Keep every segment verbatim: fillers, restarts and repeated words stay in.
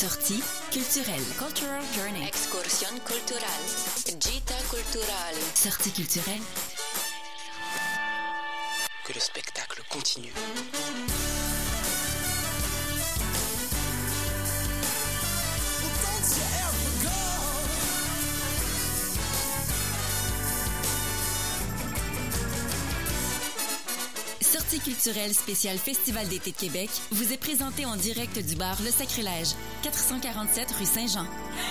Sortie culturelle. Cultural Journey. Excursión cultural. Gita culturale. Sortie culturelle. Que le spectacle continue. Sortie culturelle spéciale Festival d'été de Québec vous est présentée en direct du bar Le Sacrilège, quatre cent quarante-sept rue Saint-Jean.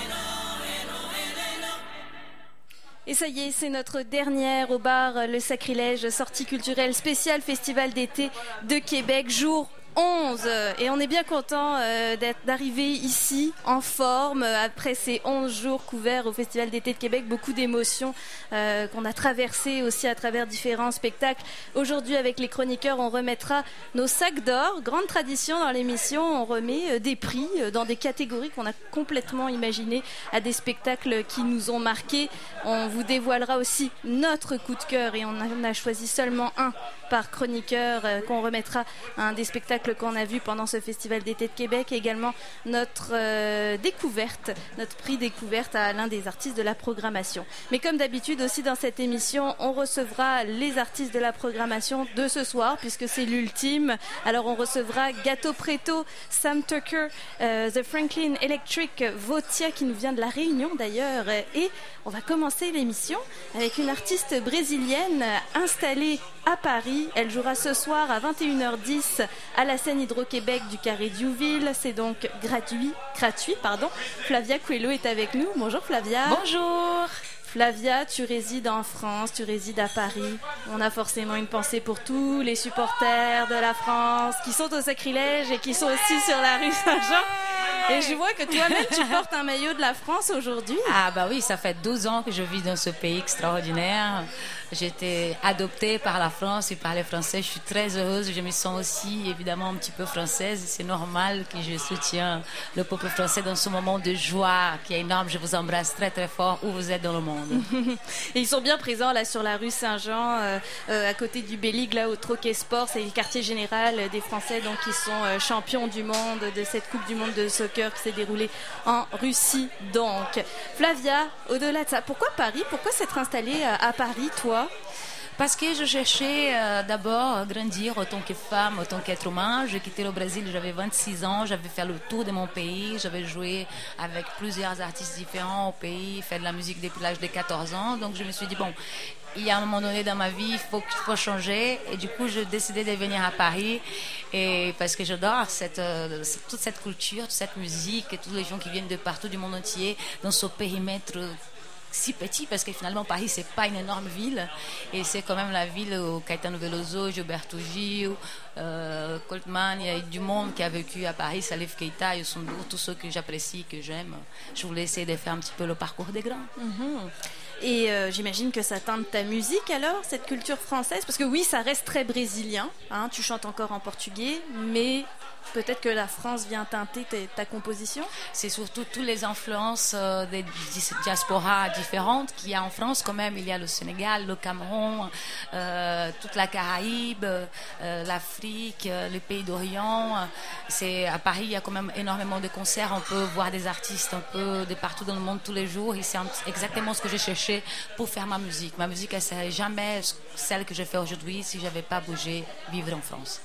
Et ça y est, c'est notre dernière au bar Le Sacrilège, sortie culturelle spéciale Festival d'été de Québec, jour onze. Et on est bien content euh, d'arriver ici en forme après ces onze jours couverts au Festival d'été de Québec. Beaucoup d'émotions euh, qu'on a traversées aussi à travers différents spectacles. Aujourd'hui, avec les chroniqueurs, on remettra nos sacs d'or. Grande tradition dans l'émission, on remet euh, des prix euh, dans des catégories qu'on a complètement imaginées à des spectacles qui nous ont marqués. On vous dévoilera aussi notre coup de cœur et on a, on a choisi seulement un par chroniqueur euh, qu'on remettra à un des spectacles qu'on a vu pendant ce Festival d'été de Québec et également notre euh, découverte, notre prix découverte à l'un des artistes de la programmation. Mais comme d'habitude aussi dans cette émission, on recevra les artistes de la programmation de ce soir puisque c'est l'ultime. Alors on recevra Gato Preto, Sam Tucker, euh, The Franklin Electric, Votia qui nous vient de La Réunion d'ailleurs et on va commencer l'émission avec une artiste brésilienne installée à Paris. Elle jouera ce soir à vingt et une heures dix à la scène Hydro-Québec du Carré Diouville. C'est donc gratuit, gratuit pardon. Flavia Coelho est avec nous. Bonjour Flavia. Bonjour. Flavia, tu résides en France, tu résides à Paris. On a forcément une pensée pour tous les supporters de la France qui sont au Sacrilège et qui sont aussi sur la rue Saint-Jean. Et je vois que toi-même, tu portes un maillot de la France aujourd'hui. Ah bah oui, ça fait douze ans que je vis dans ce pays extraordinaire. J'ai été adoptée par la France et par les Français. Je suis très heureuse. Je me sens aussi évidemment un petit peu française. C'est normal que je soutiens le peuple français dans ce moment de joie qui est énorme. Je vous embrasse très très fort où vous êtes dans le monde. Et ils sont bien présents là sur la rue Saint-Jean, euh, euh, à côté du Béligue, là au Troquet Sport. C'est le quartier général des Français donc qui sont euh, champions du monde de cette Coupe du monde de soccer qui s'est déroulée en Russie. Donc, Flavia, au-delà de ça, pourquoi Paris? Pourquoi s'être installée à, à Paris, toi? Parce que je cherchais euh, d'abord à grandir en tant que femme, en tant qu'être humain. J'ai quitté le Brésil, j'avais vingt-six ans, j'avais fait le tour de mon pays, j'avais joué avec plusieurs artistes différents au pays, fait de la musique depuis l'âge de quatorze ans. Donc je me suis dit, bon, il y a un moment donné dans ma vie, il faut, faut changer. Et du coup, j'ai décidé de venir à Paris et parce que j'adore cette, euh, toute cette culture, toute cette musique et tous les gens qui viennent de partout du monde entier dans ce périmètre si petit, parce que finalement Paris c'est pas une énorme ville et c'est quand même la ville où Caetano Veloso, Gilberto Gil, euh, Coltman, il y a du monde qui a vécu à Paris, Salif Keita, ils sont tous ceux que j'apprécie, que j'aime. Je voulais essayer de faire un petit peu le parcours des grands. Mm-hmm. Et euh, j'imagine que ça teinte ta musique alors, cette culture française, parce que oui, ça reste très brésilien, hein, tu chantes encore en portugais, mais peut-être que la France vient teinter ta, ta composition. C'est surtout toutes les influences euh, des diasporas différentes qu'il y a en France quand même. Il y a le Sénégal, le Cameroun, euh, toute la Caraïbe, euh, l'Afrique, euh, les pays d'Orient. C'est, à Paris, il y a quand même énormément de concerts. On peut voir des artistes un peu de partout dans le monde tous les jours. Et c'est exactement ce que j'ai cherché pour faire ma musique. Ma musique, elle ne serait jamais celle que je fais aujourd'hui si je n'avais pas bougé vivre en France.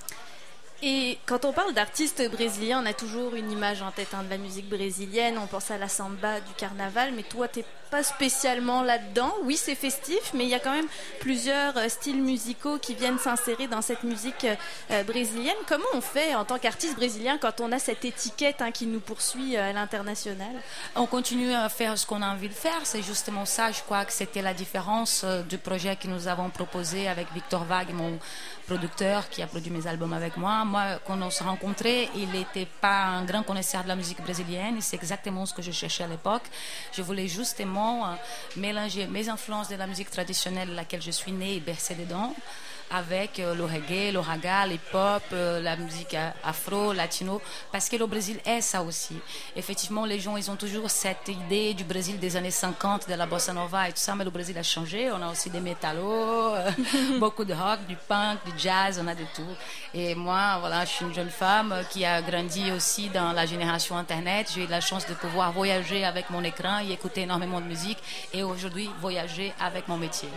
Et quand on parle d'artistes brésiliens, on a toujours une image en tête hein, de la musique brésilienne. On pense à la samba, du carnaval, mais toi, t'es pas spécialement là-dedans. Oui, c'est festif, mais il y a quand même plusieurs euh, styles musicaux qui viennent s'insérer dans cette musique euh, brésilienne. Comment on fait en tant qu'artiste brésilien quand on a cette étiquette hein, qui nous poursuit euh, à l'international? On continue à faire ce qu'on a envie de faire. C'est justement ça, je crois que c'était la différence euh, du projet que nous avons proposé avec Victor Vague, mon producteur qui a produit mes albums avec moi. Moi, quand on s'est rencontrés, il n'était pas un grand connaisseur de la musique brésilienne. C'est exactement ce que je cherchais à l'époque. Je voulais justement euh, mélanger mes influences de la musique traditionnelle à laquelle je suis née et bercée dedans avec euh, le reggae, le raga, l'hip-hop, euh, la musique afro, latino, parce que le Brésil est ça aussi. Effectivement, les gens, ils ont toujours cette idée du Brésil des années cinquante, de la bossa nova et tout ça, mais le Brésil a changé. On a aussi des métallos, euh, beaucoup de rock, du punk, du jazz, on a de tout. Et moi, voilà, je suis une jeune femme qui a grandi aussi dans la génération Internet. J'ai eu la chance de pouvoir voyager avec mon écran et écouter énormément de musique, et aujourd'hui voyager avec mon métier.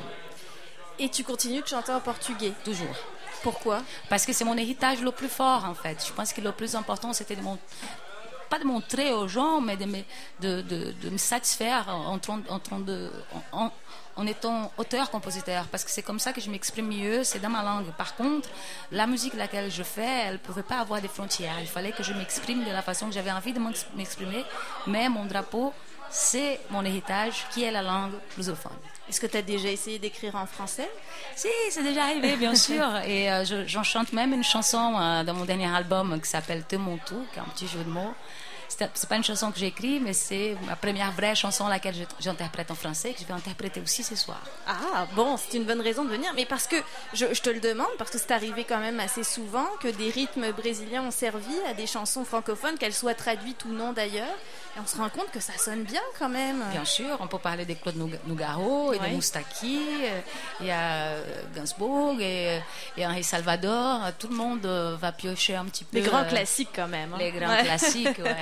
Et tu continues de chanter en portugais? Toujours. Pourquoi? Parce que c'est mon héritage le plus fort, en fait. Je pense que le plus important, c'était de mon... pas de montrer aux gens, mais de me, de, de, de me satisfaire en, en, en, train de, en, en étant auteur-compositeur, parce que c'est comme ça que je m'exprime mieux, c'est dans ma langue. Par contre, la musique laquelle je fais, elle ne pouvait pas avoir des frontières. Il fallait que je m'exprime de la façon que j'avais envie de m'exprimer, mais mon drapeau, c'est mon héritage, qui est la langue lusophone. Est-ce que tu as déjà essayé d'écrire en français? Si, c'est déjà arrivé, bien sûr. Et euh, je, j'en chante même une chanson euh, dans mon dernier album qui s'appelle Te Mon Tout, qui est un petit jeu de mots. C'est, c'est pas une chanson que j'ai écrite, mais c'est ma première vraie chanson à laquelle je, j'interprète en français, que je vais interpréter aussi ce soir. Ah, bon, c'est une bonne raison de venir. Mais parce que, je, je te le demande, parce que c'est arrivé quand même assez souvent que des rythmes brésiliens ont servi à des chansons francophones, qu'elles soient traduites ou non d'ailleurs. Et on se rend compte que ça sonne bien quand même. Bien sûr, on peut parler de Claude Nougaro et ouais. de Moustaki, il y a Gainsbourg et, et Henri Salvador. Tout le monde va piocher un petit peu. Les grands classiques quand même. Hein. Les grands ouais. classiques, ouais.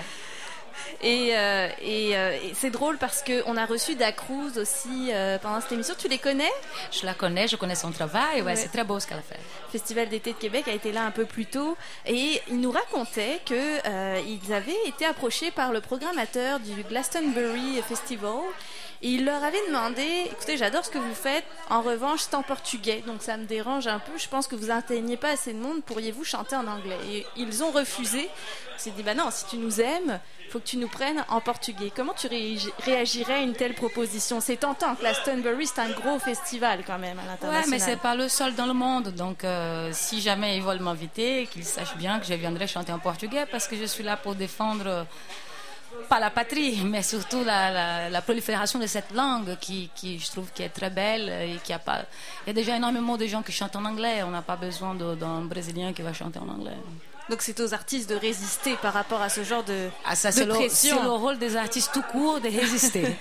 Et, euh, et, euh, et c'est drôle parce qu'on a reçu Da Cruz aussi euh, pendant cette émission. Tu les connais? Je la connais, je connais son travail. Ouais, ouais. C'est très beau ce qu'elle a fait. Le Festival d'été de Québec a été là un peu plus tôt. Et il nous racontait qu'ils euh, avaient été approchés par le programmateur du Glastonbury Festival. Et il leur avait demandé, écoutez, j'adore ce que vous faites, en revanche, c'est en portugais, donc ça me dérange un peu, je pense que vous n'atteignez pas assez de monde, pourriez-vous chanter en anglais? Et ils ont refusé. On s'est dit, bah non, si tu nous aimes, il faut que tu nous prennes en portugais. Comment tu réagirais à une telle proposition? C'est tentant, Glastonbury, c'est un gros festival quand même à l'international. Ouais, mais c'est pas le seul dans le monde, donc euh, si jamais ils veulent m'inviter, qu'ils sachent bien que je viendrai chanter en portugais, parce que je suis là pour défendre... pas la patrie, mais surtout la, la, la prolifération de cette langue qui, qui, je trouve, qui est très belle et qui a pas... Il y a déjà énormément de gens qui chantent en anglais. On n'a pas besoin de, d'un Brésilien qui va chanter en anglais. Donc c'est aux artistes de résister par rapport à ce genre de, ah, ça, de c'est pression. Le, c'est le rôle des artistes tout court de résister.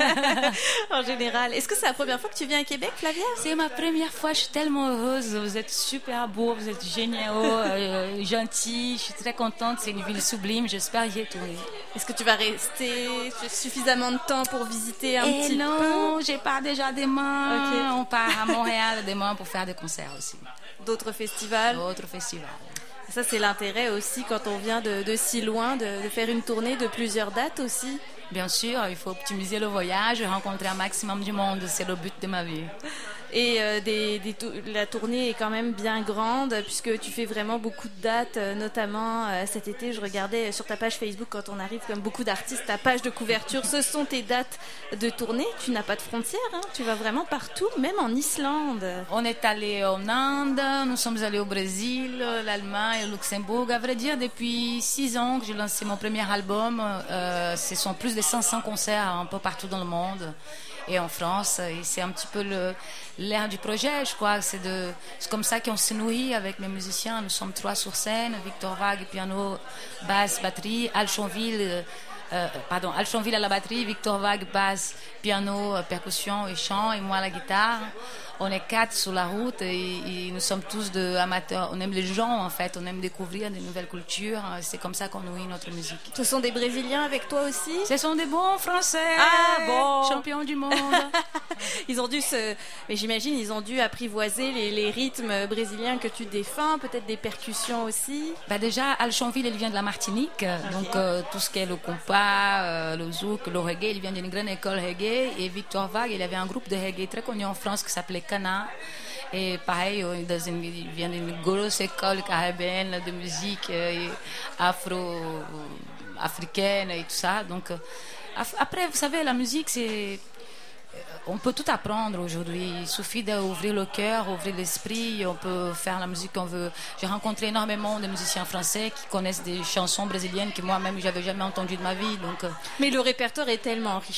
En général. Est-ce que c'est la première fois que tu viens à Québec, Flavia? C'est ma première fois, je suis tellement heureuse. Vous êtes super beaux, vous êtes géniaux, euh, gentils. Je suis très contente, c'est une ville sublime. J'espère y retourner. Est-ce que tu vas rester suffisamment de temps pour visiter un Et petit non, peu? Non, j'ai pas déjà demain. Okay. On part à Montréal demain pour faire des concerts aussi. D'autres festivals? D'autres festivals. Ça, c'est l'intérêt aussi quand on vient de, de si loin, de, de faire une tournée de plusieurs dates aussi. Bien sûr, il faut optimiser le voyage et rencontrer un maximum du monde. C'est le but de ma vie. Et euh, des, des to- la tournée est quand même bien grande puisque tu fais vraiment beaucoup de dates, euh, notamment euh, cet été. Je regardais sur ta page Facebook quand on arrive, comme beaucoup d'artistes, ta page de couverture. Ce sont tes dates de tournée. Tu n'as pas de frontières, hein. Tu vas vraiment partout, même en Islande. On est allé en Inde, nous sommes allés au Brésil, l'Allemagne, le Luxembourg. À vrai dire, depuis six ans que j'ai lancé mon premier album, euh, ce sont plus de cinq cents concerts un peu partout dans le monde. Et en France, et c'est un petit peu le, l'air du projet, je crois. C'est, de, c'est comme ça qu'on se nourrit avec mes musiciens. Nous sommes trois sur scène, Victor Vague, piano, basse, batterie, Al Chonville, euh, pardon, Al Chonville à la batterie, Victor Vague, basse, piano, percussion et chant, et moi à la guitare. On est quatre sur la route et, et nous sommes tous de amateurs. On aime les gens en fait, on aime découvrir de nouvelles cultures. C'est comme ça qu'on nourrit notre musique. Ce sont des Brésiliens avec toi aussi? Ce sont des bons Français. Ah bon, champions du monde. Ils ont dû se, mais j'imagine ils ont dû apprivoiser les, les rythmes brésiliens que tu défends, peut-être des percussions aussi. Bah déjà, Al Chonville, il vient de la Martinique, okay. donc euh, tout ce qui est le compas, euh, le zouk, le reggae, il vient d'une grande école reggae. Et Victor Vague, il avait un groupe de reggae très connu en France qui s'appelait Cana. Et pareil, dans une, il vient d'une grosse école caribéenne de musique euh, afro-africaine et tout ça. Donc, euh, après, vous savez, la musique, c'est... On peut tout apprendre aujourd'hui. Il suffit d'ouvrir le cœur, ouvrir l'esprit. On peut faire la musique qu'on veut. J'ai rencontré énormément de musiciens français qui connaissent des chansons brésiliennes que moi-même, j'avais jamais entendues de ma vie. Donc... Mais le répertoire est tellement riche.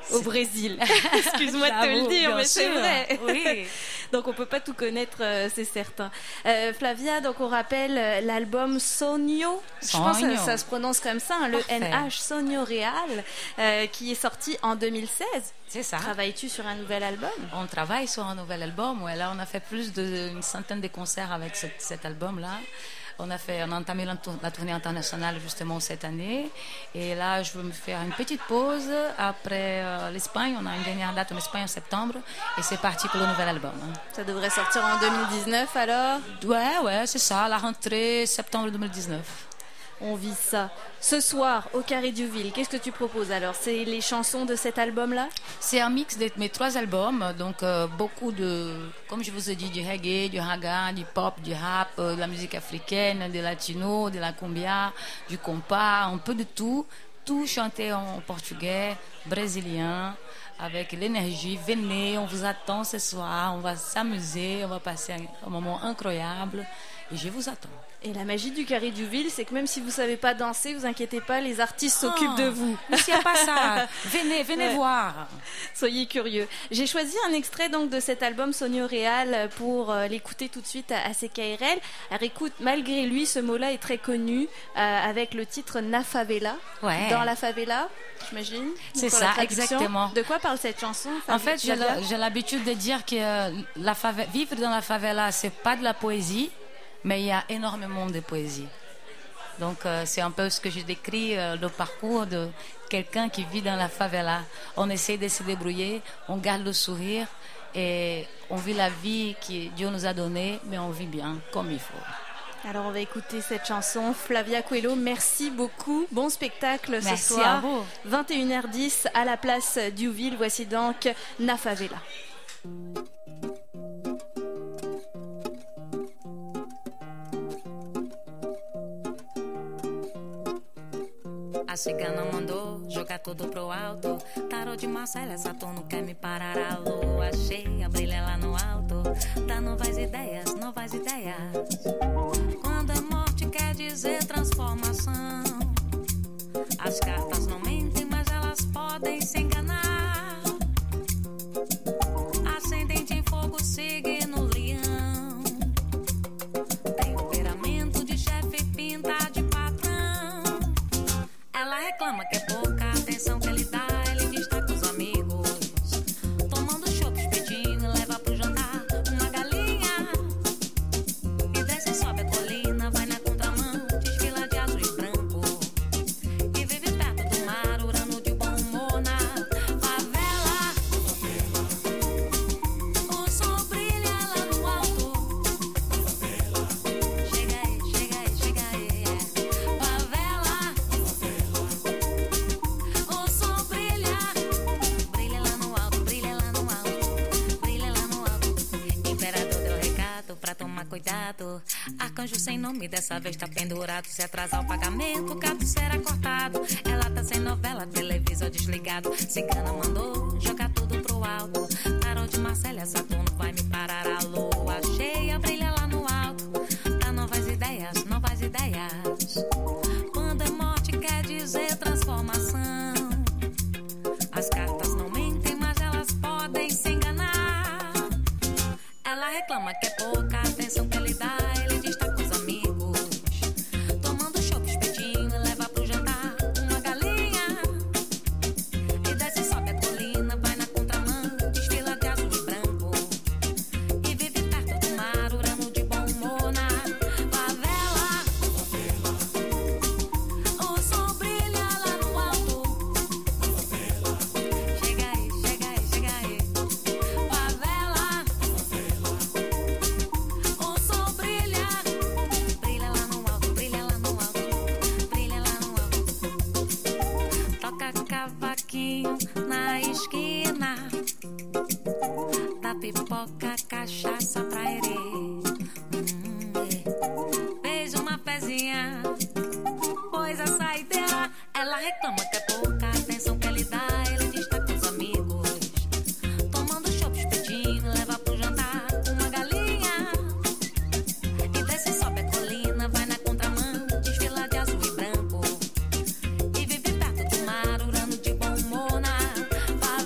au Brésil. Excuse-moi de te le dire, mais c'est vrai. Oui. Donc on peut pas tout connaître, euh, c'est certain. Euh, Flavia, donc on rappelle euh, l'album Sonio, je pense que ça, ça se prononce comme ça, hein, le N H Sonio Real, euh, qui est sorti en deux mille seize. C'est ça. Travailles-tu sur un nouvel album? On travaille sur un nouvel album. Ouais, là, on a fait plus d'une centaine de concerts avec ce, cet album-là. On a, fait, on a entamé la, tour, la tournée internationale justement cette année. Et là, je veux me faire une petite pause. Après euh, l'Espagne, on a une dernière date en Espagne en septembre. Et c'est parti pour le nouvel album. Hein. Ça devrait sortir en deux mille dix-neuf alors? Ouais, ouais, c'est ça. La rentrée septembre deux mille dix-neuf. On vit ça. Ce soir, au Carré du Ville, qu'est-ce que tu proposes alors? C'est les chansons de cet album-là? C'est un mix de mes trois albums, donc euh, beaucoup de, comme je vous ai dit, du reggae, du raga, du pop, du rap, euh, de la musique africaine, des latino, de la cumbia, du compas, un peu de tout, tout chanté en portugais, brésilien, avec l'énergie. Venez, on vous attend ce soir, on va s'amuser, on va passer un, un moment incroyable et je vous attends. Et la magie du Carré du Ville, c'est que même si vous ne savez pas danser, vous inquiétez pas, les artistes s'occupent oh, de vous. Mais s'il n'y a pas ça, venez, venez ouais. voir. Soyez curieux. J'ai choisi un extrait donc de cet album Sonio Real pour euh, l'écouter tout de suite à, à C K R L. Alors écoute, malgré lui, ce mot-là est très connu euh, avec le titre Na Favela. Ouais. Dans la favela, j'imagine. C'est ça, exactement. De quoi parle cette chanson? En fait, j'ai, j'ai l'habitude de dire que euh, la fave- vivre dans la favela, c'est pas de la poésie, mais il y a énormément de poésie. Donc euh, c'est un peu ce que je décris, euh, le parcours de quelqu'un qui vit dans la favela. On essaie de se débrouiller, on garde le sourire et on vit la vie que Dieu nous a donnée, mais on vit bien comme il faut. Alors on va écouter cette chanson. Flavia Coelho, merci beaucoup. Bon spectacle ce merci soir. À vous. vingt et une heures dix à la place Diouville. Voici donc Na Favela. A cigana mandou jogar tudo pro alto. Tarô de Marcela, Saturno quer me parar. A lua cheia brilha lá no alto. Dá novas ideias, novas ideias. Quando a morte quer dizer transformação. As cartas não mentem, mas elas podem se enganar. Ascendente em fogo, sigue no leão. Temperamento de chefe pinta de patrão. Ela reclama que é pouca atenção que ele dá. Ele diz tá com os amigos, tomando chopp, espetinho, leva pro jantar uma galinha. E desce e sobe a colina, vai na contramão, desfila de azul e branco. E vive perto do mar, urano de bom humor na favela. O sol brilha lá no alto. Chega aí, chega aí, chega aí. Favela. O sol brilha, brilha lá no alto, brilha lá no alto, brilha lá no alto. Imperador deu recado pra tomar cuidado. Arcanjo sem nome, dessa vez tá pendurado. Se atrasar o pagamento, o gato será cortado. Ela tá sem novela, televisor desligado. Cigana mandou jogar tudo pro alto. Tarô de Marcela, Saturno vai me parar. A lua cheia brilha lá no alto. Dá novas ideias, novas ideias. Quando a morte quer dizer transformação. As cartas não mentem, mas elas podem se enganar. Ela reclama que é pouca atenção que ele dá. Ele diz tá com os amigos, tomando chopp, espetinho, leva pro jantar uma galinha. E desce e sobe a colina, vai na contramão, desfila de azul e branco. E vive perto do mar, urano de bom humor na favela. O sol brilha lá no alto. Chega aí, chega aí, chega aí. Favela. O sol brilha, brilha lá no alto, brilha lá no alto, brilha lá no alto. Toca cavaquinho na esquina. Dá pipoca, cachaça pra herê. Hum, é. Fez uma pezinha, pois a saideira. Ela reclama que é pouca atenção que ele dá. Ele diz tá com os amigos, tomando chopp, espetinho, leva pro jantar uma galinha. E desce e sobe a colina, vai na contramão, desfila de azul e branco. E vive perto do mar, urano de bom humor na favela.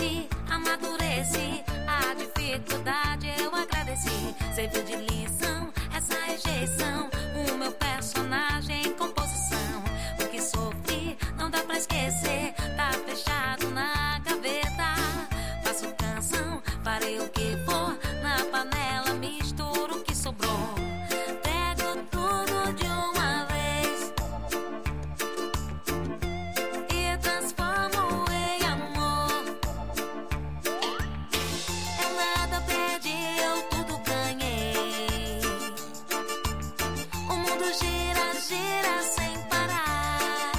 cresci, amadureci, a dificuldade eu agradeci. Serviu de lição essa rejeição, o meu personagem em composição. O que sofri não dá pra esquecer, tá fechado na gaveta. Faço canção, farei o que for, na panela misturo o que sobrou. Pego tudo de uma vez e transformo em amor. Eu nada perdi, eu tudo ganhei. O mundo gira, gira sem parar.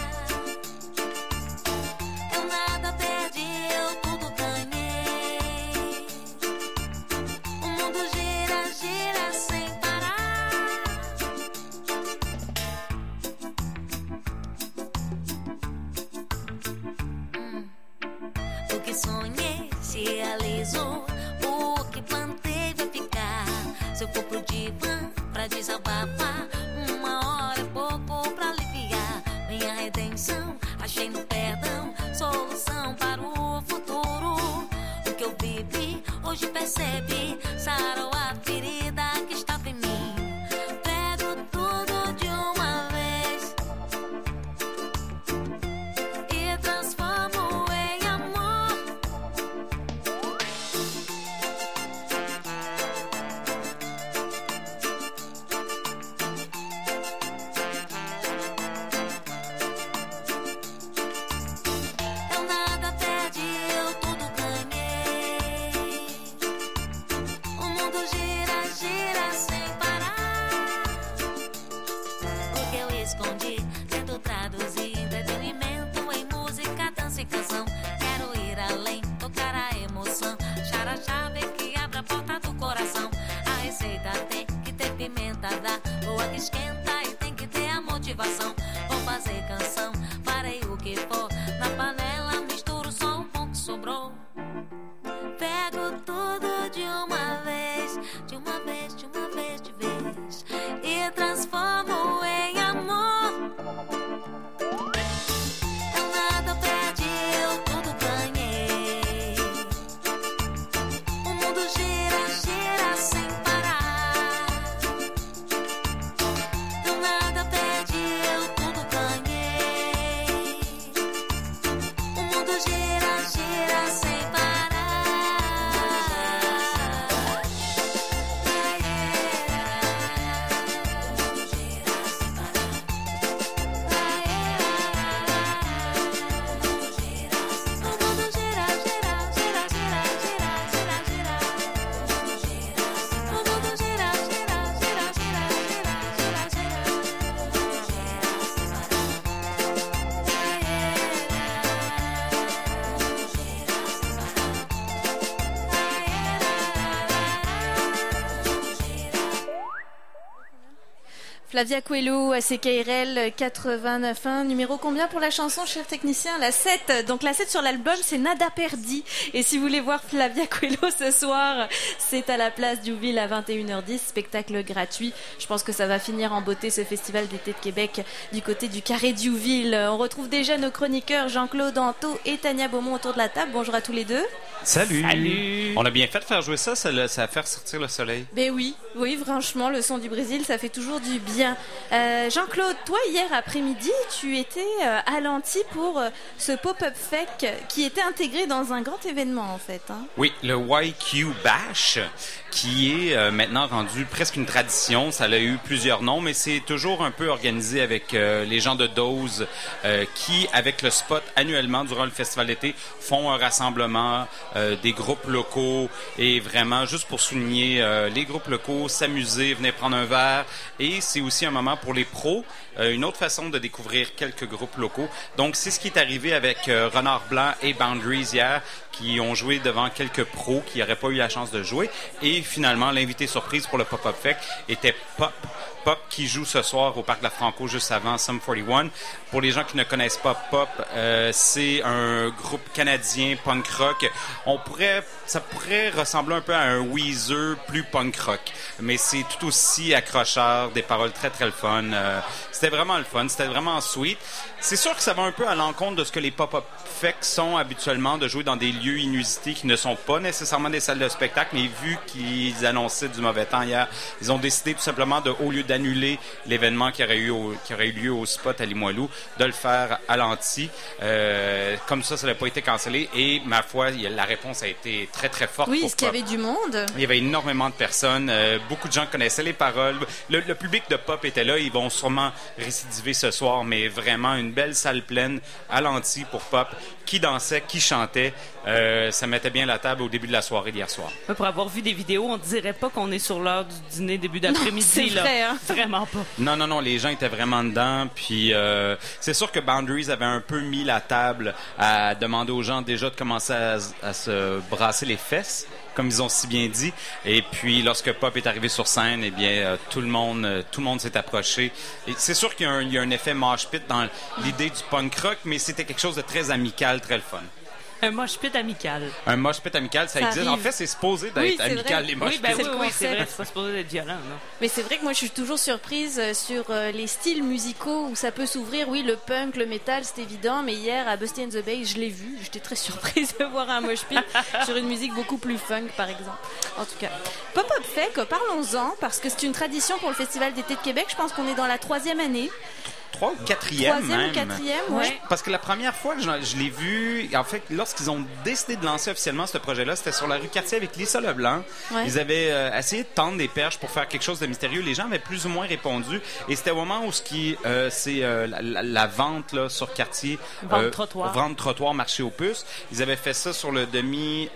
Eu nada perdi, eu tudo ganhei. O mundo gira, gira sem parar. Hum. O que sonhei se realizou, o que plantei vai ficar. Se eu for pro divã pra desabafar, uma hora é pouco pra aliviar. Minha redenção, achei no perdão solução para o futuro. O que eu vivi, hoje percebi, sarou a ferida que estava em mim. Pego tudo de uma vez e transformo em amor. Eu nada perdi, eu tudo ganhei. O mundo gira, gira sem parar. O que eu escondi, tento traduzir entretenimento em música, dança e canção. Quero ir além, tocar a emoção, achar a chave que abre a porta do coração. A receita tem que ter pimenta, dá boa que esquenta e tem que ter a motivação. Vou fazer canção, farei o que for, na panela misturo só o pão que sobrou. Pego tudo de uma vez, de uma vez, de uma vez, de vez, e transformo em amor. Eu nada perdi, eu tudo ganhei. O mundo gira, gira sem parar. Eu nada perdi, eu tudo ganhei. O mundo gira, gira sem parar. Flavia Coelho, C K R L quatre-vingt-neuf un, numéro combien pour la chanson, cher technicien? La sept. Donc la sept sur l'album, c'est Nada Perdi. Et si vous voulez voir Flavia Coelho ce soir, c'est à la place Diouville à vingt et une heures dix, spectacle gratuit. Je pense que ça va finir en beauté ce festival d'été de Québec du côté du Carré Diouville. On retrouve déjà nos chroniqueurs Jean-Claude Anto et Tania Beaumont autour de la table. Bonjour à tous les deux. Salut. Salut. On a bien fait de faire jouer ça, ça, le- ça va faire sortir le soleil. Ben oui, oui, franchement, le son du Brésil, ça fait toujours du bien. Euh, Jean-Claude, toi, hier après-midi, tu étais euh, à l'Anti pour euh, ce pop-up fake qui était intégré dans un grand événement, en fait. Hein. Oui, le Y Q Bash, qui est euh, maintenant rendu presque une tradition. Ça a eu plusieurs noms, mais c'est toujours un peu organisé avec euh, les gens de Dose euh, qui, avec le spot annuellement durant le festival d'été, font un rassemblement euh, des groupes locaux et vraiment juste pour souligner euh, les groupes locaux, s'amuser, venir prendre un verre. Et c'est aussi un moment pour les pros, euh, une autre façon de découvrir quelques groupes locaux. Donc, c'est ce qui est arrivé avec euh, Renard Blanc et Boundaries hier, qui ont joué devant quelques pros qui n'auraient pas eu la chance de jouer. Et finalement, l'invité surprise pour le Pop-Up Fest était Pop. Pop qui joue ce soir au Parc de la Franco juste avant Sum quarante et un. Pour les gens qui ne connaissent pas Pop, euh, c'est un groupe canadien punk rock. On pourrait, ça pourrait ressembler un peu à un Weezer plus punk rock, mais c'est tout aussi accrocheur, des paroles très très, très le fun. Euh, c'était vraiment le fun. C'était vraiment sweet. C'est sûr que ça va un peu à l'encontre de ce que les pop-up fest sont habituellement, de jouer dans des lieux inusités qui ne sont pas nécessairement des salles de spectacle, mais vu qu'ils annonçaient du mauvais temps hier, ils ont décidé tout simplement de, au lieu d'annuler l'événement qui aurait eu au, qui aurait eu lieu au spot à Limoilou, de le faire à l'anti. Euh, comme ça, ça n'a pas été cancellé. Et ma foi, la réponse a été très, très forte. Oui, pour est-ce qu'il y Pop. avait du monde? Il y avait énormément de personnes. Euh, beaucoup de gens connaissaient les paroles. Le, le public de Pop était là. Ils vont sûrement récidiver ce soir, mais vraiment une belle salle pleine à l'anti pour Pop. Qui dansait, qui chantait. Euh, ça mettait bien la table au début de la soirée d'hier soir. Pour avoir vu des vidéos, on dirait pas qu'on est sur l'heure du dîner début d'après-midi. C'est là. vrai, hein? Vraiment pas. Non, non, non, les gens étaient vraiment dedans. Puis euh, c'est sûr que Boundaries avait un peu mis la table à demander aux gens déjà de commencer à, à se brasser les fesses, comme ils ont si bien dit. Et puis lorsque Pop est arrivé sur scène, eh bien euh, tout le monde, euh, tout le monde s'est approché. Et c'est sûr qu'il y a un, il y a un effet mosh pit dans l'idée du punk rock, mais c'était quelque chose de très amical, très le fun. Un mosh pit amical. Un mosh pit amical, ça, Ça existe. arrive. En fait, c'est supposé d'être Oui, c'est amical, vrai. les mosh Oui, ben pits. oui, C'est le oui, c'est concept. vrai, c'est pas supposé être violent, non? Mais c'est vrai que moi, je suis toujours surprise euh, sur euh, les styles musicaux où ça peut s'ouvrir. Oui, le punk, le métal, c'est évident. Mais hier, à Busty and the Bay, je l'ai vu. J'étais très surprise de voir un mosh pit sur une musique beaucoup plus funk, par exemple. En tout cas, Pop-Up Fest, parlons-en, parce que c'est une tradition pour le Festival d'été de Québec. Je pense qu'on est dans la troisième année. Trois ou quatrième Troisième même. ou quatrième, ouais. Ouais. Parce que la première fois que je, je l'ai vu, en fait, lorsqu'ils ont décidé de lancer officiellement ce projet-là, c'était sur la rue Cartier avec Lisa Leblanc. Ouais. Ils avaient euh, essayé de tendre des perches pour faire quelque chose de mystérieux. Les gens avaient plus ou moins répondu. Et c'était au moment où ce qui, euh, c'est euh, la, la, la vente là, sur Cartier. Vente-trottoir. Vente-trottoir, marché aux puces. Ils avaient fait ça sur le demi-toit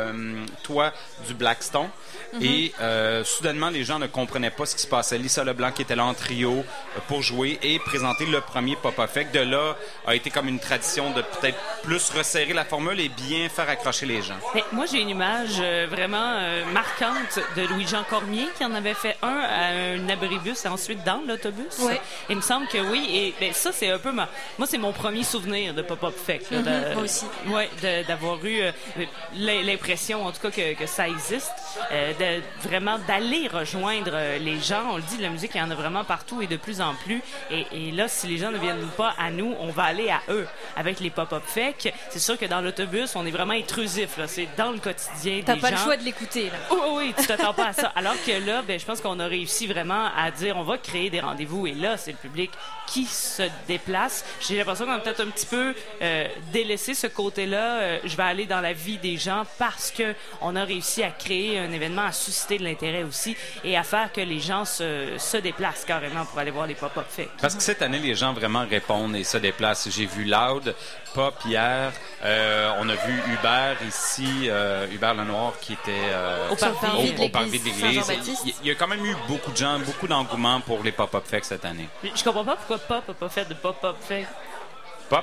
euh, du Blackstone. Mm-hmm. Et euh, soudainement, les gens ne comprenaient pas ce qui se passait. Lisa Leblanc qui était là en trio euh, pour jouer et présenter le premier Pop-Up Fest. De là a été comme une tradition de peut-être plus resserrer la formule et bien faire accrocher les gens. Mais moi, j'ai une image euh, vraiment euh, marquante de Louis-Jean Cormier qui en avait fait un à un abribus et ensuite dans l'autobus. Ouais. Il me semble que oui. Et ben, ça, c'est un peu ma... Moi, c'est mon premier souvenir de Pop-Up Fest. là, de- Mhm, moi aussi. Ouais, de- d'avoir eu euh, l'impression, en tout cas, que, que ça existe. Euh, de, vraiment d'aller rejoindre euh, les gens. On le dit, la musique, il y en a vraiment partout et de plus en plus. Et, et là, si les gens ne viennent pas à nous, on va aller à eux avec les Pop-Up Fest. C'est sûr que dans l'autobus, on est vraiment intrusif. Là. C'est dans le quotidien T'as des pas gens. le choix de l'écouter, là. Oui, oui, oui, tu t'attends pas à ça. Alors que là, ben, je pense qu'on a réussi vraiment à dire on va créer des rendez-vous et là, c'est le public qui se déplace. J'ai l'impression qu'on a peut-être un petit peu euh, délaissé ce côté-là. Euh, je vais aller dans la vie des gens parce que on a réussi à créer un événement, à susciter de l'intérêt aussi et à faire que les gens se, se déplacent carrément pour aller voir les Pop-Up Fest. Parce que cette année, les gens vraiment répondent et se déplacent. J'ai vu Loud, Pop hier. Euh, on a vu Hubert ici, euh, Hubert Lenoir qui était euh, Au parvis au, de au l'église parvis de l'église. Saint-Jean-Baptiste. Il, il y a quand même eu beaucoup de gens, beaucoup d'engouement pour les Pop-Up Fest cette année. Je comprends pas pourquoi Pop n'a pas fait de Pop-Up Fest. Pop.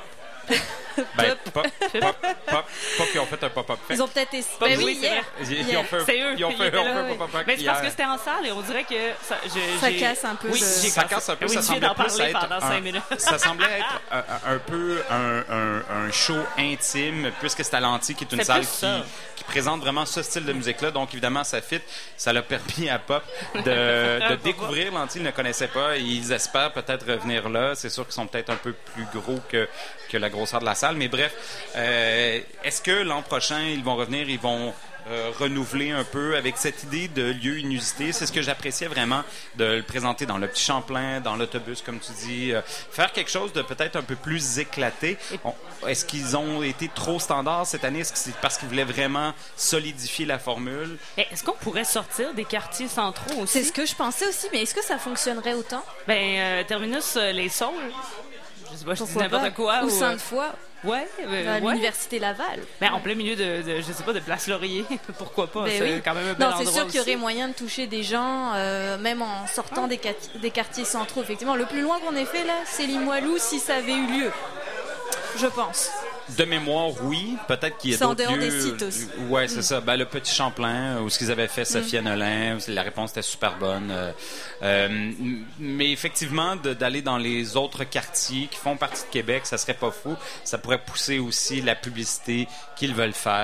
Ben, pop, pop, pop, pop, ils ont fait un Pop-Up Fest. Ils ont peut-être essayé. Pop, Ben oui, oui, c'est hier. Ils, Hier. ils ont fait, C'est eux. ils ont Ils fait, étaient ils ont là, fait un oui. Pop-Up Fest Mais c'est parce hier. que c'était en salle et on dirait que ça, je, Ça j'ai- casse un peu Oui, de- j'ai Ça cassé. casse un peu, Oui, ça je viens semblait d'en plus parler être pendant un, cinq minutes. ça semblait être un, un peu un, un, un show intime puisque c'est à l'Anti qui est une C'est salle plus qui, ça. qui présente vraiment ce style de musique-là. Donc évidemment, ça fit. Ça l'a permis à Pop de, de découvrir l'Anti. Ils ne le connaissaient pas et ils espèrent peut-être revenir là. C'est sûr qu'ils sont peut-être un peu plus gros que, que la grosseur de la salle. Mais bref, euh, est-ce que l'an prochain, ils vont revenir, ils vont euh, renouveler un peu avec cette idée de lieu inusité? C'est ce que j'appréciais vraiment de le présenter dans le Petit Champlain, dans l'autobus, comme tu dis. Euh, faire quelque chose de peut-être un peu plus éclaté. On- est-ce qu'ils ont été trop standards cette année? Est-ce que c'est parce qu'ils voulaient vraiment solidifier la formule? Mais Est-ce qu'on pourrait sortir des quartiers centraux aussi? C'est ce que je pensais aussi, mais est-ce que ça fonctionnerait autant? Ben, euh, Terminus, euh, les Saules. Je sais pas, je dis Pourquoi n'importe pas? quoi. Ou euh, Sainte-Foy, Ouais, euh, à ouais. l'Université Laval. Ben, en plein milieu de, de, je sais pas, de Place Laurier. Pourquoi pas? Ben c'est oui. quand même un bel Non, c'est endroit sûr qu'il y aussi. aurait moyen de toucher des gens, euh, même en sortant des, quat- des quartiers centraux. Effectivement, le plus loin qu'on ait fait là, c'est Limoilou, si ça avait eu lieu. Je pense. De mémoire, oui. Peut-être qu'il y a C'est en d'autres dehors lieux. des sites aussi. Ouais, c'est ça. Ben, le Petit Champlain, où ce qu'ils avaient fait, Sophia Mm. Nolin, la réponse était super bonne. Euh, euh, mais effectivement, de- d'aller dans les autres quartiers qui font partie de Québec, ça serait pas fou. Ça pourrait pousser aussi la publicité qu'ils veulent faire.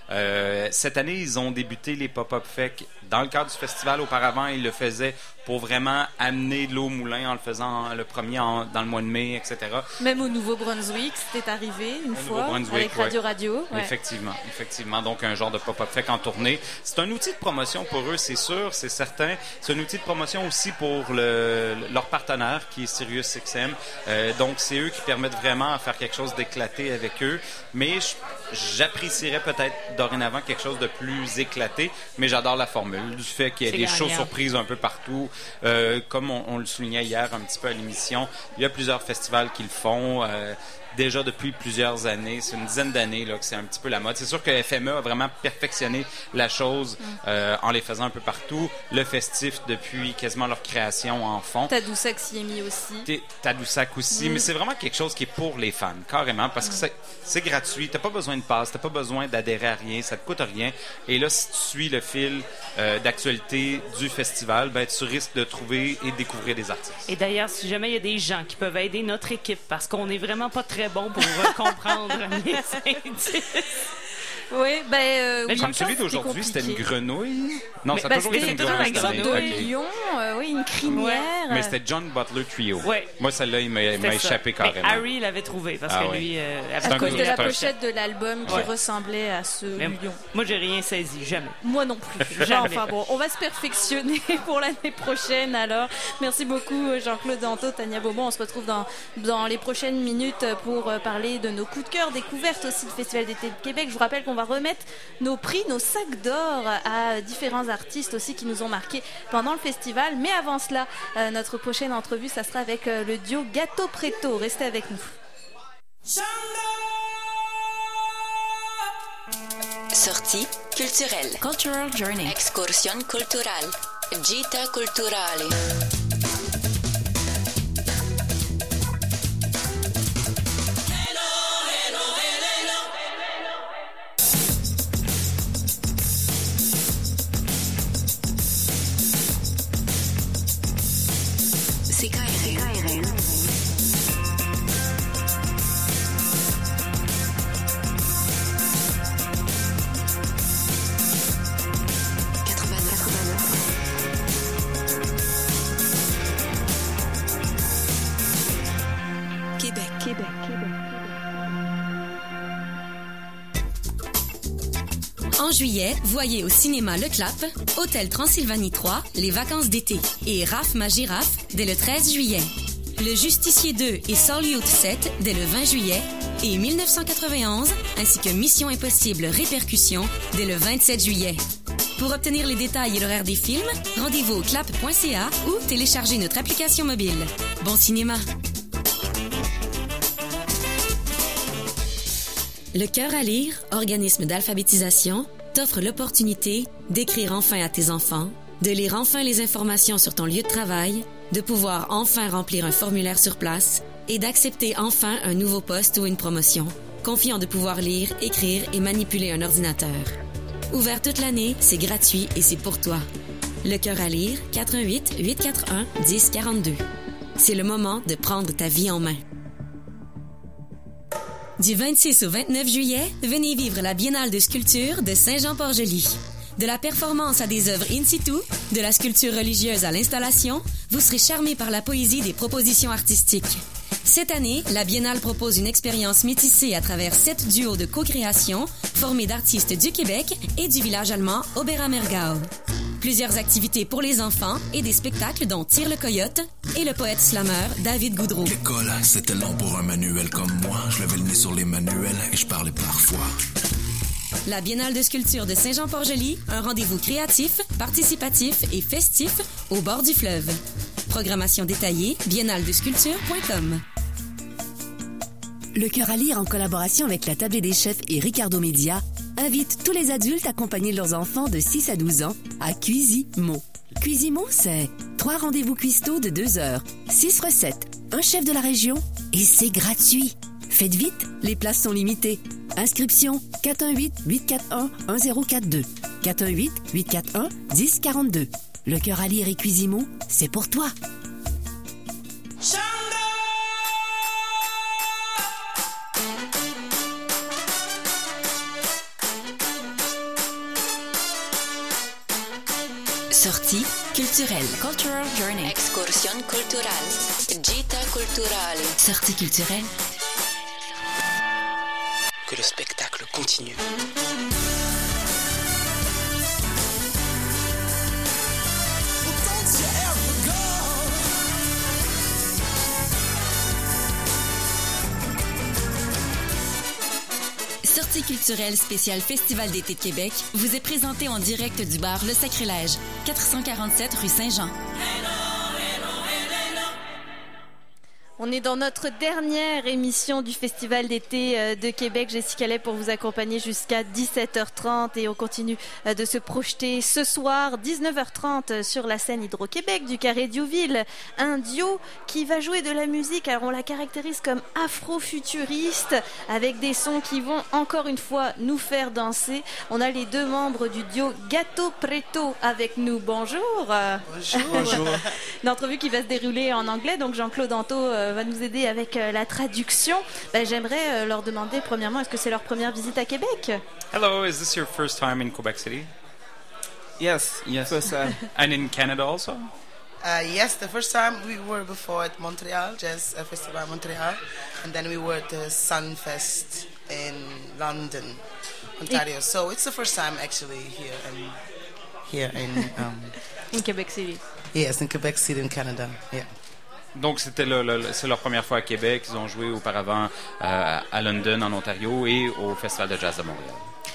Euh, cette année, ils ont débuté les pop-up fec dans le cadre du festival. Auparavant, ils le faisaient pour vraiment amener de l'eau au moulin en le faisant le premier en, dans le mois de mai, et cetera. Même au Nouveau-Brunswick, c'était arrivé une au fois avec Radio ouais. Radio. Ouais. Effectivement, effectivement. Donc, un genre de pop-up fec en tournée. C'est un outil de promotion pour eux, c'est sûr, c'est certain. C'est un outil de promotion aussi pour le, leur partenaire qui est Sirius X M. Euh, donc, c'est eux qui permettent vraiment à faire quelque chose d'éclaté avec eux. Mais j'apprécierais peut-être dorénavant quelque chose de plus éclaté, mais j'adore la formule du fait qu'il y ait des shows surprises un peu partout. Euh, comme on, on le soulignait hier un petit peu à l'émission, il y a plusieurs festivals qui le font. Euh, déjà depuis plusieurs années, c'est une dizaine d'années là, que c'est un petit peu la mode. C'est sûr que F M E a vraiment perfectionné la chose euh, en les faisant un peu partout. Le festif, depuis quasiment leur création, en font. Tadoussac s'y est mis aussi. Tadoussac aussi, mm. mais c'est vraiment quelque chose qui est pour les fans, carrément, parce que c'est, c'est gratuit, t'as pas besoin de passe, t'as pas besoin d'adhérer à rien, ça te coûte rien. Et là, si tu suis le fil euh, d'actualité du festival, ben, tu risques de trouver et de découvrir des artistes. Et d'ailleurs, si jamais il y a des gens qui peuvent aider notre équipe, parce qu'on n'est vraiment pas très bon pour euh, comprendre les indices. Oui, ben euh, mais oui, comme celui d'aujourd'hui, c'était une grenouille. Non, mais, ça a ben, toujours été une grenouille. Une sorte de okay. lion, euh, oui, une crinière. Ouais. Mais c'était John Butler Trio. Ouais. Moi, celle-là, il m'a, il m'a échappé mais carrément. Harry l'avait trouvé parce ah, que lui, euh, à cause de la pochette de l'album qui ouais. ressemblait à ce mais lion. Moi, j'ai rien saisi, jamais. Moi non plus. Jamais. Enfin bon, on va se perfectionner pour l'année prochaine. Alors, merci beaucoup Jean-Claude Danto, Tania Beaumont. On se retrouve dans dans les prochaines minutes pour parler de nos coups de cœur, découvertes aussi du Festival d'été de Québec. Je vous rappelle qu'on va remettre nos prix, nos sacs d'or à différents artistes aussi qui nous ont marqués pendant le festival. Mais avant cela, euh, notre prochaine entrevue, ça sera avec euh, le duo Gato Preto. Restez avec nous. Sortie culturelle. Cultural Journey. Excursion culturale. Gita culturale. En juillet, voyez au cinéma Le Clap, Hôtel Transylvanie trois, Les vacances d'été et Raph ma girafe dès le treize juillet. Le Justicier deux et Solute sept dès le vingt juillet et dix-neuf cent quatre-vingt-onze ainsi que Mission Impossible Répercussions dès le vingt-sept juillet. Pour obtenir les détails et l'horaire des films, rendez-vous au clap point c a ou téléchargez notre application mobile. Bon cinéma! Le Cœur à lire, organisme d'alphabétisation, t'offre l'opportunité d'écrire enfin à tes enfants, de lire enfin les informations sur ton lieu de travail, de pouvoir enfin remplir un formulaire sur place et d'accepter enfin un nouveau poste ou une promotion, confiant de pouvoir lire, écrire et manipuler un ordinateur. Ouvert toute l'année, c'est gratuit et c'est pour toi. Le Cœur à lire, quatre un huit, huit quatre un, dix quarante-deux. C'est le moment de prendre ta vie en main. Du vingt-six au vingt-neuf juillet, venez vivre la Biennale de sculpture de Saint-Jean-Port-Joli. De la performance à des œuvres in situ, de la sculpture religieuse à l'installation, vous serez charmé par la poésie des propositions artistiques. Cette année, la Biennale propose une expérience métissée à travers sept duos de co-création formés d'artistes du Québec et du village allemand Oberammergau. Plusieurs activités pour les enfants et des spectacles dont Tire le Coyote et le poète slameur David Goudreau. L'école, c'était long pour un manuel comme moi. Je levais le nez sur les manuels et je parlais parfois. La Biennale de sculpture de Saint-Jean-Port-Joli, un rendez-vous créatif, participatif et festif au bord du fleuve. Programmation détaillée, biennale de sculpture point com. Le Cœur à lire, en collaboration avec la Tablée des chefs et Ricardo Média, invite tous les adultes accompagnés de leurs enfants de six à douze ans à Cuisimo. Cuisimo, c'est trois rendez-vous cuistots de deux heures, six recettes, un chef de la région et c'est gratuit. Faites vite, les places sont limitées. Inscription quatre un huit, huit quatre un, un zéro quatre deux. quatre un huit, huit quatre un, dix quarante-deux. Le Cœur à lire et Cuisimo, c'est pour toi. Sortie culturelle. Cultural Journey. Excursion culturale. Gita culturale. Sortie culturelle. Que le spectacle continue. Sortie culturelle spéciale Festival d'été de Québec vous est présentée en direct du bar Le Sacrilège, quatre cent quarante-sept rue Saint-Jean. On est dans notre dernière émission du Festival d'été de Québec. Jessica Lay pour vous accompagner jusqu'à dix-sept heures trente et on continue de se projeter ce soir, dix-neuf heures trente, sur la scène Hydro-Québec du Carré Diouville. Un duo qui va jouer de la musique. Alors on la caractérise comme afro-futuriste avec des sons qui vont encore une fois nous faire danser. On a les deux membres du duo Gato Preto avec nous. Bonjour. Bonjour. Bonjour. Une entrevue qui va se dérouler en anglais. Donc Jean-Claude Anto va nous aider avec la traduction. Ben, j'aimerais leur demander premièrement, est-ce que c'est leur première visite à Québec? Hello, is this your first time in Quebec City? Yes, yes. First time. And in Canada also? Uh, yes, the first time we were before at Montreal, Jazz Festival Montreal, and then we were at the Sunfest in London, Ontario. So it's the first time actually here in here in um, in Quebec City. Yes, in Quebec City in Canada. Yeah. Donc, c'était le, le, c'est leur première fois à Québec. Ils ont joué auparavant euh, à London, en Ontario, et au Festival de Jazz de Montréal.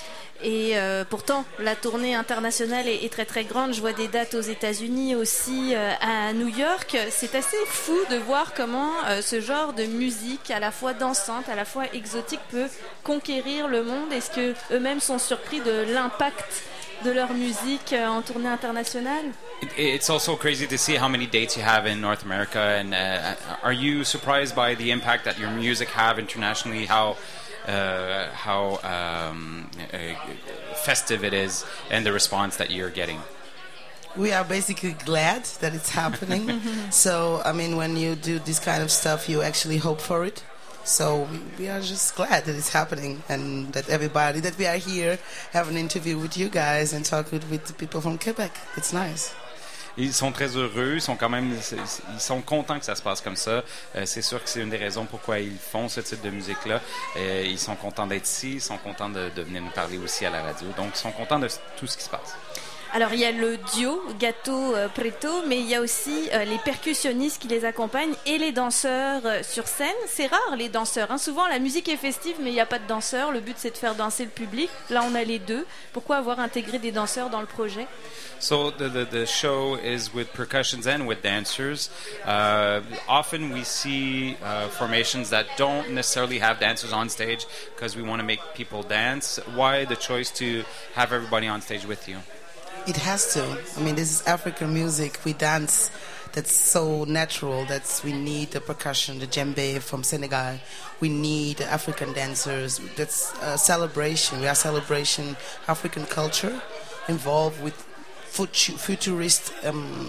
Et euh, pourtant, la tournée internationale est, est très très grande. Je vois des dates aux États-Unis aussi, euh, à New York. C'est assez fou de voir comment euh, ce genre de musique, à la fois dansante, à la fois exotique, peut conquérir le monde. Est-ce que eux-mêmes sont surpris de l'impact de leur musique en tournée internationale? It, it's also crazy to see how many dates you have in North America, and uh, are you surprised by the impact that your music have internationally? How uh, how um, uh, festive it is, and the response that you're getting? We are basically glad that it's happening. So, I mean, when you do this kind of stuff, you actually hope for it. So we are just glad that it's happening and that everybody, that we are here, have an interview with you guys and talk with, with the people from Quebec. It's nice. Ils sont très heureux, ils sont quand même, ils sont contents que ça se passe comme ça. Euh, c'est sûr que c'est une des raisons pourquoi ils font ce type de musique-là. Euh, ils sont contents d'être ici, ils sont contents de, de venir nous parler aussi à la radio. Donc, ils sont contents de tout ce qui se passe. Alors, il y a le duo Gato Preto, mais il y a aussi euh, les percussionnistes qui les accompagnent et les danseurs euh, sur scène. C'est rare, les danseurs. Hein. Souvent, la musique est festive, mais il n'y a pas de danseurs. Le but, c'est de faire danser le public. Là, on a les deux. Pourquoi avoir intégré des danseurs dans le projet? So the, the, the show is with percussions and with dancers. Uh, often we see uh, formations that don't necessarily have dancers on stage because we want to make people dance. Why the choice to have everybody on stage with you? It has to. I mean, this is African music. We dance. That's so natural. That's we need the percussion, the djembe from Senegal. We need African dancers. That's a celebration. We are celebrating African culture involved with futurist um,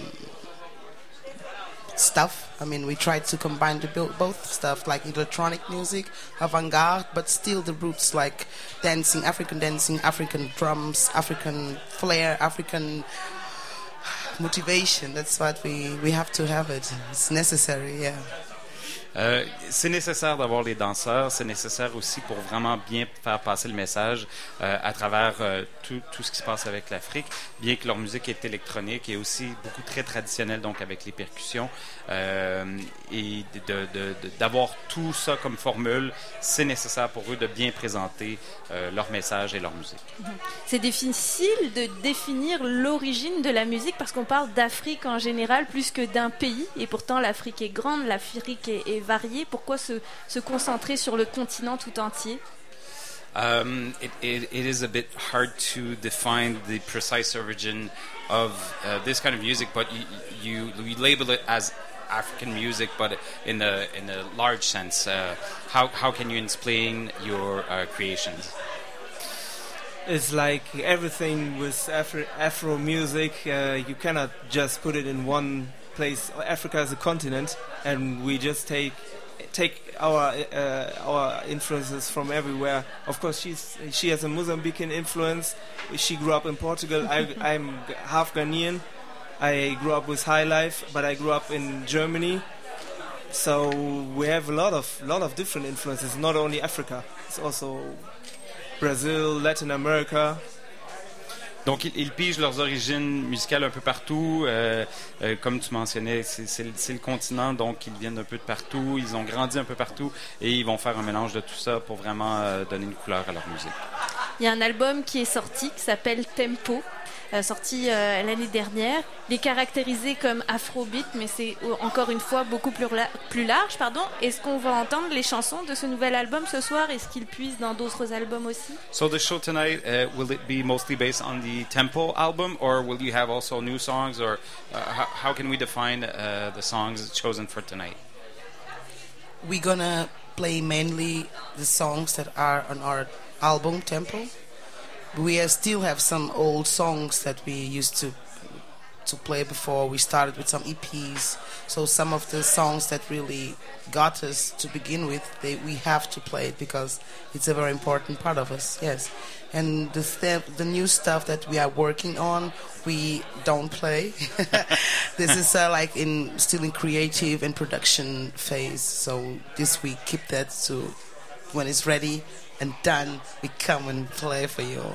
stuff. I mean, we try to combine the both stuff, like electronic music, avant-garde, but still the roots, like dancing, African dancing, African drums, African flair, African motivation. That's what we, we have to have it. It's necessary, yeah. Euh, c'est nécessaire d'avoir les danseurs, c'est nécessaire aussi pour vraiment bien faire passer le message euh, à travers euh, tout, tout ce qui se passe avec l'Afrique, bien que leur musique est électronique et aussi beaucoup très traditionnelle, donc avec les percussions. Euh, et de, de, de, d'avoir tout ça comme formule, c'est nécessaire pour eux de bien présenter euh, leur message et leur musique. C'est difficile de définir l'origine de la musique parce qu'on parle d'Afrique en général plus que d'un pays, et pourtant l'Afrique est grande, l'Afrique est, est variée. Pourquoi se, se concentrer sur le continent tout entier? Um, it, it, it is a bit hard to define the precise origin of uh, this kind of music, but you, you, you label it as African music, but in a in a large sense. Uh, how how can you explain your uh, creations? It's like everything with Afro, Afro music. Uh, you cannot just put it in one place. Africa is a continent, and we just take take our uh, our influences from everywhere. Of course, she's she has a Mozambican influence. She grew up in Portugal. I, I'm half Ghanaian, I grew up with high life, but I grew up in Germany. So we have a lot of lot of different influences. Not only Africa, it's also Brazil, Latin America. Donc, ils, ils pigent leurs origines musicales un peu partout. Euh, euh, comme tu mentionnais, c'est, c'est, c'est le continent, donc ils viennent un peu de partout. Ils ont grandi un peu partout et ils vont faire un mélange de tout ça pour vraiment euh, donner une couleur à leur musique. Il y a un album qui est sorti qui s'appelle Tempo, euh, sorti euh, l'année dernière. Il est caractérisé comme afrobeat, mais c'est encore une fois beaucoup plus, la- plus large. Pardon. Est-ce qu'on va entendre les chansons de ce nouvel album ce soir? Est-ce qu'il puise dans d'autres albums aussi? So the show tonight, uh, will it be mostly based on the Tempo album, or will you have also new songs, or uh, how, how can we define uh, the songs chosen for tonight? We're gonna play mainly the songs that are on our album Tempo. We uh, still have some old songs that we used to to play before. We started with some E Ps, so some of the songs that really got us to begin with, they, we have to play it because it's a very important part of us. Yes, and the th- the new stuff that we are working on, we don't play. This is uh, like in still in creative and production phase. So this we keep that to when it's ready and done, we come and play for you.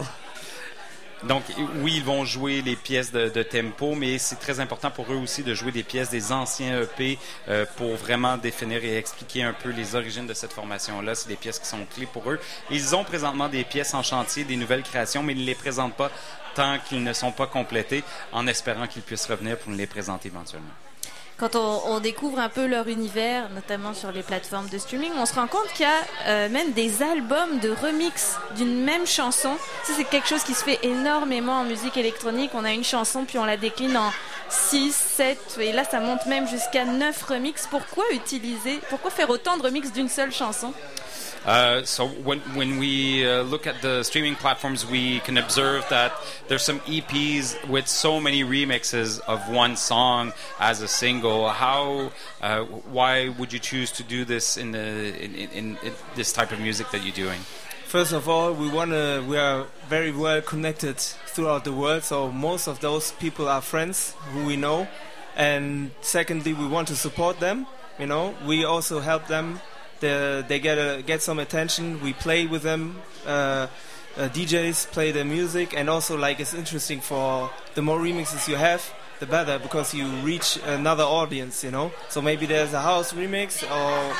Donc, oui, ils vont jouer les pièces de, de Tempo, mais c'est très important pour eux aussi de jouer des pièces des anciens E P euh, pour vraiment définir et expliquer un peu les origines de cette formation-là. C'est des pièces qui sont clés pour eux. Ils ont présentement des pièces en chantier, des nouvelles créations, mais ils ne les présentent pas tant qu'ils ne sont pas complétés, en espérant qu'ils puissent revenir pour nous les présenter éventuellement. Quand on, on découvre un peu leur univers, notamment sur les plateformes de streaming, on se rend compte qu'il y a euh, même des albums de remix d'une même chanson. Ça, c'est quelque chose qui se fait énormément en musique électronique. On a une chanson, puis on la décline en six, sept, et là, ça monte même jusqu'à neuf remixes. Pourquoi utiliser, pourquoi faire autant de remixes d'une seule chanson? Uh, so when when we uh, look at the streaming platforms, we can observe that there's some E Ps with so many remixes of one song as a single. How, uh, why would you choose to do this in the in, in, in this type of music that you're doing? First of all, we wanna we are very well connected throughout the world, so most of those people are friends who we know. And secondly, we want to support them. You know, we also help them. The, they get a, get some attention. We play with them. Uh, uh, D Js play their music, and also like it's interesting for the more remixes you have, the better, because you reach another audience. You know, so maybe there's a house remix or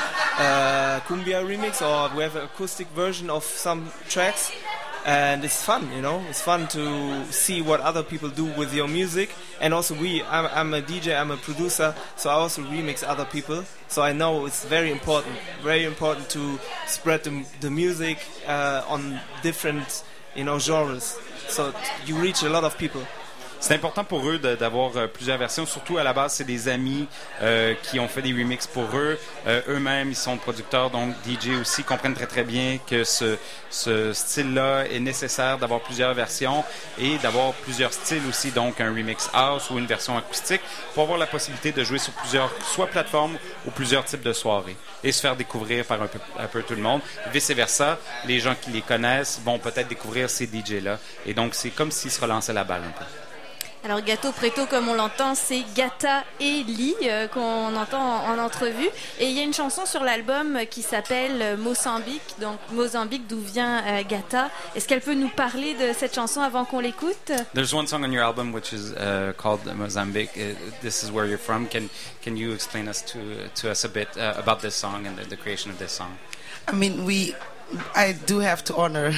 a cumbia remix, or we have an acoustic version of some tracks, and it's fun. You know, it's fun to see what other people do with your music. And also we, I'm, I'm a D J, I'm a producer, so I also remix other people. So I know it's very important, very important to spread the, the music uh, on different, you know, genres. So you reach a lot of people. C'est important pour eux de, d'avoir euh, plusieurs versions. Surtout, à la base, c'est des amis euh, qui ont fait des remixes pour eux. Euh, eux-mêmes, ils sont producteurs, donc D J aussi, comprennent très très bien que ce, ce style-là est nécessaire d'avoir plusieurs versions et d'avoir plusieurs styles aussi, donc un remix house ou une version acoustique, pour avoir la possibilité de jouer sur plusieurs, soit plateformes ou plusieurs types de soirées et se faire découvrir par un peu, un peu tout le monde. Vice-versa, les gens qui les connaissent vont peut-être découvrir ces D J-là. Et donc, c'est comme s'ils se relançaient la balle un peu. Alors Gato Preto, comme on l'entend, c'est Gata et Lee euh, qu'on entend en, en entrevue. Et il y a une chanson sur l'album qui s'appelle Mozambique, donc Mozambique d'où vient euh, Gata. Est-ce qu'elle peut nous parler de cette chanson avant qu'on l'écoute? There's one song on your album which is uh, called Mozambique. Uh, this is where you're from. Can can you explain us to to us a bit uh, about this song and the, the creation of this song? I mean, we. I do have to honor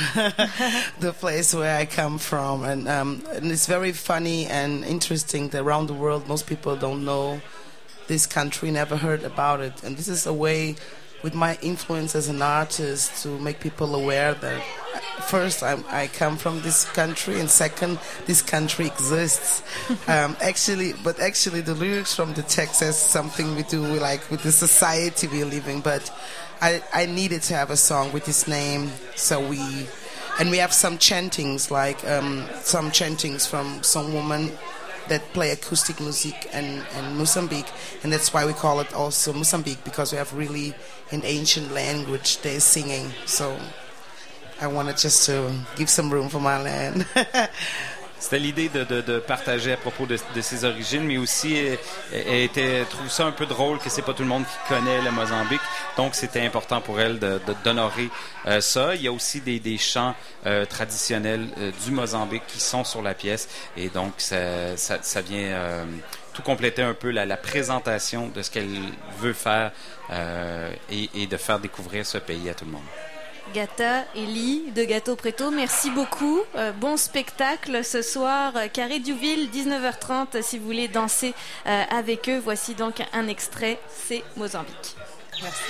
the place where I come from, and, um, and it's very funny and interesting that around the world most people don't know this country, never heard about it, and this is a way with my influence as an artist to make people aware that first I'm, I come from this country, and second, this country exists. um, actually, but actually the lyrics from the text has something we do like with the society we're living, but I, I needed to have a song with his name, so we, and we have some chantings, like um, some chantings from some women that play acoustic music in, in Mozambique, and that's why we call it also Mozambique, because we have really an ancient language they're singing, so I wanted just to give some room for my land. C'était l'idée de, de, de partager à propos de, de ses origines, mais aussi elle, elle était trouve ça un peu drôle que c'est pas tout le monde qui connaît le Mozambique, donc c'était important pour elle de, de d'honorer euh, ça. Il y a aussi des, des chants euh, traditionnels euh, du Mozambique qui sont sur la pièce, et donc ça, ça, ça vient euh, tout compléter un peu la, la présentation de ce qu'elle veut faire euh, et, et de faire découvrir ce pays à tout le monde. Gata et Lee de Gato Preto, merci beaucoup. Euh, bon spectacle ce soir, Carré Duville, dix-neuf heures trente, si vous voulez danser euh, avec eux. Voici donc un extrait, c'est Mozambique. Merci.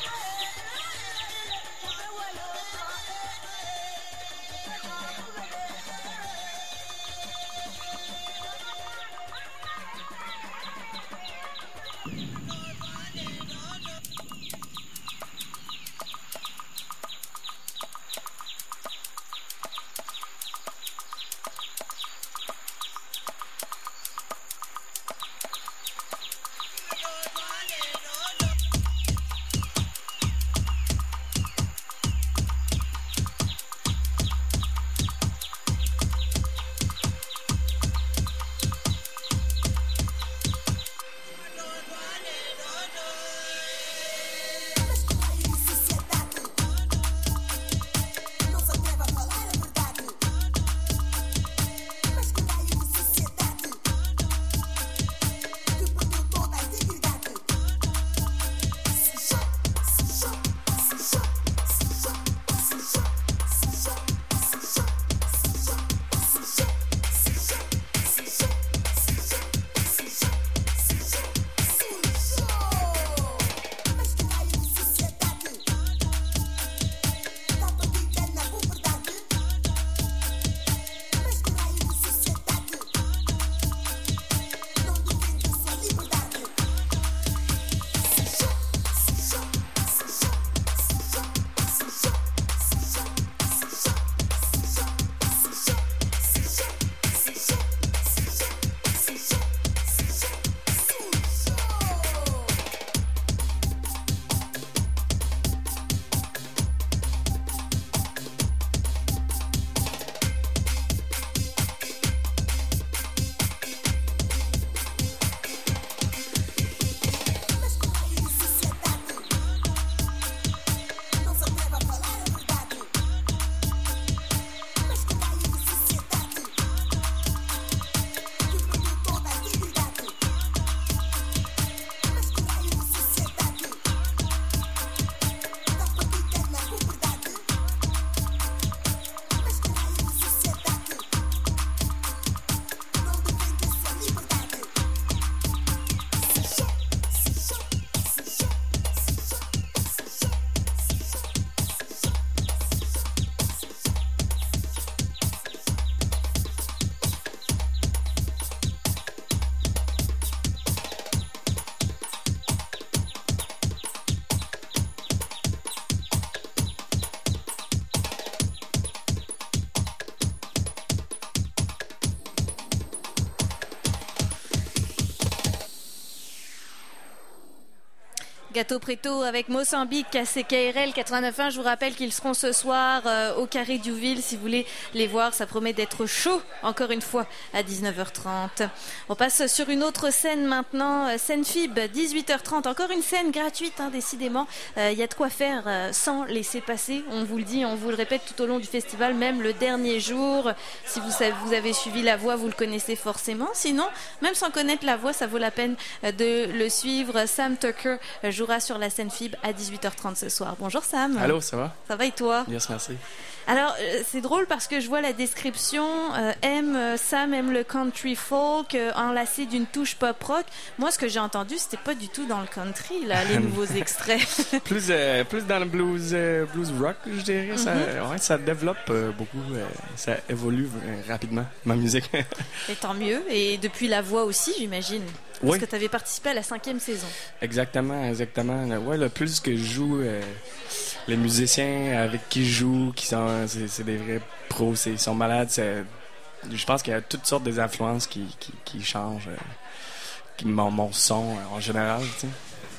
Gato Preto avec Mozambique à C K R L quatre-vingt-neuf point un. Je vous rappelle qu'ils seront ce soir euh, au Carré Duville. Si vous voulez les voir, ça promet d'être chaud, encore une fois, à dix-neuf heures trente. On passe sur une autre scène maintenant, euh, scène F I B, dix-huit heures trente. Encore une scène gratuite, hein, décidément. Il euh, y a de quoi faire euh, sans laisser passer. On vous le dit, on vous le répète tout au long du festival, même le dernier jour. Si vous, savez, vous avez suivi La Voix, vous le connaissez forcément. Sinon, même sans connaître La Voix, ça vaut la peine euh, de le suivre. Sam Tucker euh, jouera sur la scène F I B à dix-huit heures trente ce soir. Bonjour Sam. Allô, ça va? Ça va et toi? Yes, merci. Alors, euh, c'est drôle parce que je vois la description, euh, aime, euh, Sam aime le country folk, euh, enlacé d'une touche pop rock. Moi, ce que j'ai entendu, c'était pas du tout dans le country, là, les nouveaux extraits. plus, euh, plus dans le blues, euh, blues rock, je dirais. Mm-hmm. Ça, ouais, ça développe euh, beaucoup, euh, ça évolue euh, rapidement, ma musique. Et tant mieux. Et depuis La Voix aussi, j'imagine. Parce oui. que tu avais participé à la cinquième saison. Exactement, exactement. Ouais, le plus que je joue, euh, les musiciens avec qui je joue, qui sont, c'est, c'est des vrais pros, c'est, ils sont malades. C'est, je pense qu'il y a toutes sortes des influences qui, qui, qui changent, euh, qui, mon, mon son euh, en général, tu sais.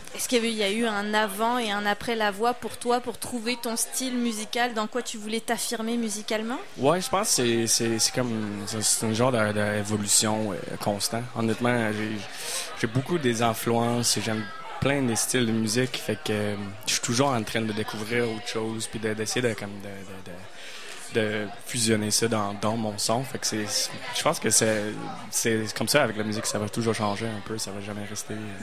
Est-ce qu'il y, avait, il y a eu un avant et un après la voix pour toi, pour trouver ton style musical, dans quoi tu voulais t'affirmer musicalement? Ouais, je pense que c'est, c'est, c'est comme c'est, c'est un genre de- d'évolution euh, constant. Honnêtement, j'ai, j'ai beaucoup des influences et j'aime plein des styles de musique, fait que euh, je suis toujours en train de découvrir autre chose puis de, d'essayer de comme de, de, de de fusionner ça dans, dans mon son. Fait que c'est, c'est- je pense que c'est, c'est comme ça avec la musique, ça va toujours changer un peu, ça va jamais rester. euh.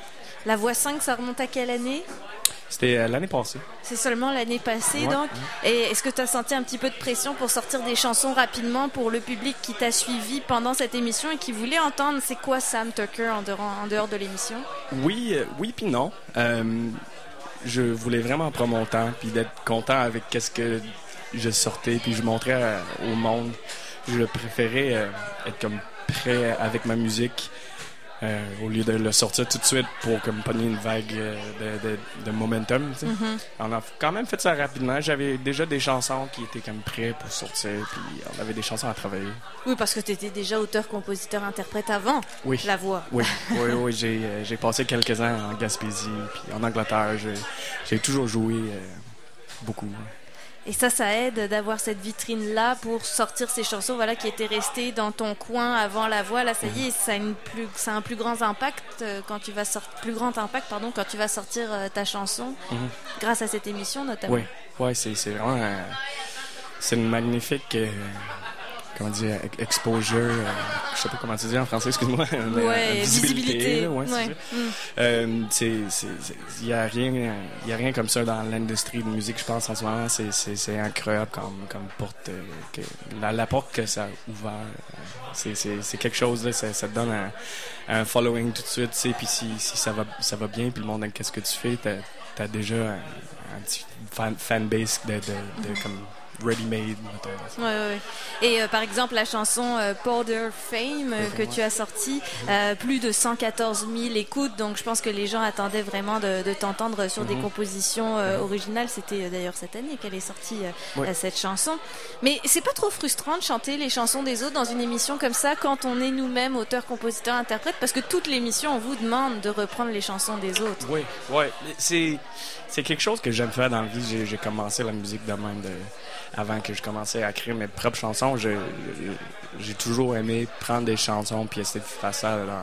La voix cinq, ça remonte à quelle année? C'était euh, l'année passée. C'est seulement l'année passée, Ouais, donc. Et est-ce que tu as senti un petit peu de pression pour sortir des chansons rapidement pour le public qui t'a suivi pendant cette émission et qui voulait entendre c'est quoi Sam Tucker en dehors, en dehors de l'émission? Oui, euh, oui puis non. Euh, je voulais vraiment prendre mon temps puis d'être content avec qu'est-ce que je sortais puis je montrais à- au monde. Je préférais euh, être comme prêt avec ma musique euh, au lieu de le sortir tout de suite pour comme pogner une vague euh, de, de, de momentum. Tu sais. Mhm. On a quand même fait ça rapidement. J'avais déjà des chansons qui étaient comme prêtes pour sortir puis on avait des chansons à travailler. Oui, parce que tu étais déjà auteur, compositeur, interprète avant Oui. la voix. Oui, oui, oui. J'ai, euh, j'ai passé quelques ans en Gaspésie, puis en Angleterre. J'ai, j'ai toujours joué euh, beaucoup. Et ça, ça aide d'avoir cette vitrine-là pour sortir ces chansons voilà, qui étaient restées dans ton coin avant la voix. Là, ça y est, ça a, une plus, ça a un plus grand impact euh, quand tu vas sortir, plus grand impact, pardon, quand tu vas sortir euh, ta chanson, Mhm. grâce à cette émission notamment. Oui, ouais, c'est, c'est vraiment... euh, c'est une magnifique... euh, comment dire, ex- exposure, euh, je sais pas comment tu dis en français, excuse-moi. mais, Ouais, euh, visibilité. là, ouais, c'est Ouais. ça. Mm. Euh, c'est, c'est, c'est- y a rien, y a rien comme ça dans l'industrie de musique, je pense en ce moment. C'est, c'est, c'est incroyable comme, comme porte, euh, que, la, la porte que ça a ouvert. euh, c'est, c'est, c'est quelque chose là, ça, ça te donne un, un following tout de suite, tu sais. Puis si, si ça va, ça va bien, puis le monde aime qu'est-ce que tu fais, t'as, t'as déjà un, un petit fan, fanbase de, de, de, Mhm. comme ready-made, mettons. Ouais, ouais, ouais. Et euh, par exemple, la chanson euh, Powder Fame euh, que tu as sortie, euh, plus de cent quatorze mille écoutes, donc je pense que les gens attendaient vraiment de, de t'entendre sur des Mhm. compositions euh, originales. C'était euh, d'ailleurs cette année qu'elle est sortie, euh, Ouais. euh, cette chanson. Mais c'est pas trop frustrant de chanter les chansons des autres dans une émission comme ça quand on est nous-mêmes auteurs, compositeurs, interprètes, parce que toute l'émission, on vous demande de reprendre les chansons des autres. Oui, oui. C'est, c'est quelque chose que j'aime faire dans la vie. J'ai, j'ai commencé la musique de même de, avant que je commençais à créer mes propres chansons. Je, je- j'ai toujours aimé prendre des chansons puis essayer de faire ça dans,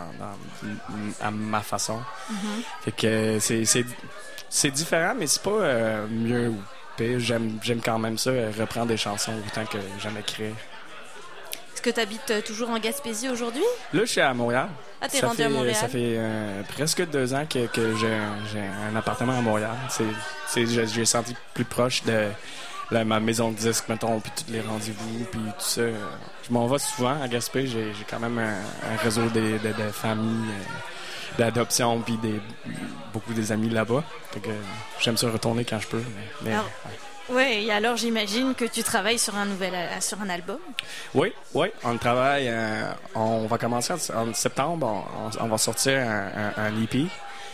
dans- à ma façon. Mhm. Fait que c'est, c'est, c'est différent, mais c'est pas euh, mieux ou pire. J'aime, j'aime quand même ça, euh, reprendre des chansons autant que j'aime écrire. Est-ce que tu habites toujours en Gaspésie aujourd'hui? Là, je suis à Montréal. Ah, t'es Ça rendu fait, à Montréal? Ça fait euh, presque deux ans que, que j'ai, un, j'ai un appartement à Montréal. C'est, c'est, j'ai, j'ai senti plus proche de la, ma maison de disque, mettons, puis tous les rendez-vous, puis tout ça. Je m'en vais souvent à Gaspé. J'ai, j'ai quand même un, un réseau de, de, de familles, euh, d'adoption, puis des, beaucoup des amis là-bas. Fait que j'aime ça retourner quand je peux. Mais, mais, Alors- ouais. Oui, et alors j'imagine que tu travailles sur un nouvel euh, sur un album. Oui, oui, on travaille. euh, on va commencer en, en septembre. On, on- on va sortir un, un, un E P.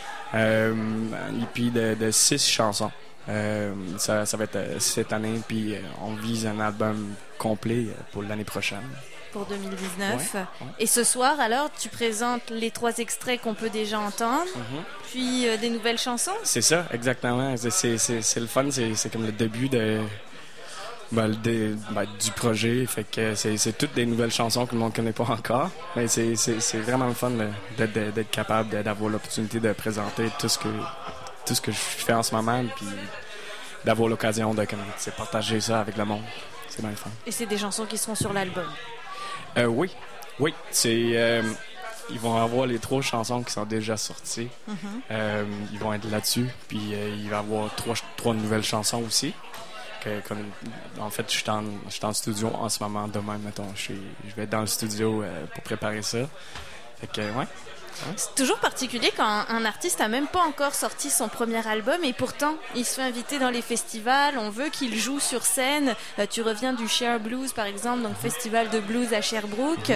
Euh, un E P de, de six chansons. Euh, ça, ça va être euh, cette année, puis euh, on vise un album complet euh, pour l'année prochaine. Pour deux mille dix-neuf. Ouais, ouais. Et ce soir, alors, tu présentes les trois extraits qu'on peut déjà entendre, Mhm. puis euh, des nouvelles chansons. C'est ça, exactement. C'est, c'est, c'est, c'est le fun, c'est, c'est comme le début de, ben, le dé- ben, du projet. Fait que c'est, c'est toutes des nouvelles chansons que le monde ne connaît pas encore. Mais c'est, c'est, c'est vraiment le fun de- de- de- d'être capable de- d'avoir l'opportunité de présenter tout ce que, tout ce que je fais en ce moment, puis d'avoir l'occasion de comme, tu sais, partager ça avec le monde. C'est bien le fun. Et c'est des chansons qui seront sur l'album. Euh, oui, oui. C'est, euh, ils vont avoir les trois chansons qui sont déjà sorties. Mhm. Euh, ils vont être là-dessus. Puis euh, il va y avoir trois, trois nouvelles chansons aussi. Que, comme- en fait, je suis en, je suis en studio en ce moment. Demain, mettons, je, suis, je vais être dans le studio euh, pour préparer ça. Fait que, ouais. C'est toujours particulier quand un, un artiste a même pas encore sorti son premier album et pourtant il se fait inviter dans les festivals, on veut qu'il joue sur scène. Euh, tu reviens du Cher Blues par exemple, donc festival de blues à Sherbrooke.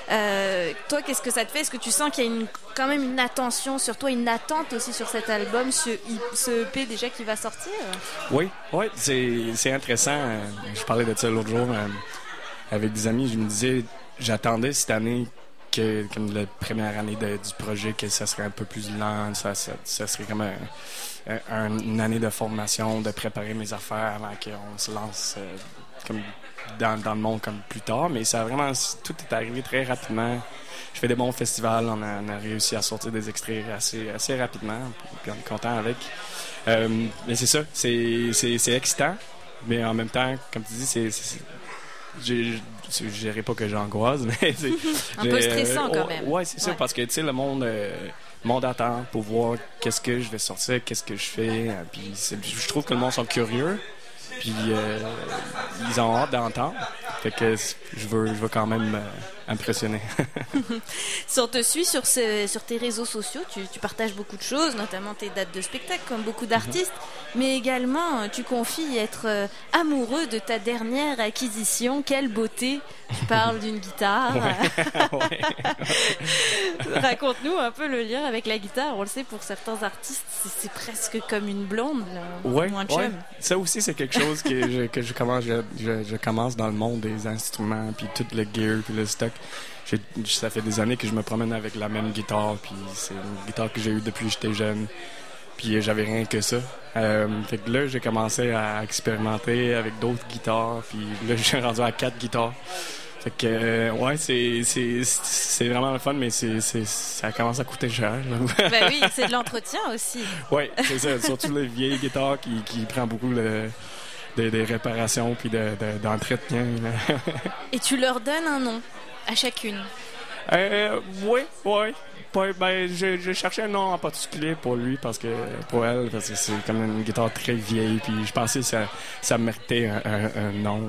Euh, toi, qu'est-ce que ça te fait? Est-ce que tu sens qu'il y a une, quand même une attention sur toi, une attente aussi sur cet album, ce, ce E P déjà qui va sortir? Oui, oui, c'est, c'est intéressant. Euh, Je parlais de ça l'autre jour euh, avec des amis. Je me disais, j'attendais cette année que comme la première année de, du projet, que ça serait un peu plus lent, ça, ça, ça serait comme un, un, une année de formation, de préparer mes affaires avant qu'on se lance euh, comme dans, dans le monde comme plus tard. Mais ça a vraiment, tout est arrivé très rapidement. Je fais des bons festivals, on a, on a réussi à sortir des extraits assez, assez rapidement, puis on est content avec. Euh, mais c'est ça, c'est, c'est, c'est excitant, mais en même temps, comme tu dis, c'est... c'est, c'est je dirais pas que j'angoisse, mais c'est un peu stressant euh, quand même. Ouais, c'est ça, ouais. Parce que tu sais, le monde, euh, monde attend pour voir qu'est-ce que je vais sortir, qu'est-ce que je fais. Euh, puis je trouve que le monde sont curieux, puis euh, ils ont hâte d'entendre. Fait que je veux, je veux quand même euh, impressionner. Si on te suit sur, ce, sur tes réseaux sociaux, tu, tu partages beaucoup de choses, notamment tes dates de spectacle, comme beaucoup d'artistes, mm-hmm. mais également tu confies être euh, amoureux de ta dernière acquisition. Quelle beauté! Tu parles d'une guitare. Ouais. Ouais. Raconte-nous un peu le lien avec la guitare. On le sait, pour certains artistes, c'est, c'est presque comme une blonde, là, ouais, moins de ouais. chum. Ça aussi, c'est quelque chose que je, que je commence, je, je, je commence dans le monde des instruments, puis tout le gear, puis le stock. J'ai, ça fait des années que je me promène avec la même guitare, puis c'est une guitare que j'ai eue depuis que j'étais jeune. Puis j'avais rien que ça. Euh, fait que là, j'ai commencé à expérimenter avec d'autres guitares, puis là, je suis rendu à quatre guitares. Fait que, euh, ouais, c'est, c'est, c'est vraiment le fun, mais c'est, c'est, ça commence à coûter cher. Ben oui, c'est de l'entretien aussi. Oui, c'est ça. Surtout les vieilles guitares qui, qui prennent beaucoup le, des, des réparations puis de, de, d'entretien. Et tu leur donnes un nom à chacune? Euh, oui, oui. Ben, je, je cherchais un nom en particulier pour lui, parce que pour elle, parce que c'est comme une guitare très vieille, puis je pensais que ça, ça méritait un, un, un nom.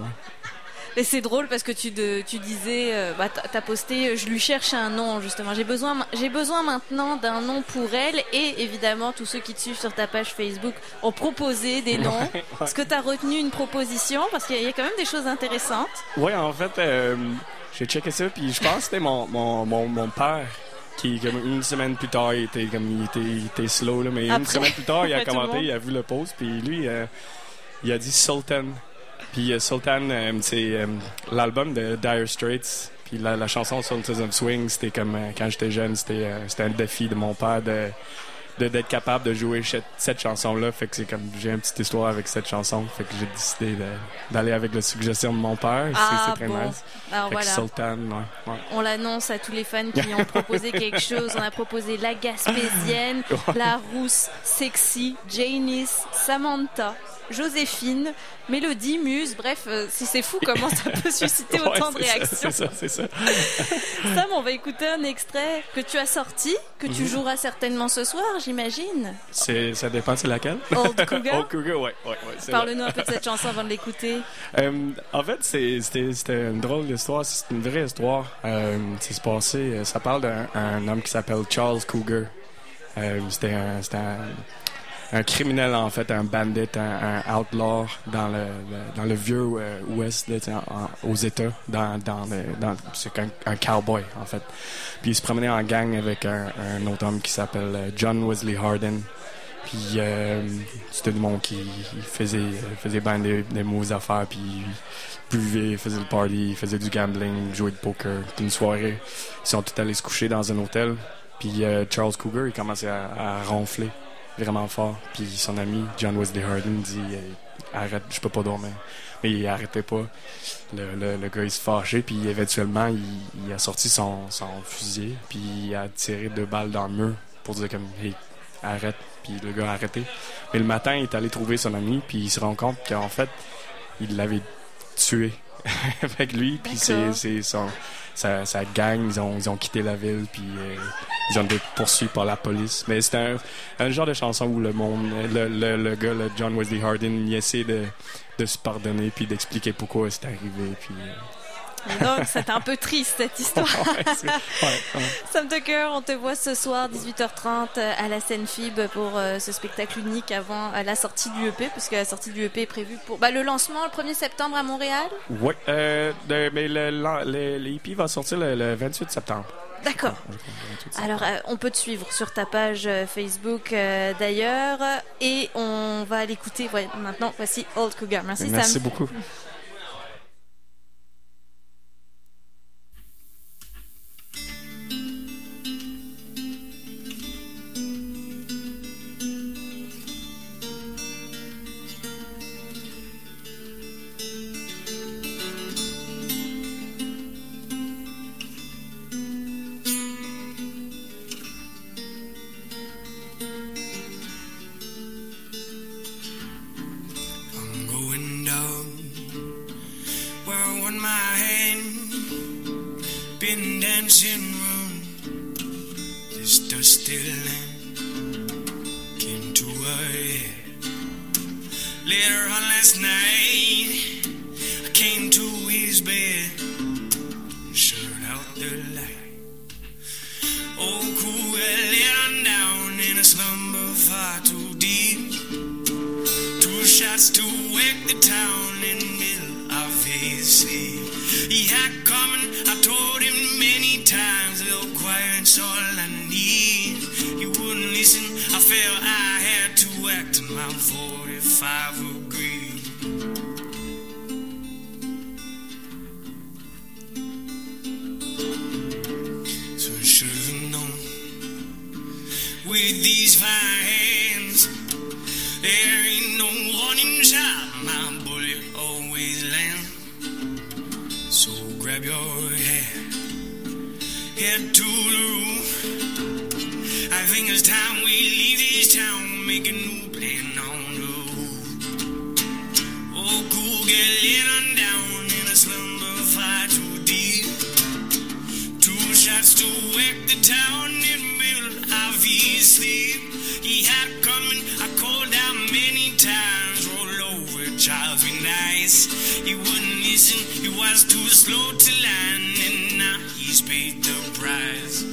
Et c'est drôle parce que tu, de, tu disais, euh, bah, t'as posté, je lui cherche un nom justement. J'ai besoin, j'ai besoin maintenant d'un nom pour elle, et évidemment tous ceux qui te suivent sur ta page Facebook ont proposé des noms. Ouais, ouais. Est-ce que t'as retenu une proposition? Parce qu'il y a quand même des choses intéressantes. Oui, en fait, euh, j'ai checké ça, puis je pense que c'était mon, mon, mon, mon père qui, comme une semaine plus tard, il était, comme, il était, il était slow, là, mais Après, une semaine plus tard, il a commenté, il a vu le post, puis lui, euh, il a dit Sultan. Puis uh, Sultan, euh, c'est euh, l'album de Dire Straits. Puis la, la chanson Sultans of Swing, c'était comme euh, quand j'étais jeune, c'était, euh, c'était un défi de mon père de, de, d'être capable de jouer cette, cette chanson-là. Fait que c'est comme, j'ai une petite histoire avec cette chanson. Fait que j'ai décidé de, d'aller avec la suggestion de mon père. Ah, c'est, c'est très bon. nice. Alors fait voilà. que Sultan, ouais, ouais. On l'annonce à tous les fans qui ont proposé quelque chose. On a proposé la Gaspésienne, la Rousse, Sexy, Janice, Samantha, Joséphine, Mélodie, Muse, bref, euh, si c'est fou comment ça peut susciter ouais, autant de réactions. Ça, c'est ça, c'est ça. Sam, on va écouter un extrait que tu as sorti, que tu mm-hmm. joueras certainement ce soir, j'imagine. C'est, ça dépend, c'est laquelle? Old Cougar. Old Cougar, ouais. ouais, ouais Parle-nous un peu de cette chanson avant de l'écouter. Euh, en fait, c'est, c'était, c'était une drôle d'histoire, c'est une vraie histoire. Euh, c'est passé, ça parle d'un un homme qui s'appelle Charles Cougar. Euh, c'était un... C'était un un criminel, en fait, un bandit, un, un outlaw dans le, le dans le vieux euh, ouest là, en, en, aux États, dans dans, le, dans c'est un, un cowboy en fait. Puis il se promenait en gang avec un, un autre homme qui s'appelle John Wesley Hardin. Puis euh, c'était du monde qui faisait faisait bien des, des mauvaises affaires, puis buvait, faisait le party, faisait du gambling, jouait de poker. Puis une soirée, ils sont tous allés se coucher dans un hôtel. Puis euh, Charles Cougar, il commençait à, à ronfler vraiment fort. Puis son ami, John Wesley Hardin, dit « Arrête, je peux pas dormir. » Mais il arrêtait pas. Le, le, le gars, il se fâchait, puis éventuellement, il, il a sorti son, son fusil, puis il a tiré deux balles dans le mur pour dire comme « Hey, arrête. » Puis le gars a arrêté. Mais le matin, il est allé trouver son ami, puis il se rend compte qu'en fait, il l'avait tué avec lui, puis c'est, c'est son... Sa, sa gang, ils ont, ils ont quitté la ville, puis euh, ils ont été poursuivis par la police. Mais c'est un, un genre de chanson où le monde, le, le, le gars, le John Wesley Hardin, il essaie de, de se pardonner, puis d'expliquer pourquoi c'est arrivé. Puis, euh... Donc, c'est un peu triste, cette histoire. ouais, ouais, ouais. Sam Tucker, on te voit ce soir, dix-huit heures trente, à la scène F I B pour euh, ce spectacle unique avant à la sortie du E P, puisque la sortie du E P est prévue pour bah, le lancement le premier septembre à Montréal. Oui, euh, mais le, le, le, le E P va sortir le, le vingt-huit septembre. D'accord. Alors, euh, on peut te suivre sur ta page euh, Facebook euh, d'ailleurs, et on va l'écouter ouais, maintenant. Voici Old Cougar. Merci, Sam. Merci beaucoup. been dancing room. This dusty land came to her head. Later on last night, I came to his bed and shut out the light. Oh, cool, I laid on down in a slumber far too deep. Two shots to wake the town in the middle of his sleep. He had coming, I told him many times, a little quiet's all I need. He wouldn't listen, I felt I had to act, and my forty-five agreed. So I should've known, with these fine hands, there ain't no warning shot, my bullet always lands. So grab your hand, head to the roof. I think it's time we leave this town, make a new plan on the roof. Oh, cool, get laid on down in a slumber far too deep. Two shots to wake the town in the middle of his sleep. He had coming, I called out many times. Roll over, Charles, be nice. He wouldn't listen, he was too slow to land, and now he's paid the price.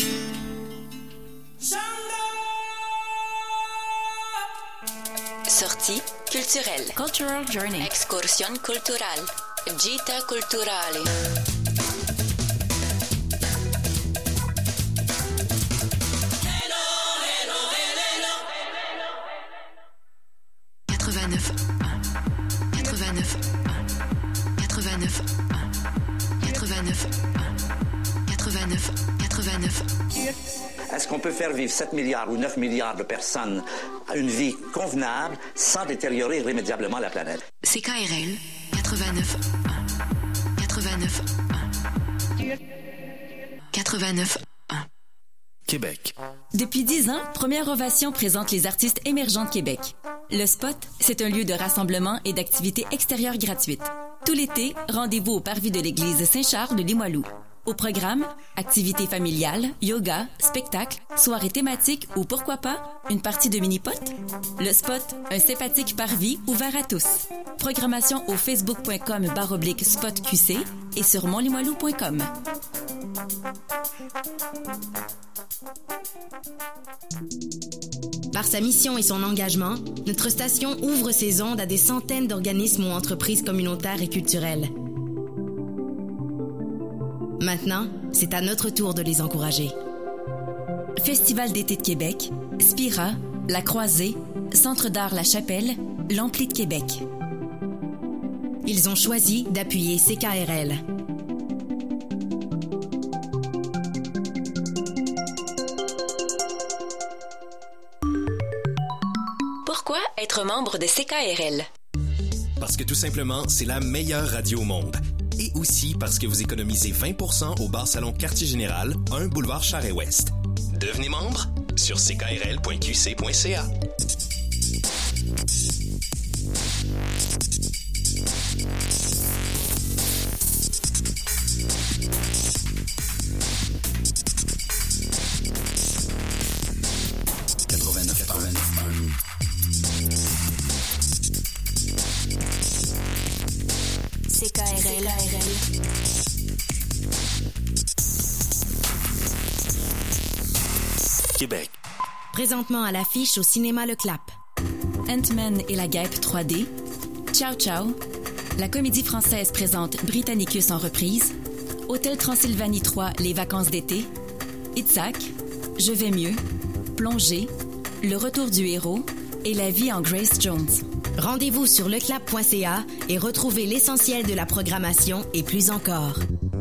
Sortie culturelle. Cultural Journey. Excursión cultural. Gita culturale. quatre-vingt-neuf quatre-vingt-neuf quatre-vingt-neuf quatre-vingt-neuf quatre-vingt-neuf quatre-vingt-neuf. Est-ce qu'on peut faire vivre sept milliards ou neuf milliards de personnes à une vie convenable sans détériorer irrémédiablement la planète? C K R L quatre-vingt-neuf quatre-vingt-neuf quatre-vingt-neuf Québec. Depuis dix ans, Première Ovation présente les artistes émergents de Québec. Le Spot, c'est un lieu de rassemblement et d'activités extérieures gratuites. Tout l'été, rendez-vous au parvis de l'église Saint-Charles de Limoilou. Au programme, activités familiales, yoga, spectacles, soirées thématiques ou pourquoi pas, une partie de mini-pot? Le Spot, un sympathique parvis ouvert à tous. Programmation au facebook.com barre oblique spotqc et sur montlimoilou point com. Par sa mission et son engagement, notre station ouvre ses ondes à des centaines d'organismes ou entreprises communautaires et culturelles. Maintenant, c'est à notre tour de les encourager. Festival d'été de Québec, Spira, La Croisée, Centre d'art La Chapelle, l'Ampli de Québec. Ils ont choisi d'appuyer C K R L. Pourquoi être membre de C K R L? Parce que tout simplement, c'est la meilleure radio au monde. Et aussi parce que vous économisez vingt pour cent au bar salon Quartier Général, un boulevard Charest-Ouest. Devenez membre sur c k r l point q c point c a. C K R L, A R L. Québec. Présentement à l'affiche au cinéma Le Clap. Ant-Man et la guêpe trois D, Ciao Ciao, la comédie française présente Britannicus en reprise, Hôtel Transylvanie trois, Les vacances d'été, Itzhak, Je vais mieux, Plongée, Le retour du héros et La vie en Grace Jones. Rendez-vous sur leclap point c a et retrouvez l'essentiel de la programmation et plus encore.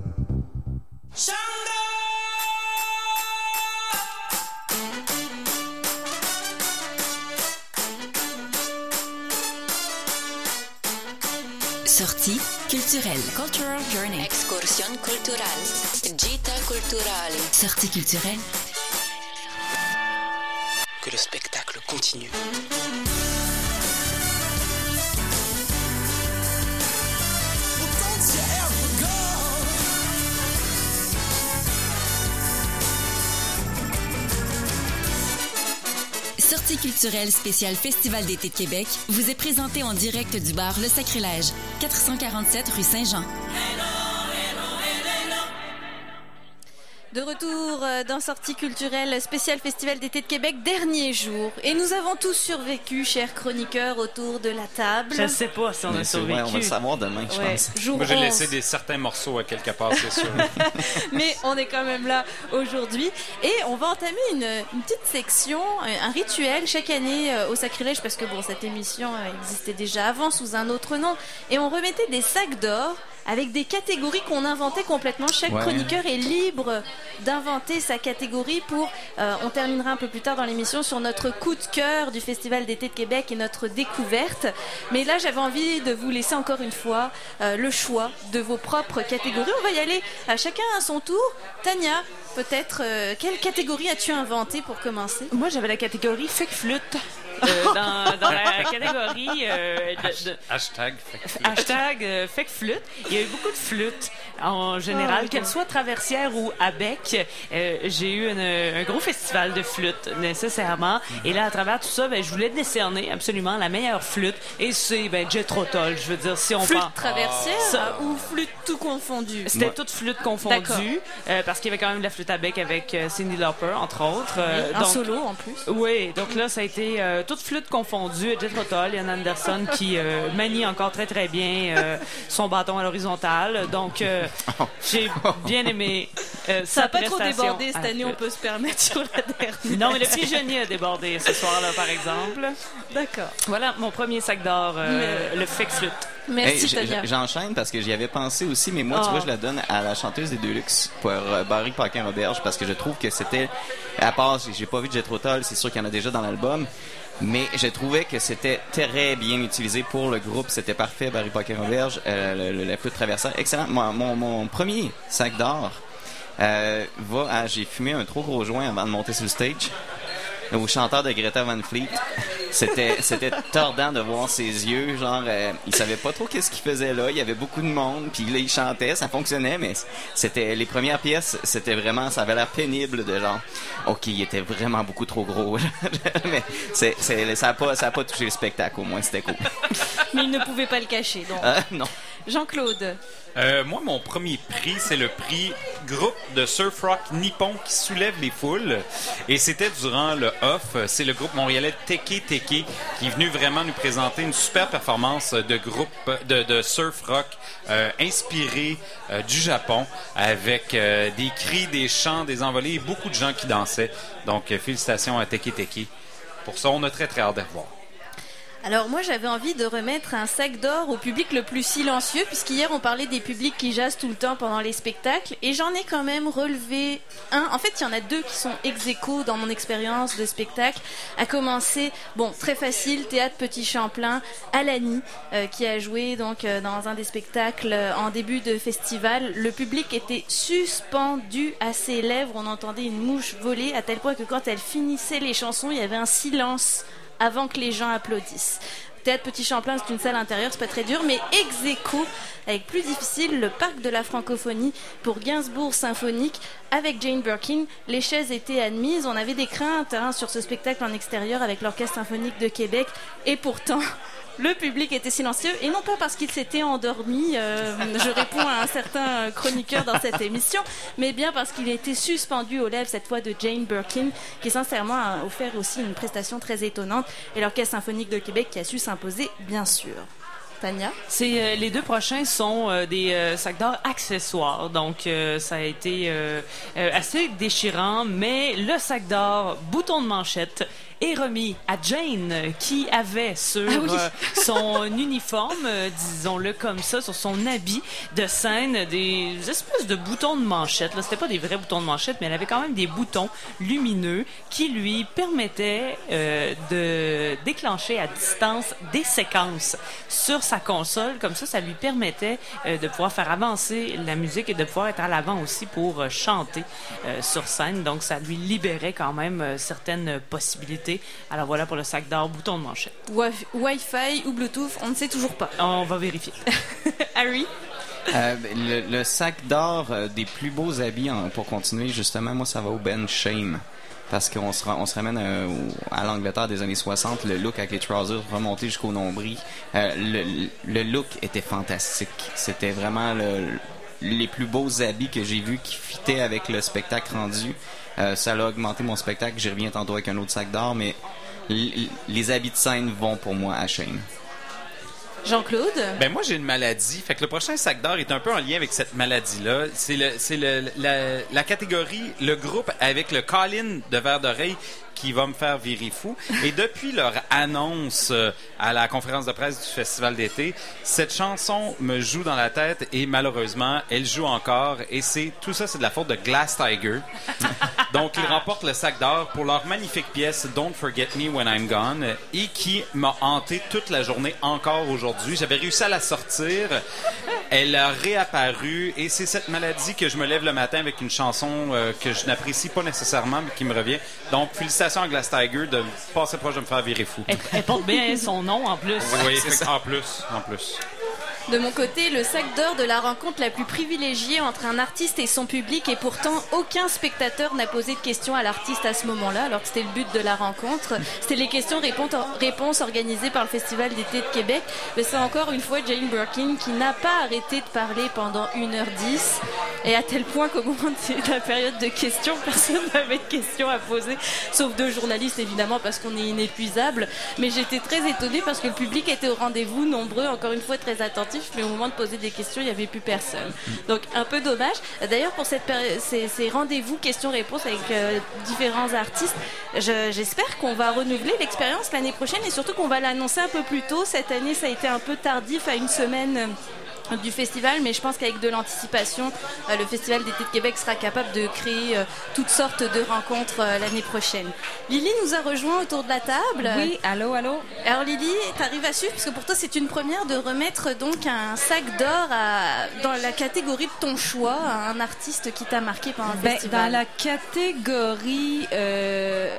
Sortie culturelle. Cultural Journey. Excursión cultural. Gita culturale. Sortie culturelle. Que le spectacle continue. sortie culturelle spéciale Festival d'été de Québec vous est présentée en direct du bar Le Sacrilège, quatre cent quarante-sept rue Saint-Jean. De retour dans Sortie culturelle spéciale Festival d'été de Québec, dernier jour. Et nous avons tous survécu, chers chroniqueurs, autour de la table. Je ne sais pas si on a survécu. Ouais, on va le savoir demain, je ouais. pense. Jour Moi, j'ai onze. laissé des certains morceaux à quelque part, c'est sûr. Mais on est quand même là aujourd'hui. Et on va entamer une, une petite section, un rituel chaque année au Sacrilège, parce que bon, cette émission existait déjà avant sous un autre nom. Et on remettait des sacs d'or avec des catégories qu'on inventait complètement. Chaque ouais. chroniqueur est libre d'inventer sa catégorie pour... Euh, on terminera un peu plus tard dans l'émission sur notre coup de cœur du Festival d'été de Québec et notre découverte. Mais là, j'avais envie de vous laisser encore une fois euh, le choix de vos propres catégories. On va y aller à chacun à son tour. Tania, peut-être, euh, quelle catégorie as-tu inventée pour commencer? Moi, j'avais la catégorie fake flûte. Euh, dans, dans la catégorie euh, de, de... Hashtag fake flûte. Hashtag euh, fake flûte. Il y a eu beaucoup de flûtes en général, oh, qu'elles soient traversières ou à bec. Euh, j'ai eu une, un gros festival de flûtes nécessairement. Mm-hmm. Et là, à travers tout ça, ben, je voulais décerner absolument la meilleure flûte. Et c'est ben, Jethro Tull. Je veux dire, si on flûte prend traversière ça, ou flûte tout confondue? C'était ouais. toute flûte confondue euh, parce qu'il y avait quand même de la flûte à bec avec euh, Cyndi Lauper, entre autres. Euh, oui, un donc, solo en plus. Oui, donc là, ça a été euh, toute flûte confondue. Jethro Tull, Ian Anderson qui euh, manie encore très très bien euh, son bâton à l'horizontale. Donc, euh, j'ai bien aimé euh, ça sa n'a pas trop prestation débordé cette à la année, on flûte. peut se permettre sur la dernière. Non, mais le pigeonnier a débordé ce soir-là, par exemple. D'accord. Voilà mon premier sac d'or, euh, mais... le fake flûte. Merci, hey, Tania. J'enchaîne parce que j'y avais pensé aussi, mais moi, oh. tu vois, je la donne à la chanteuse des Deluxe pour euh, Barry Paquin-Roberge parce que je trouve que c'était, à part, j'ai pas vu de Jethro Tull, c'est sûr qu'il y en a déjà dans l'album, mais je trouvais que c'était très bien utilisé pour le groupe. C'était parfait, Barry Paquin-Roberge, euh, le, le, la flûte traversière. Excellent. Mon, mon, mon premier sac d'or euh, va à... J'ai fumé un trop gros joint avant de monter sur le stage. Au chanteur de Greta Van Fleet. C'était, c'était tordant de voir ses yeux, genre, euh, il savait pas trop qu'est-ce qu'il faisait là, il y avait beaucoup de monde, puis là, il chantait, ça fonctionnait, mais c'était, les premières pièces, c'était vraiment, ça avait l'air pénible de genre, ok, il était vraiment beaucoup trop gros, mais c'est, c'est, ça a pas, ça a pas touché le spectacle, au moins, c'était cool. Mais il ne pouvait pas le cacher, donc. Euh, non. Jean-Claude. Euh, moi, mon premier prix, c'est le prix groupe de surf rock nippon qui soulève les foules. Et c'était durant le off. C'est le groupe montréalais Teke Teke qui est venu vraiment nous présenter une super performance de groupe de, de surf rock euh, inspiré euh, du Japon avec euh, des cris, des chants, des envolées et beaucoup de gens qui dansaient. Donc, euh, félicitations à Teke Teke. Pour ça, on a très très hâte de revoir. Alors moi j'avais envie de remettre un sac d'or au public le plus silencieux, puisqu'hier on parlait des publics qui jasent tout le temps pendant les spectacles, et j'en ai quand même relevé un. En fait il y en a deux qui sont ex-aequo dans mon expérience de spectacle. À commencer, bon très facile, Théâtre Petit Champlain, Alani euh, qui a joué donc euh, dans un des spectacles euh, en début de festival. Le public était suspendu à ses lèvres, on entendait une mouche voler à tel point que quand elle finissait les chansons il y avait un silence avant que les gens applaudissent. Théâtre Petit Champlain, c'est une salle intérieure, c'est pas très dur, mais ex-aequo, avec plus difficile, le Parc de la Francophonie pour Gainsbourg Symphonique, avec Jane Birkin. Les chaises étaient admises, on avait des craintes hein, sur ce spectacle en extérieur avec l'Orchestre Symphonique de Québec, et pourtant... le public était silencieux, et non pas parce qu'il s'était endormi, euh, je réponds à un certain chroniqueur dans cette émission, mais bien parce qu'il était suspendu aux lèvres, cette fois de Jane Birkin, qui sincèrement a offert aussi une prestation très étonnante, et l'Orchestre Symphonique de Québec qui a su s'imposer, bien sûr. Tania? C'est, euh, les deux prochains sont euh, des euh, sacs d'or accessoires, donc euh, ça a été euh, euh, assez déchirant, mais le sac d'or bouton de manchette est remis à Jane, qui avait sur ah oui. euh, son uniforme, euh, disons-le comme ça, sur son habit de scène, des espèces de boutons de manchette. Là, c'était pas des vrais boutons de manchette, mais elle avait quand même des boutons lumineux qui lui permettaient euh, de déclencher à distance des séquences sur sa console. Comme ça, ça lui permettait euh, de pouvoir faire avancer la musique et de pouvoir être à l'avant aussi pour euh, chanter euh, sur scène. Donc, ça lui libérait quand même euh, certaines possibilités. Alors voilà pour le sac d'or bouton de manchette. Wi- Wi-Fi ou Bluetooth, on ne sait toujours pas. On va vérifier. Harry? Euh, le, le sac d'or euh, des plus beaux habits, hein, pour continuer, justement, moi, ça va au Ben Shame. Parce qu'on se, on se ramène euh, à l'Angleterre des années soixante, le look avec les trousers remontés jusqu'au nombril. Euh, le, le look était fantastique. C'était vraiment le, les plus beaux habits que j'ai vus qui fitaient avec le spectacle rendu. Euh, ça a augmenté mon spectacle. J'y reviens tantôt avec un autre sac d'or, mais l- les habits de scène vont pour moi à Shame. Jean-Claude? Ben moi j'ai une maladie, fait que le prochain sac d'or est un peu en lien avec cette maladie-là. C'est le, c'est le, la, la catégorie, le groupe avec le call-in de verre d'oreille qui va me faire virer fou. Et depuis leur annonce euh, à la conférence de presse du Festival d'été, cette chanson me joue dans la tête et malheureusement, elle joue encore. Et c'est tout ça, c'est de la faute de Glass Tiger. Donc, ils remportent le sac d'or pour leur magnifique pièce Don't Forget Me When I'm Gone et qui m'a hanté toute la journée encore aujourd'hui. J'avais réussi à la sortir. Elle a réapparu et c'est cette maladie que je me lève le matin avec une chanson euh, que je n'apprécie pas nécessairement mais qui me revient. Donc, félicitations à Glass Tiger de passer proche de me faire virer fou. Elle, elle porte bien son nom en plus. Oui, en plus, en plus. De mon côté, le sac d'or de la rencontre la plus privilégiée entre un artiste et son public, et pourtant aucun spectateur n'a posé de questions à l'artiste à ce moment-là, alors que c'était le but de la rencontre. C'était les questions-réponses organisées par le Festival d'été de Québec. Mais c'est encore une fois Jane Birkin qui n'a pas arrêté de parler pendant une heure dix, et à tel point qu'au moment de la période de questions, personne n'avait de questions à poser, sauf deux journalistes évidemment parce qu'on est inépuisable. Mais j'étais très étonnée parce que le public était au rendez-vous, nombreux, encore une fois très attentifs. Mais au moment de poser des questions, il n'y avait plus personne. Donc, un peu dommage. D'ailleurs, pour cette péri- ces, ces rendez-vous questions-réponses avec euh, différents artistes, je, j'espère qu'on va renouveler l'expérience l'année prochaine et surtout qu'on va l'annoncer un peu plus tôt. Cette année, ça a été un peu tardif à une semaine euh, du festival, mais je pense qu'avec de l'anticipation, euh, le Festival d'été de Québec sera capable de créer euh, toutes sortes de rencontres euh, l'année prochaine. Lily nous a rejoint autour de la table. Oui, allô, allô. Alors Lily, t'arrives à suivre, parce que pour toi c'est une première de remettre donc un sac d'or à, dans la catégorie de ton choix, à un artiste qui t'a marqué pendant le ben, festival. Dans la catégorie euh,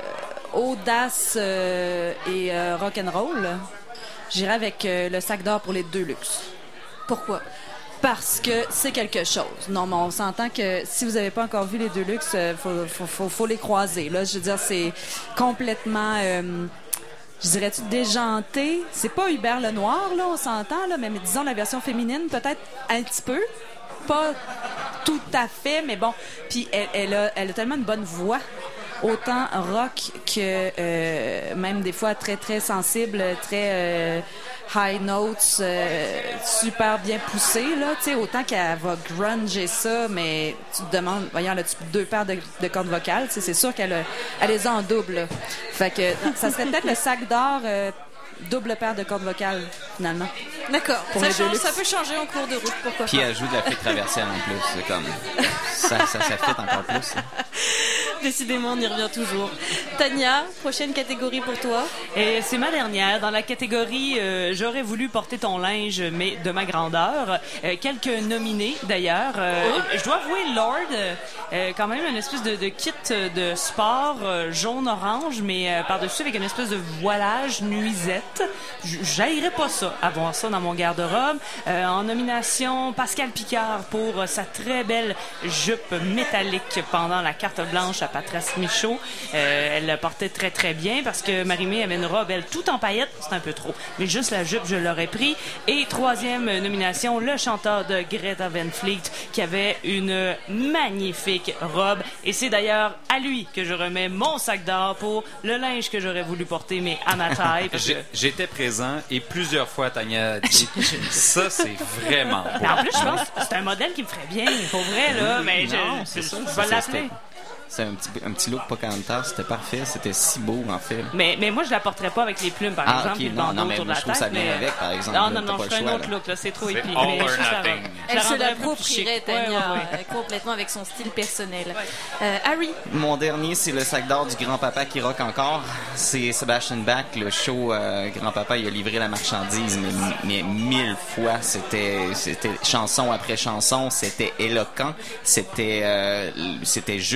audace euh, et euh, rock'n'roll, j'irai avec euh, le sac d'or pour les deux luxe. Pourquoi? Parce que c'est quelque chose. Non, mais on s'entend que si vous n'avez pas encore vu les deux luxe, il faut, faut, faut, faut les croiser. Là, je veux dire, c'est complètement, euh, je dirais-tu, déjanté. C'est pas Hubert Lenoir, là, on s'entend, là, mais, mais disons la version féminine, peut-être un petit peu. Pas tout à fait, mais bon. Puis elle, elle, a, elle a tellement une bonne voix, autant rock que euh, même des fois très, très sensible, très euh, high notes, euh, super bien poussé, là, tu sais, autant qu'elle va grunger ça, mais tu te demandes, voyons, là, tu deux paires de, de cordes vocales, tu sais, c'est sûr qu'elle a, elle les a en double, là. Fait que ça serait peut-être le sac d'or, euh, double paire de cordes vocales, finalement. D'accord, ça, change, ça peut changer en cours de route, pourquoi Puis pas. elle joue de la flûte traversière en plus, c'est comme, ça, ça, ça fit encore plus. Hein. Décidément, on y revient toujours. Tania, prochaine catégorie pour toi. Et c'est ma dernière. Dans la catégorie euh, J'aurais voulu porter ton linge, mais de ma grandeur. Euh, quelques nominés, d'ailleurs. Euh, oh. Je dois avouer, Lord, euh, quand même, une espèce de, de kit de sport euh, jaune-orange, mais euh, par-dessus avec une espèce de voilage nuisette. J'haïrais pas ça, avoir ça dans mon garde-robe. Euh, en nomination, Pascal Picard pour sa très belle jupe métallique pendant la carte blanche à Patrice Michaud. Euh, elle la portait très très bien parce que Marie-Mé avait une robe, elle, tout en paillettes, c'est un peu trop. Mais juste la jupe, je l'aurais pris. Et troisième nomination, le chanteur de Greta Van Fleet qui avait une magnifique robe. Et c'est d'ailleurs à lui que je remets mon sac d'or pour le linge que j'aurais voulu porter, mais à ma taille. Parce que... J'étais présent et plusieurs fois Tania a dit ça, c'est vraiment beau. Mais en plus, je pense que c'est un modèle qui me ferait bien, pour vrai, là. Mais non, je, c'est je, ça, je vais l'appeler. C'est un petit, un petit look Pocahontas, c'était parfait, c'était si beau en fait. Mais, mais moi je la porterais pas avec les plumes par ah, exemple, okay, et le non, bandeau non, mais autour de moi, la je trouve tête. ça bien mais... avec par exemple. Non, non, là, non, je ferais un choix, autre là. look, là, c'est trop c'est épique. all Mais or je la- nothing. je Elle la se rendrais un peu plus chic. l'approprierait, Tania, Ouais, ouais, ouais. euh, complètement avec son style personnel. Euh, Harry? Mon dernier, c'est le sac d'or du grand-papa qui rock encore. C'est Sebastian Bach, le show euh, grand-papa, il a livré la marchandise, mais, mais mille fois. C'était, c'était chanson après chanson, c'était éloquent, c'était, euh, c'était juste.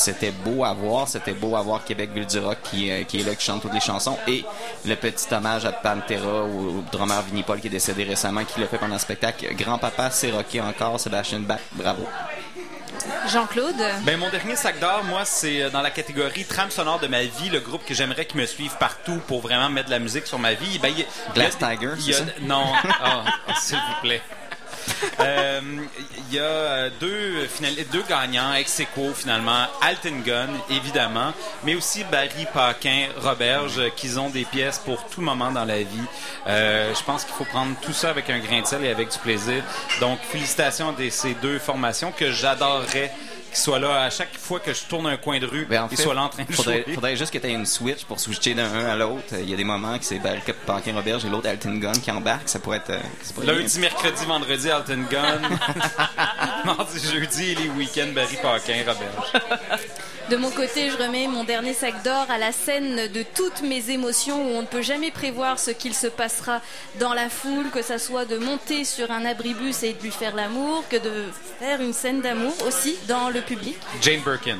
c'était beau à voir. C'était beau à voir Québec Ville du Rock qui, euh, qui est là, qui chante toutes les chansons. Et le petit hommage à Pantera, au, au drummer Vinnie Paul qui est décédé récemment, qui l'a fait pendant le spectacle. Grand-papa s'est rocké encore, Sébastien Bach, bravo. Jean-Claude? Ben, mon dernier sac d'or, moi, c'est dans la catégorie trame sonore de ma vie, le groupe que j'aimerais qu'ils me suivent partout pour vraiment mettre de la musique sur ma vie. Ben, y, Glass y a, Tiger, y a, c'est ça? Non, oh, s'il vous plaît. Il euh, y a deux, finali- deux gagnants ex aequo finalement, Alton Gun évidemment, mais aussi Barry Paquin, Roberge, qui ont des pièces pour tout moment dans la vie. Euh, je pense qu'il faut prendre tout ça avec un grain de sel et avec du plaisir. Donc félicitations à ces deux formations que j'adorerais qu'ils soient là à chaque fois que je tourne un coin de rue, ben, en fait, qu'ils soient là en train de faudrait, jouer. Faudrait juste que tu aies une switch pour switcher d'un un à l'autre. Il y a des moments que c'est Barry Paquin Roberge et l'autre Alton Gun qui embarque. Ça pourrait être... Ça pourrait Lundi, bien. mercredi, vendredi, Alton Gun. Mardi, jeudi et les week-ends, Barry Paquin Roberge. De mon côté, je remets mon dernier sac d'or à la scène de toutes mes émotions où on ne peut jamais prévoir ce qu'il se passera dans la foule, que ça soit de monter sur un abribus et de lui faire l'amour, que de faire une scène d'amour aussi dans le public. Jane Birkin.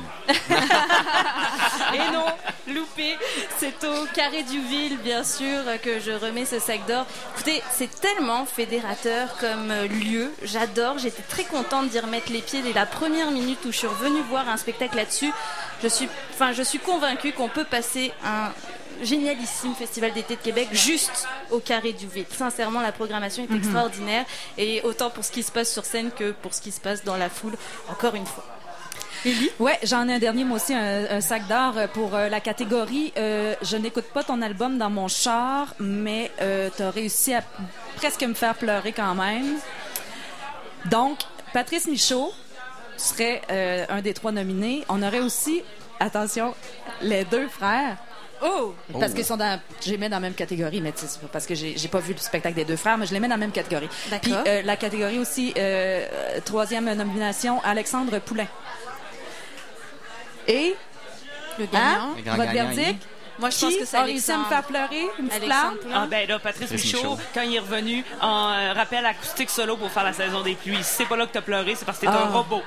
Et non, loupé, c'est au Carré du Ville, bien sûr, que je remets ce sac d'or. Écoutez, c'est tellement fédérateur comme lieu, j'adore, j'étais très contente d'y remettre les pieds dès la première minute où je suis revenue voir un spectacle là-dessus. Je suis, enfin, je suis convaincue qu'on peut passer un génialissime festival d'été de Québec juste au Carré du Ville. Sincèrement, la programmation est mm-hmm. extraordinaire, et autant pour ce qui se passe sur scène que pour ce qui se passe dans la foule, encore une fois. Lily? Ouais, j'en ai un dernier, moi aussi, un, un sac d'or pour euh, la catégorie euh, je n'écoute pas ton album dans mon char, mais euh, t'as réussi à presque me faire pleurer quand même. Donc, Patrice Michaud serait euh, un des trois nominés. On aurait aussi, attention, les deux frères. Oh! Parce oh. qu'ils sont dans, je les mets dans la même catégorie, mais c'est pas parce que j'ai, j'ai pas vu le spectacle des deux frères, mais je les mets dans la même catégorie. D'accord. Puis euh, la catégorie aussi, euh, troisième nomination, Alexandre Poulain. Et le gagnant, hein? Votre verdict? Moi, je Qui pense que c'est a réussi à me faire pleurer une petite larme? Ah ben là, Patrice Michaud, quand il est revenu en euh, rappel acoustique solo pour faire la saison des pluies, si c'est pas là que t'as pleuré, c'est parce que t'es ah. un robot.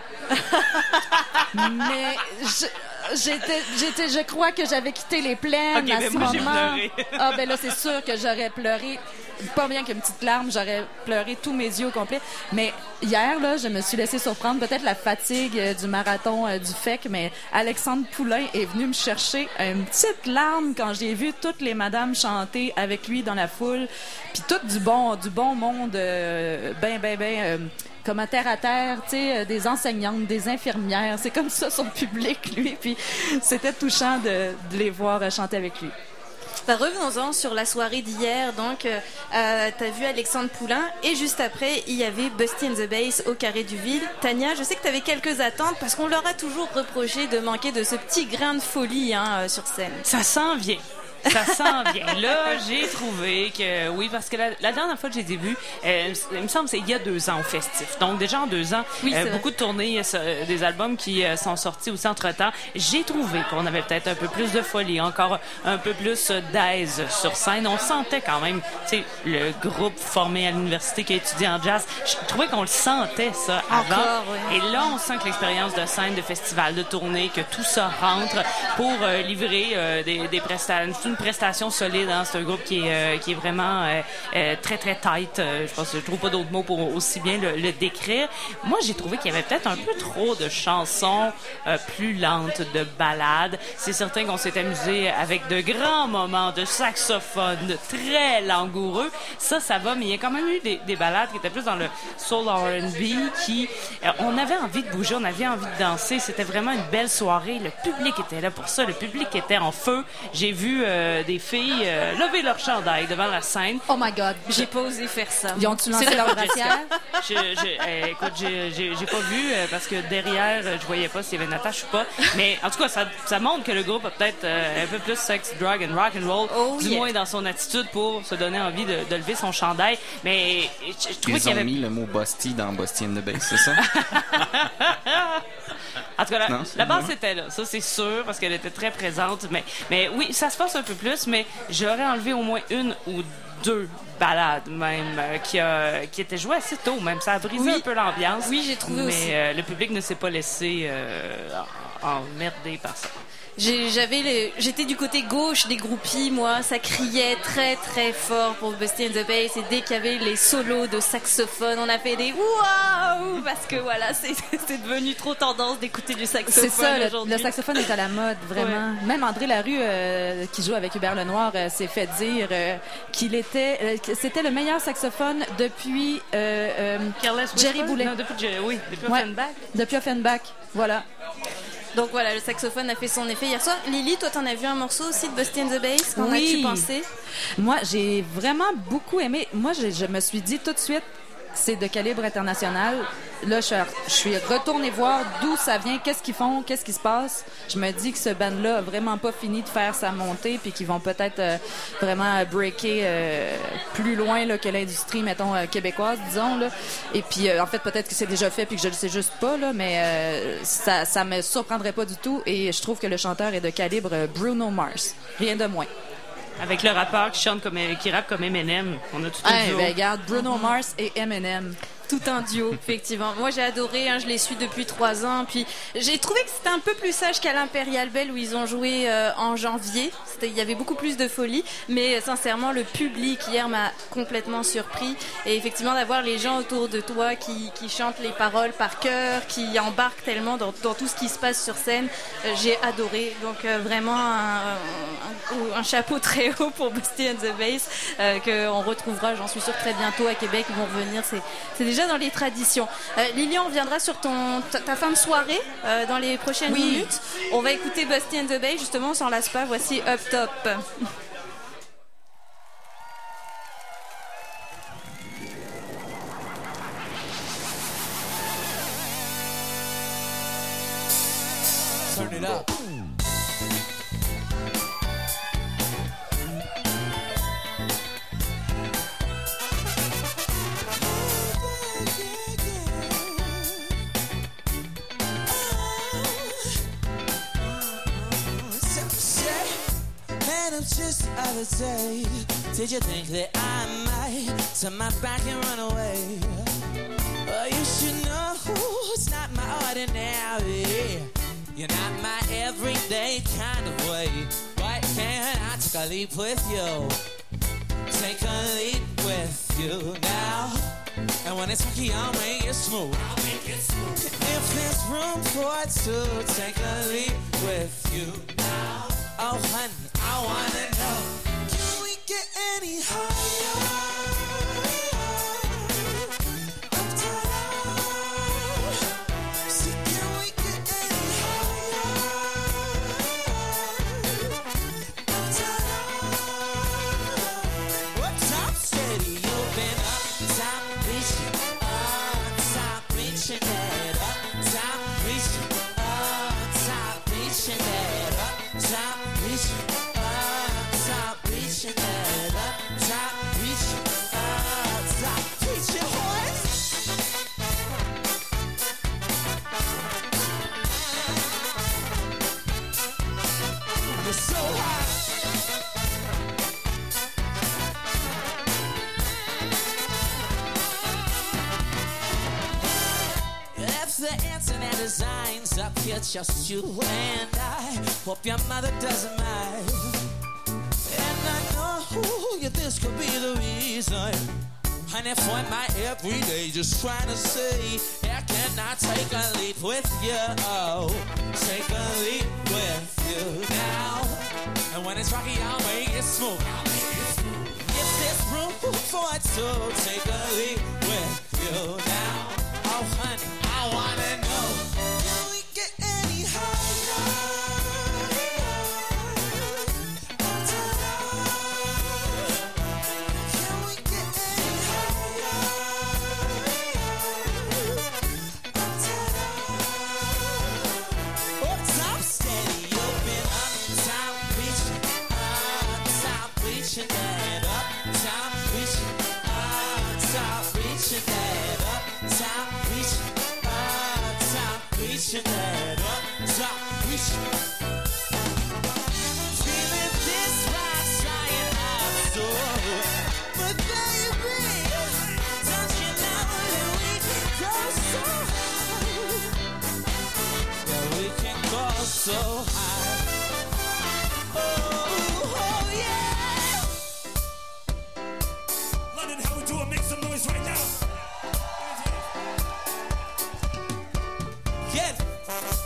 Mais je... J'étais, j'étais, je crois que j'avais quitté les plaines okay, à ben ce moi, moment. J'ai pleuré. Ah ben là, c'est sûr que j'aurais pleuré, pas bien qu'une petite larme, j'aurais pleuré tous mes yeux au complet. Mais hier, là, je me suis laissée surprendre, peut-être la fatigue euh, du marathon euh, du F E C, mais Alexandre Poulain est venu me chercher une petite larme quand j'ai vu toutes les madames chanter avec lui dans la foule, puis tout du bon, du bon monde, euh, ben, ben, ben. Euh, comme à terre à terre, tu sais, euh, des enseignantes, des infirmières. C'est comme ça son public, lui. Puis c'était touchant de, de les voir euh, chanter avec lui. Ben, revenons-en sur la soirée d'hier. Donc, euh, euh, t'as vu Alexandre Poulain et juste après, il y avait Busty and the Bass au Carré du Ville. Tania, je sais que t'avais quelques attentes parce qu'on leur a toujours reproché de manquer de ce petit grain de folie hein, euh, sur scène. Ça s'en vient. Ça s'en vient. Là, j'ai trouvé que, oui, parce que la, la dernière fois que j'ai vu, euh, il me semble que c'est il y a deux ans au festif. Donc, déjà en deux ans, oui, euh, beaucoup de tournées, euh, des albums qui euh, sont sortis aussi entre-temps. J'ai trouvé qu'on avait peut-être un peu plus de folie, encore un peu plus d'aise sur scène. On sentait quand même, tu sais, le groupe formé à l'université qui a étudié en jazz. Je trouvais qu'on le sentait, ça, avant. Encore, oui. Et là, on sent que l'expérience de scène, de festival, de tournée, que tout ça rentre pour euh, livrer euh, des, des prestations. Une prestation solide, hein. C'est un groupe qui est, euh, qui est vraiment euh, euh, très, très tight. Euh, je pense que je trouve pas d'autres mots pour aussi bien le, le décrire. Moi, j'ai trouvé qu'il y avait peut-être un peu trop de chansons euh, plus lentes, de ballades. C'est certain qu'on s'est amusé avec de grands moments de saxophone très langoureux. Ça, ça va, mais il y a quand même eu des, des ballades qui étaient plus dans le soul R and B qui... Euh, on avait envie de bouger, on avait envie de danser. C'était vraiment une belle soirée. Le public était là pour ça. Le public était en feu. J'ai vu... Euh, des filles euh, lever leur chandail devant la scène. Oh my God, j'ai pas osé faire ça. Ils ont-tu lancé leur brassière? je, je, euh, écoute, j'ai, j'ai, j'ai pas vu euh, parce que derrière, euh, je voyais pas s'il y avait une attache ou pas. Mais en tout cas, ça, ça montre que le groupe a peut-être euh, un peu plus sex, drug and rock and roll, oh, du yeah. moins dans son attitude pour se donner envie de, de lever son chandail. Mais je, je trouvais Ils qu'il y ont avait... mis le mot Busty dans Busty and the Bass, c'est ça? En tout cas, la, non, la base était là, ça c'est sûr, parce qu'elle était très présente. Mais, mais oui, ça se passe un peu plus, mais j'aurais enlevé au moins une ou deux ballades même euh, qui, a, qui étaient jouées assez tôt même. Ça a brisé Oui. un peu l'ambiance. Oui, j'ai trouvé mais, aussi. Mais euh, le public ne s'est pas laissé euh, emmerder par ça. J'ai- J'avais les- j'étais du côté gauche des groupies, moi. Ça criait très très fort pour Busty and the Bass. Et dès qu'il y avait les solos de saxophone, on a fait des waouh parce que voilà, c'est c'est devenu trop tendance d'écouter du saxophone C'est ça, le, aujourd'hui. le saxophone est à la mode, vraiment. Même André Larue, euh, qui joue avec Hubert Lenoir, euh, s'est fait dire euh, qu'il était, euh, que c'était le meilleur saxophone depuis euh, euh, Careless Jerry Whisper? Boulet. Non, depuis, Jerry- oui, depuis Ouais, Offenbach. Depuis Offenbach, voilà. Donc voilà, le saxophone a fait son effet hier soir. Lily, toi, t'en as vu un morceau aussi de Busty and the Bass. Qu'en Oui. as-tu pensé? Moi, j'ai vraiment beaucoup aimé. Moi, je, je me suis dit tout de suite, c'est de calibre international. Là, je, je suis retournée voir d'où ça vient, qu'est-ce qu'ils font, qu'est-ce qui se passe. Je me dis que ce band-là a vraiment pas fini de faire sa montée, puis qu'ils vont peut-être euh, vraiment breaker euh, plus loin là, que l'industrie, mettons, euh, québécoise, disons. Là. Et puis, euh, en fait, peut-être que c'est déjà fait, puis que je le sais juste pas, là, mais euh, ça, ça me surprendrait pas du tout. Et je trouve que le chanteur est de calibre euh, Bruno Mars. Rien de moins. Avec le rappeur qui chante comme qui rappe comme Eminem, on a tout un Hey, duo. ben, regarde, Bruno Mars et Eminem. Tout un duo, effectivement. Moi, j'ai adoré, hein, je les suis depuis trois ans. Puis, j'ai trouvé que c'était un peu plus sage qu'à l'Impérial Bell où ils ont joué euh, en janvier. C'était, il y avait beaucoup plus de folie. Mais euh, sincèrement, le public hier m'a complètement surpris. Et effectivement, d'avoir les gens autour de toi qui, qui chantent les paroles par cœur, qui embarquent tellement dans, dans tout ce qui se passe sur scène, euh, j'ai adoré. Donc, euh, vraiment, un, un, un chapeau très haut pour Busty and the Bass, euh, qu'on retrouvera, j'en suis sûre, très bientôt à Québec. Ils vont revenir. C'est, c'est déjà dans les traditions. Euh, Lilian, on viendra sur ton, ta, ta fin de soirée euh, dans les prochaines Oui. minutes. On va écouter Busty and the Bass, justement, on s'en lasse pas. Voici Up Top. Turn it up. Man, I'm just the other day. Did you think that I might turn my back and run away? Well, you should know it's not my ordinary. You're not my everyday kind of way. Why can't I take a leap with you? Take a leap with you now. And when it's rocky, I'll make it smooth. I'll make it smooth. If there's room for two, take a leap with you now. Oh, honey, I wanna know, can we get any higher? The internet designs up here, just you and I. Hope your mother doesn't mind. And I know yeah, this could be the reason. Honey, for my everyday, just trying to say, yeah, can I take a leap with you? Oh, take a leap with you now. And when it's rocky, I'll make it smooth. I'll make it smooth. If there's room for two, take a leap with you now. Oh, honey, I wanna know, can we get any higher? Can we get any higher? Up top steady, you've been up top reaching, up top reaching that, up top reaching, up top reaching that, up top reaching, up top reaching that, up top reaching. Feeling this rise trying out so so high. Oh, oh yeah. London, how we doing? Make some noise right now. Get it.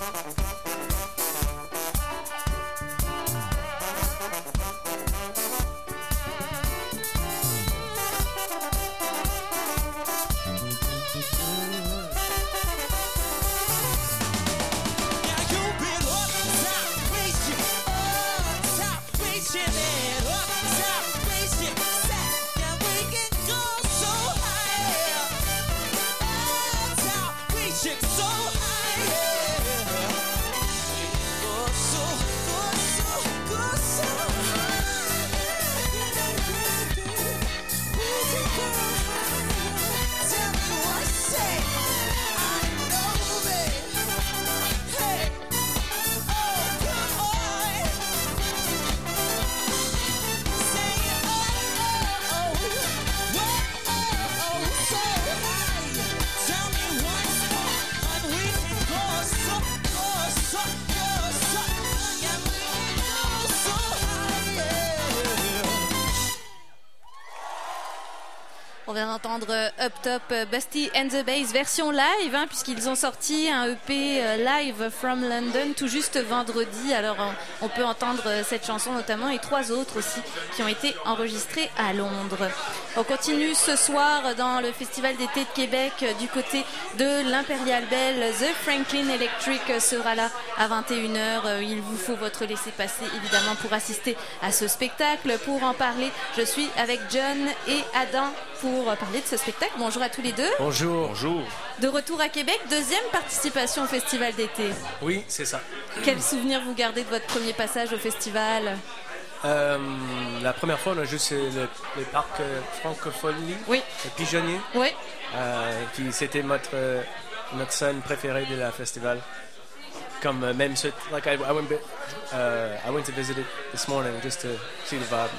On vient d'entendre Up Top, Busty and the Bass version live, hein, puisqu'ils ont sorti un E P euh, live from London tout juste vendredi. Alors on, on peut entendre cette chanson notamment et trois autres aussi qui ont été enregistrées à Londres. On continue ce soir dans le Festival d'été de Québec du côté de l'Imperial Bell. The Franklin Electric sera là à vingt et une heures. Il vous faut votre laissez-passer évidemment pour assister à ce spectacle. Pour en parler, je suis avec John et Adam pour parler de ce spectacle. Bonjour à tous les deux. Bonjour. Bonjour. De retour à Québec, deuxième participation au Festival d'été. Oui, c'est ça. Quel souvenir vous gardez de votre premier passage au festival? Euh, la première fois, on a juste le, le parc euh, francophonie, oui. Le Pigeonnier. Oui. Euh, puis c'était notre, euh, notre scène préférée de la festival. Comme euh, même ce, like I, I, went, uh, I went to visit it this morning just to see the vibe.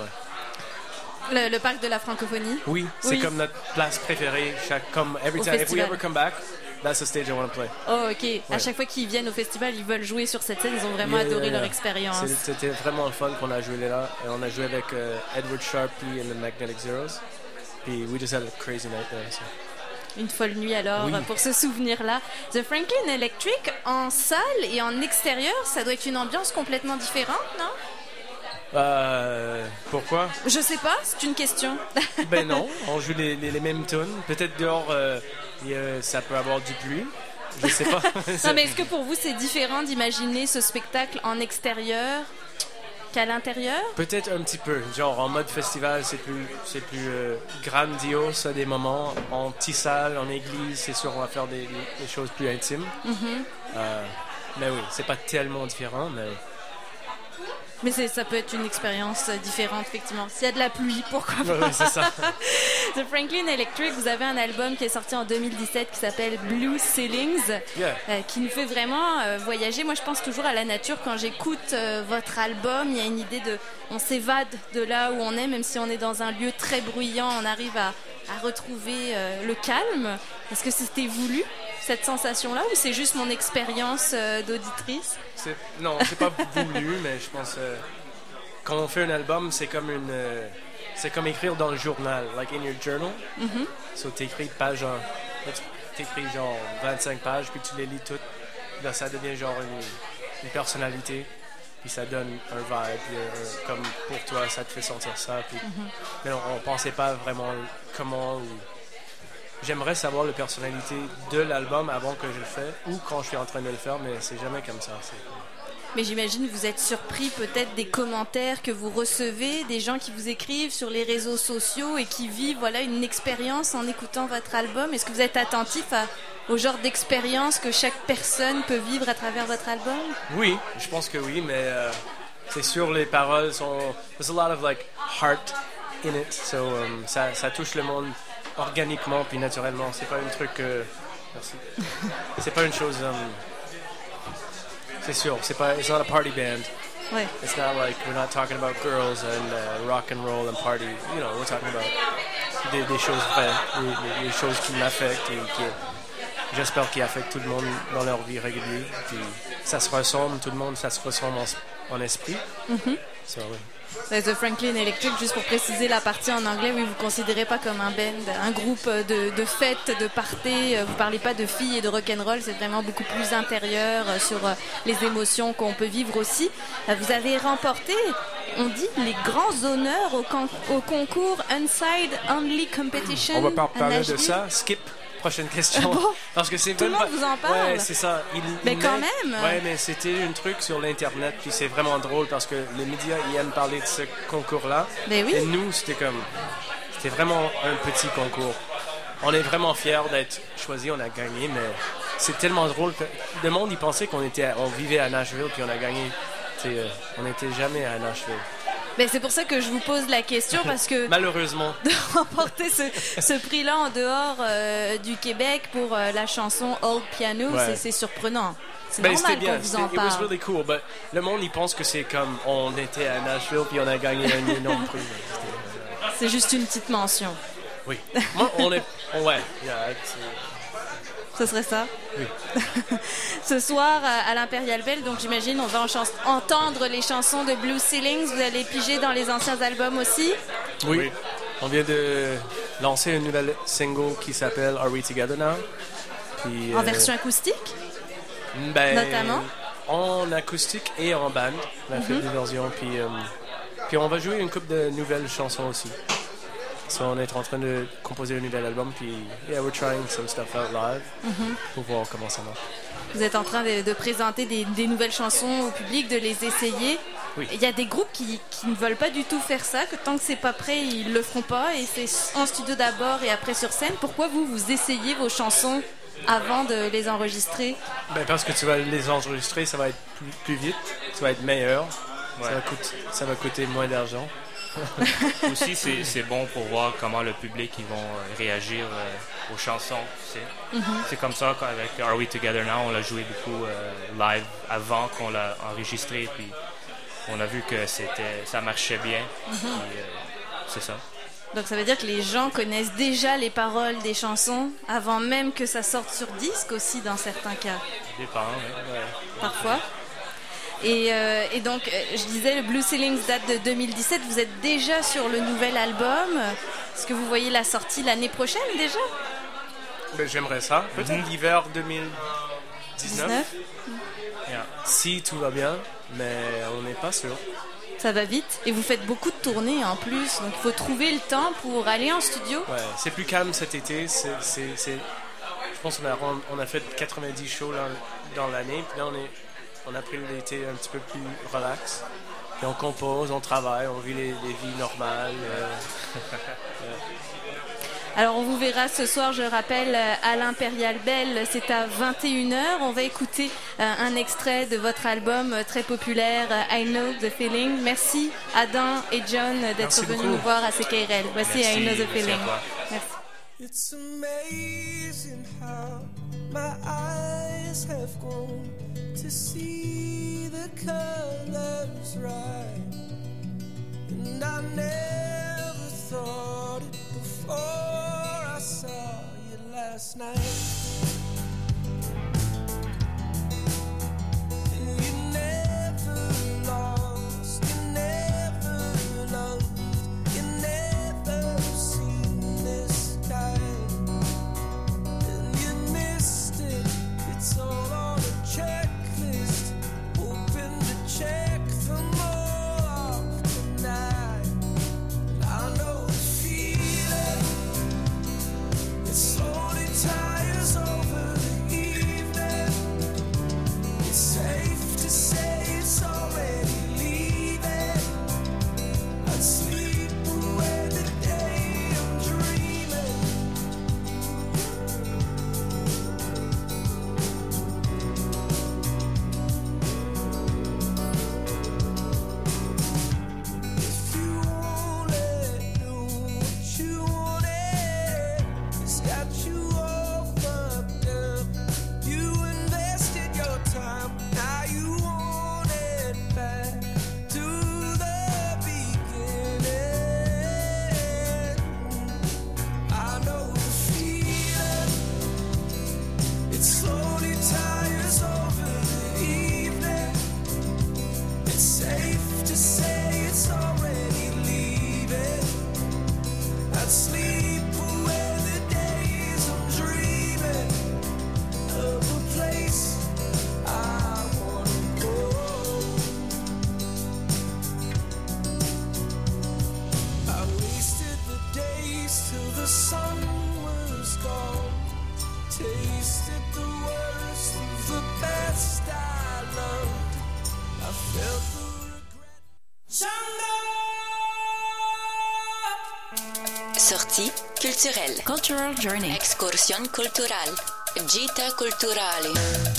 Le, le parc de la francophonie. Oui, c'est oui. Comme notre place préférée. Chaque, comme every au time, festival. If we ever come back, that's the stage I want to play. Oh, ok. Ouais. À chaque fois qu'ils viennent au festival, ils veulent jouer sur cette scène. Ils ont vraiment yeah, adoré yeah, leur yeah. expérience. C'était vraiment le fun qu'on a joué là. Et on a joué avec uh, Edward Sharpie and the Magnetic Zeros. Puis we just had a crazy night there. So. Une folle nuit alors, oui. Pour ce souvenir-là. The Franklin Electric, en salle et en extérieur, ça doit être une ambiance complètement différente, non? Euh, pourquoi? Je sais pas, c'est une question. Ben non, on joue les, les, les mêmes tunes. Peut-être dehors, euh, euh, ça peut avoir du pluie. Je sais pas. Non, mais est-ce que pour vous, c'est différent d'imaginer ce spectacle en extérieur qu'à l'intérieur? Peut-être un petit peu. Genre, en mode festival, c'est plus, c'est plus euh, grandiose à des moments. En petite salle, en église, c'est sûr, on va faire des, des choses plus intimes. Mm-hmm. Euh, mais oui, c'est pas tellement différent, mais... Mais c'est, ça peut être une expérience différente, effectivement. S'il y a de la pluie, pourquoi pas? Oui, c'est ça. The Franklin Electric, vous avez un album qui est sorti en deux mille dix-sept qui s'appelle Blue Ceilings, yeah. euh, qui nous fait vraiment euh, voyager. Moi, je pense toujours à la nature. Quand j'écoute euh, votre album, il y a une idée de... On s'évade de là où on est, même si on est dans un lieu très bruyant, on arrive à, à retrouver euh, le calme. Est-ce que c'était voulu, cette sensation-là, ou c'est juste mon expérience euh, d'auditrice? C'est, non, c'est pas voulu, mais je pense euh, quand on fait un album, c'est comme une, euh, c'est comme écrire dans le journal, like in your journal. Mm-hmm. So t'écris page en, t'écris genre vingt-cinq pages, puis tu les lis toutes. Là, ça devient genre une, une personnalité, puis ça donne un vibe. Puis, euh, comme pour toi, ça te fait sentir ça. Puis, mm-hmm. Mais on, on pensait pas vraiment comment. Ou, j'aimerais savoir la personnalité de l'album avant que je le fasse ou quand je suis en train de le faire, mais c'est jamais comme ça. C'est... Mais j'imagine que vous êtes surpris peut-être des commentaires que vous recevez, des gens qui vous écrivent sur les réseaux sociaux et qui vivent voilà, une expérience en écoutant votre album. Est-ce que vous êtes attentif à, au genre d'expérience que chaque personne peut vivre à travers votre album? Oui, je pense que oui, mais euh, c'est sûr les paroles sont... There's a lot of like heart in it, so um, ça, ça touche le monde organiquement puis naturellement. C'est pas un truc euh... merci. C'est pas une chose um... c'est sûr, c'est pas it's not a party band. Ouais. It's not like we're not talking about girls and uh, rock and roll and party. You know, we're talking about des, des choses vraies, des, des choses qui m'affectent et qui j'espère qu'il affecte tout le monde dans leur vie régulière. Puis ça se ressemble, tout le monde, ça se ressemble en, en esprit. Mm-hmm. So, oui. The Franklin Electric, juste pour préciser la partie en anglais, oui, vous ne considérez pas comme un band, un groupe de, de fêtes, de parties, vous ne parlez pas de filles et de rock'n'roll, c'est vraiment beaucoup plus intérieur sur les émotions qu'on peut vivre aussi. Vous avez remporté, on dit, les grands honneurs au, con- au concours Inside Only Competition. On va pas parler Nashville. de ça, skip. Prochaine question. Bon, parce que c'est tout le monde vous en parle. Ouais, c'est ça. Il, mais il quand met... même. Ouais, mais c'était un truc sur l'internet, puis c'est vraiment drôle parce que les médias ils aiment parler de ce concours-là. Mais oui. Et nous, c'était comme, c'était vraiment un petit concours. On est vraiment fiers d'être choisis, on a gagné, mais c'est tellement drôle que le monde il pensait qu'on était, on vivait à Nashville puis on a gagné. Euh, on n'était jamais à Nashville. Ben, c'est pour ça que je vous pose la question, parce que malheureusement de remporter ce, ce prix-là en dehors euh, du Québec pour euh, la chanson Old Piano, ouais. c'est, c'est surprenant. C'est ben, normal bien. qu'on vous en It parle. was really cool, but le monde il pense que c'est comme on était à Nashville puis on a gagné un énorme prix. C'est juste une petite mention. Oui. Moi, on est, on, ouais. Yeah, Ce serait ça? Oui. Ce soir, à l'Impérial Bell, donc j'imagine, on va en chans- entendre les chansons de Blue Ceilings. Vous allez piger dans les anciens albums aussi? Oui. oui. On vient de lancer une nouvelle single qui s'appelle Are We Together Now? Puis, en euh, version acoustique? Ben, notamment? En acoustique et en band. On a mm-hmm. fait des versions. Puis, euh, puis on va jouer une couple de nouvelles chansons aussi. So, on est en train de composer un nouvel album, puis yeah, we're trying some stuff out live mm-hmm. pour voir comment ça marche. Vous êtes en train de, de présenter des, des nouvelles chansons au public, de les essayer. Oui. Il y a des groupes qui, qui ne veulent pas du tout faire ça, que tant que c'est pas prêt, ils le feront pas, et c'est en studio d'abord et après sur scène. Pourquoi vous, vous essayez vos chansons avant de les enregistrer? Ben parce que tu vas les enregistrer, ça va être plus, plus vite, ça va être meilleur, ouais. ça, va coûter, ça va coûter moins d'argent. Aussi, c'est, c'est bon pour voir comment le public ils vont euh, réagir euh, aux chansons. C'est, mm-hmm. c'est comme ça qu'avec Are We Together Now, on l'a joué beaucoup euh, live avant qu'on l'a enregistré. Puis on a vu que c'était, ça marchait bien. Mm-hmm. Puis, euh, c'est ça. Donc ça veut dire que les gens connaissent déjà les paroles des chansons avant même que ça sorte sur disque aussi dans certains cas. Ça dépend, oui. Ouais. Parfois. Et, euh, et donc, je disais, le Blue Ceilings date de deux mille dix-sept. Vous êtes déjà sur le nouvel album. Est-ce que vous voyez la sortie l'année prochaine déjà? Ben, j'aimerais ça. Peut-être mm-hmm. l'hiver deux mille dix-neuf. dix-neuf Yeah. Si tout va bien, mais on n'est pas sûr. Ça va vite. Et vous faites beaucoup de tournées en plus. Donc, il faut trouver le temps pour aller en studio. Ouais, c'est plus calme cet été. C'est, c'est, c'est... Je pense qu'on a, on a fait quatre-vingt-dix shows là, dans l'année. Puis là, on est... On a pris l'été un petit peu plus relax. Puis on compose, on travaille, on vit les, les vies normales. Euh... Alors on vous verra ce soir, je rappelle, à l'Impérial Bell, c'est à vingt et une heures. On va écouter euh, un extrait de votre album euh, très populaire, euh, I Know the Feeling. Merci Adam et John d'être venus nous voir à C K R L. Voici Merci, I Know the Feeling. Merci. It's amazing how my eyes have grown to see the colors right, and I never thought it before I saw you last night. And you never lost, you never loved, you never seen this kind, and you missed it. It's all on a check. Check them all off tonight. And I know the feeling. It slowly tires Sortie culturelle. Cultural Journey. Excursión cultural. Gita culturale.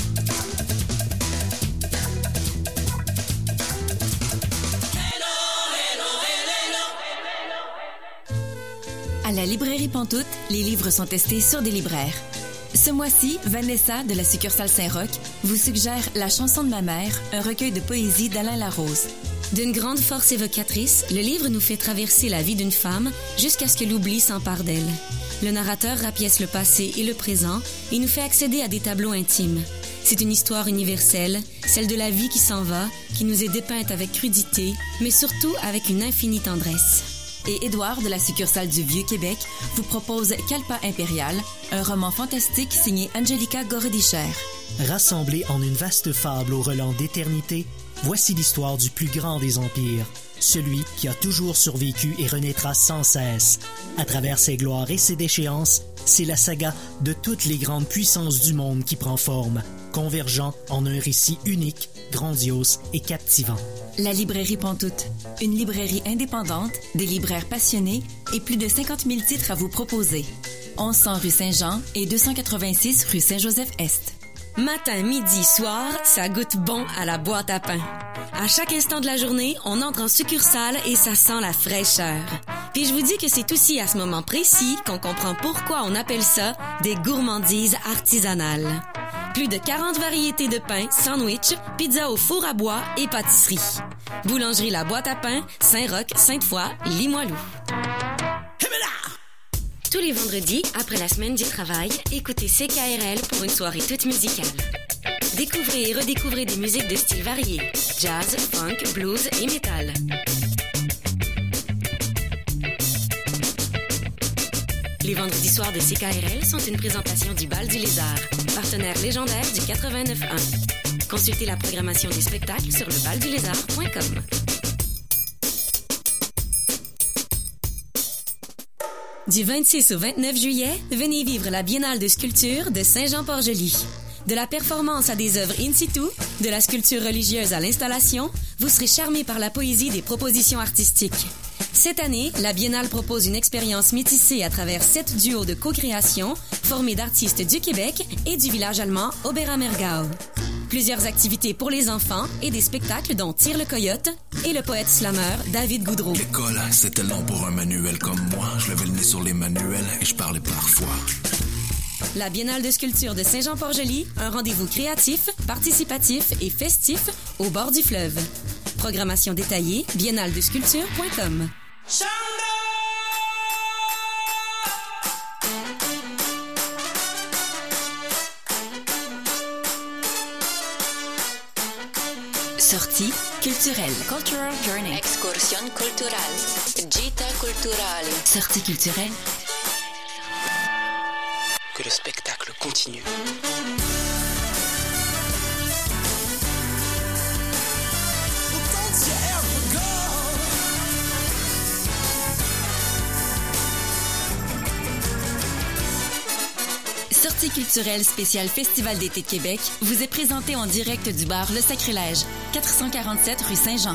À la librairie Pantoute, les livres sont testés sur des libraires. Ce mois-ci, Vanessa, de la succursale Saint-Roch, vous suggère La chanson de ma mère, un recueil de poésie d'Alain Larose. D'une grande force évocatrice, le livre nous fait traverser la vie d'une femme jusqu'à ce que l'oubli s'empare d'elle. Le narrateur rapièce le passé et le présent et nous fait accéder à des tableaux intimes. C'est une histoire universelle, celle de la vie qui s'en va, qui nous est dépeinte avec crudité, mais surtout avec une infinie tendresse. Et Édouard, de la succursale du Vieux-Québec, vous propose Kalpa Impérial, un roman fantastique signé Angelica Gorodicher. Rassemblés en une vaste fable au relent d'éternité, voici l'histoire du plus grand des empires, celui qui a toujours survécu et renaîtra sans cesse. À travers ses gloires et ses déchéances, c'est la saga de toutes les grandes puissances du monde qui prend forme, convergeant en un récit unique, grandiose et captivant. La librairie Pantoute, une librairie indépendante, des libraires passionnés et plus de cinquante mille titres à vous proposer. onze cents rue Saint-Jean et deux cent quatre-vingt-six rue Saint-Joseph-Est. Matin, midi, soir, ça goûte bon à la boîte à pain. À chaque instant de la journée, on entre en succursale et ça sent la fraîcheur. Puis je vous dis que c'est aussi à ce moment précis qu'on comprend pourquoi on appelle ça des gourmandises artisanales. Plus de quarante variétés de pain, sandwich, pizza au four à bois et pâtisserie. Boulangerie La Boîte à Pain, Saint-Roch, Sainte-Foy, Limoilou. Tous les vendredis, après la semaine du travail, écoutez C K R L pour une soirée toute musicale. Découvrez et redécouvrez des musiques de styles variés. Jazz, funk, blues et métal. Les vendredis soirs de C K R L sont une présentation du Bal du Lézard, partenaire légendaire du quatre-vingt-neuf un. Consultez la programmation des spectacles sur le bal du lézard point com. Du vingt-six au vingt-neuf juillet, venez vivre la Biennale de sculpture de Saint-Jean-Port-Joli. De la performance à des œuvres in situ, de la sculpture religieuse à l'installation, vous serez charmé par la poésie des propositions artistiques. Cette année, la Biennale propose une expérience métissée à travers sept duos de co-création formés d'artistes du Québec et du village allemand Oberammergau. Plusieurs activités pour les enfants et des spectacles dont Tire le Coyote et le poète slameur David Goudreau. L'école, c'était long pour un manuel comme moi. Je levais le nez sur les manuels et je parlais parfois. La Biennale de sculpture de Saint-Jean-Port-Joli, un rendez-vous créatif, participatif et festif au bord du fleuve. Programmation détaillée, biennale de sculpture point com. Sortie culturelle. Cultural Journey. Excursión cultural. Gita culturale. Sortie culturelle. Que le spectacle continue. Sortie culturelle spéciale Festival d'été de Québec vous est présentée en direct du bar Le Sacrilège, quatre cent quarante-sept rue Saint-Jean.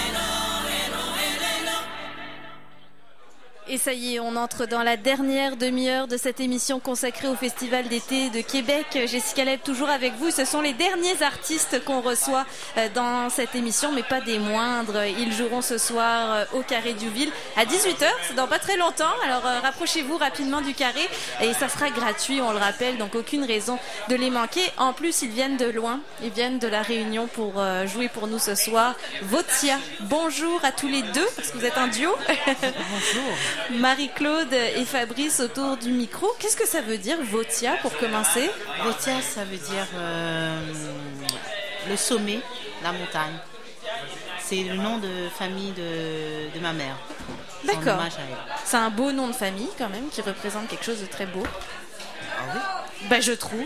Et ça y est, on entre dans la dernière demi-heure de cette émission consacrée au Festival d'été de Québec. Jessica Leb, toujours avec vous. Ce sont les derniers artistes qu'on reçoit dans cette émission, mais pas des moindres. Ils joueront ce soir au Carré Diouville à dix-huit heures. C'est dans pas très longtemps. Alors rapprochez-vous rapidement du Carré et ça sera gratuit, on le rappelle. Donc aucune raison de les manquer. En plus, ils viennent de loin. Ils viennent de La Réunion pour jouer pour nous ce soir. Votia, bonjour à tous les deux, parce que vous êtes un duo. Bonjour. Marie-Claude et Fabrice autour du micro. Qu'est-ce que ça veut dire, Votia, pour commencer? Votia, ça veut dire euh, le sommet, la montagne. C'est le nom de famille de, de ma mère. D'accord. C'est un beau nom de famille, quand même, qui représente quelque chose de très beau. Ah oui? Ben, je trouve.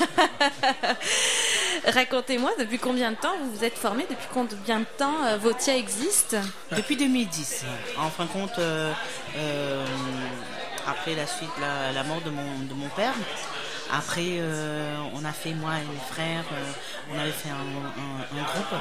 Racontez-moi, depuis combien de temps vous vous êtes formé? Depuis combien de temps euh, Votia existe? Depuis deux mille dix. En fin de compte, euh, euh, après la suite, la, la mort de mon, de mon père, après, euh, on a fait, moi et mes frères, euh, on avait fait un, un, un groupe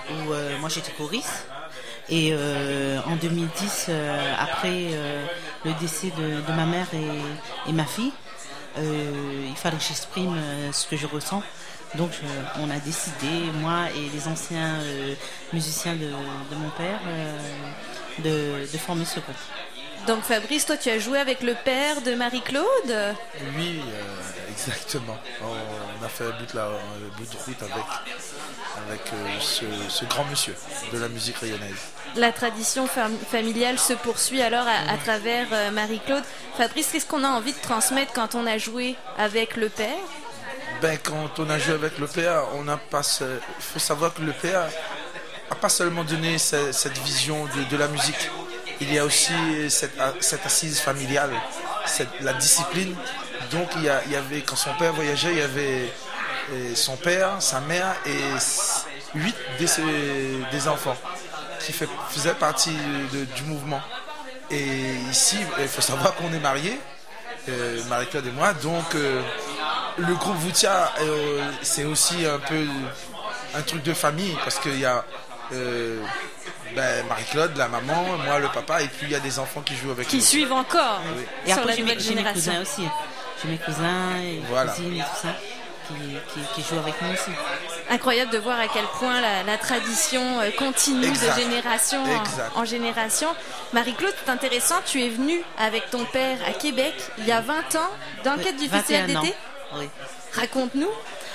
où euh, moi j'étais choriste. Et euh, en deux mille dix, euh, après euh, le décès de, de ma mère et, et ma fille, euh, il fallait que j'exprime euh, ce que je ressens. Donc euh, on a décidé, moi et les anciens euh, musiciens de, de mon père, euh, de, de former ce groupe. Donc Fabrice, toi tu as joué avec le père de Marie-Claude? Oui, euh, exactement. On a fait bout de, la, bout de route avec, avec euh, ce, ce grand monsieur de la musique rayonnaise. La tradition fam- familiale se poursuit alors à, à travers euh, Marie-Claude. Fabrice, qu'est-ce qu'on a envie de transmettre quand on a joué avec le père? Ben, quand on a joué avec le père, on a pas. Il faut savoir que le père n'a pas seulement donné cette, cette vision de, de la musique. Il y a aussi cette, cette assise familiale, cette, la discipline. Donc il y, a, il y avait, quand son père voyageait, il y avait son père, sa mère et huit des, des enfants qui fait, faisaient partie de, du mouvement. Et ici, il faut savoir qu'on est mariés, euh, Marie-Claude et moi. Donc euh, le groupe Voutia, euh, c'est aussi un peu un truc de famille parce qu'il y a euh, ben, Marie-Claude, la maman, moi le papa, et puis il y a des enfants qui jouent avec qui nous. Suivent encore oui. Et sur après, la j'ai nouvelle mes, génération. J'ai mes cousins aussi. J'ai mes cousins et voilà. cousines et tout ça qui, qui, qui jouent avec nous aussi. Incroyable de voir à quel point la, la tradition continue exact. de génération en, en génération. Marie-Claude, c'est intéressant, tu es venue avec ton père à Québec il y a vingt ans dans le cadre du festival d'été. Oui. Raconte-nous.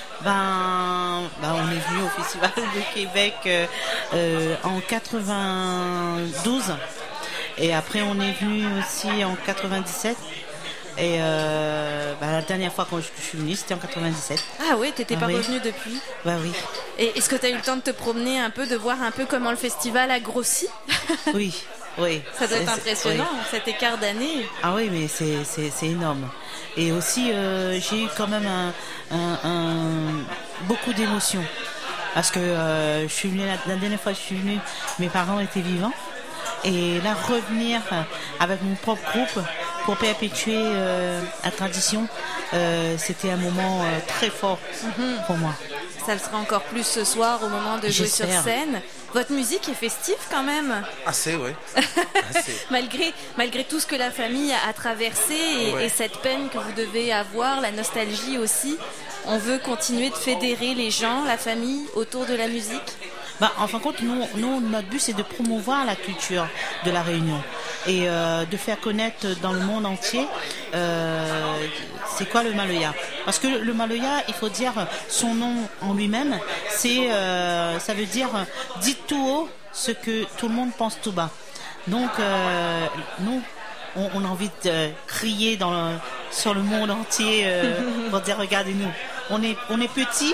Ben, ben, on est venu au Festival de Québec euh, euh, en quatre-vingt-douze et après on est venu aussi en quatre-vingt-dix-sept et euh, ben, la dernière fois quand je suis venue c'était en quatre-vingt-dix-sept. Ah oui, t'étais ah, pas oui. revenue depuis? Ben oui. Et est-ce que tu as eu le temps de te promener un peu, de voir un peu comment le festival a grossi? Oui, oui. Ça doit être impressionnant, oui. Cet écart d'année. Ah oui, mais c'est, c'est, c'est énorme. Et aussi, euh, j'ai eu quand même un, un, un, beaucoup d'émotions. Parce que euh, je suis venue, la, la dernière fois que je suis venue, mes parents étaient vivants. Et là, revenir avec mon propre groupe pour perpétuer euh, la tradition, euh, c'était un moment euh, très fort mm-hmm. pour moi. Ça le sera encore plus ce soir au moment de jouer sur scène. Votre musique est festive quand même. Assez, oui. Assez. malgré, malgré tout ce que la famille a traversé et, ouais. et cette peine que vous devez avoir, la nostalgie aussi, on veut continuer de fédérer les gens, la famille, autour de la musique. Bah, en fin de compte, nous, nous, notre but, c'est de promouvoir la culture de la Réunion et euh, de faire connaître dans le monde entier euh, c'est quoi le Maloya. Parce que le Maloya, il faut dire son nom en lui-même, c'est, euh, ça veut dire dites tout haut ce que tout le monde pense tout bas. Donc, euh, nous, on, on a envie de crier dans le, sur le monde entier euh, pour dire regardez-nous, on est, on est petits.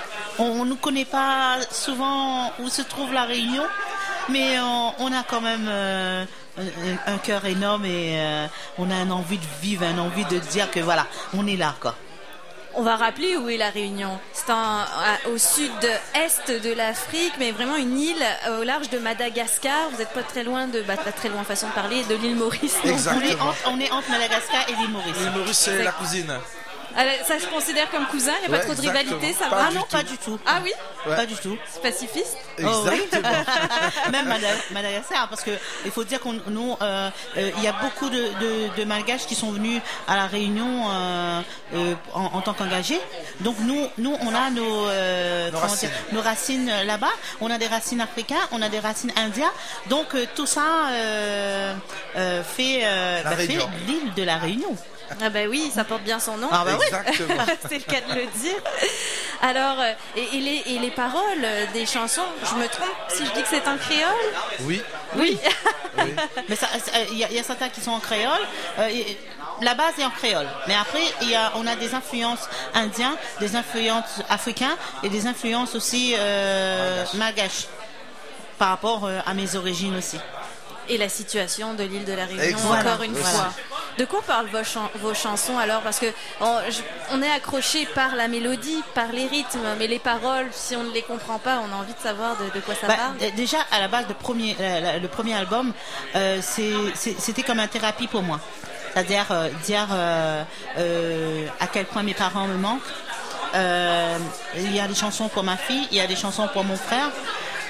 On ne connaît pas souvent où se trouve la Réunion, mais on, on a quand même euh, un, un cœur énorme et euh, on a une envie de vivre, une envie de dire que voilà, on est là, quoi. On va rappeler où est la Réunion. C'est en, à, au sud-est de l'Afrique, mais vraiment une île au large de Madagascar. Vous n'êtes pas très loin de, bah, pas très loin façon de parler, de l'île Maurice. Exactement. On est, entre, on est entre Madagascar et l'île Maurice. L'île Maurice, c'est la cousine. Alors, ça, je considère comme cousin, il n'y a ouais, pas trop de rivalité, ça va? Ah non, tout. Pas du tout. Ah oui ouais. Pas du tout. C'est pacifiste? Exactement. Oh, oui. Même Madagascar, parce qu'il faut dire qu'on nous, euh, euh, il y a beaucoup de, de, de Malgaches qui sont venus à la Réunion euh, euh, en, en tant qu'engagés. Donc nous, nous, on a nos, euh, nos, racines. Dire, nos racines là-bas. On a des racines africaines, on a des racines indiennes. Donc euh, tout ça euh, euh, fait, euh, bah, fait l'île de la Réunion. Ah bah oui, ça porte bien son nom. Ah bah oui. Exactement. C'est le cas de le dire. Alors, et, et, les, et les paroles des chansons, je me trompe si je dis que c'est en créole? Oui. Oui. oui. Mais il y, y a certains qui sont en créole. Euh, et, la base est en créole. Mais après, y a, on a des influences indiennes, des influences africaines et des influences aussi euh, malgaches par rapport euh, à mes origines aussi. Et la situation de l'île de la Réunion, Exactement. encore une voilà. fois. De quoi parlent vos, chan- vos chansons alors? Parce que on, je, on est accroché par la mélodie, par les rythmes, mais les paroles, si on ne les comprend pas, on a envie de savoir de, de quoi ça bah, parle. D- déjà, à la base, le premier, euh, le premier album, euh, c'est, c'est, c'était comme une thérapie pour moi. C'est-à-dire euh, dire euh, euh, à quel point mes parents me manquent. Euh, il y a des chansons pour ma fille, il y a des chansons pour mon frère.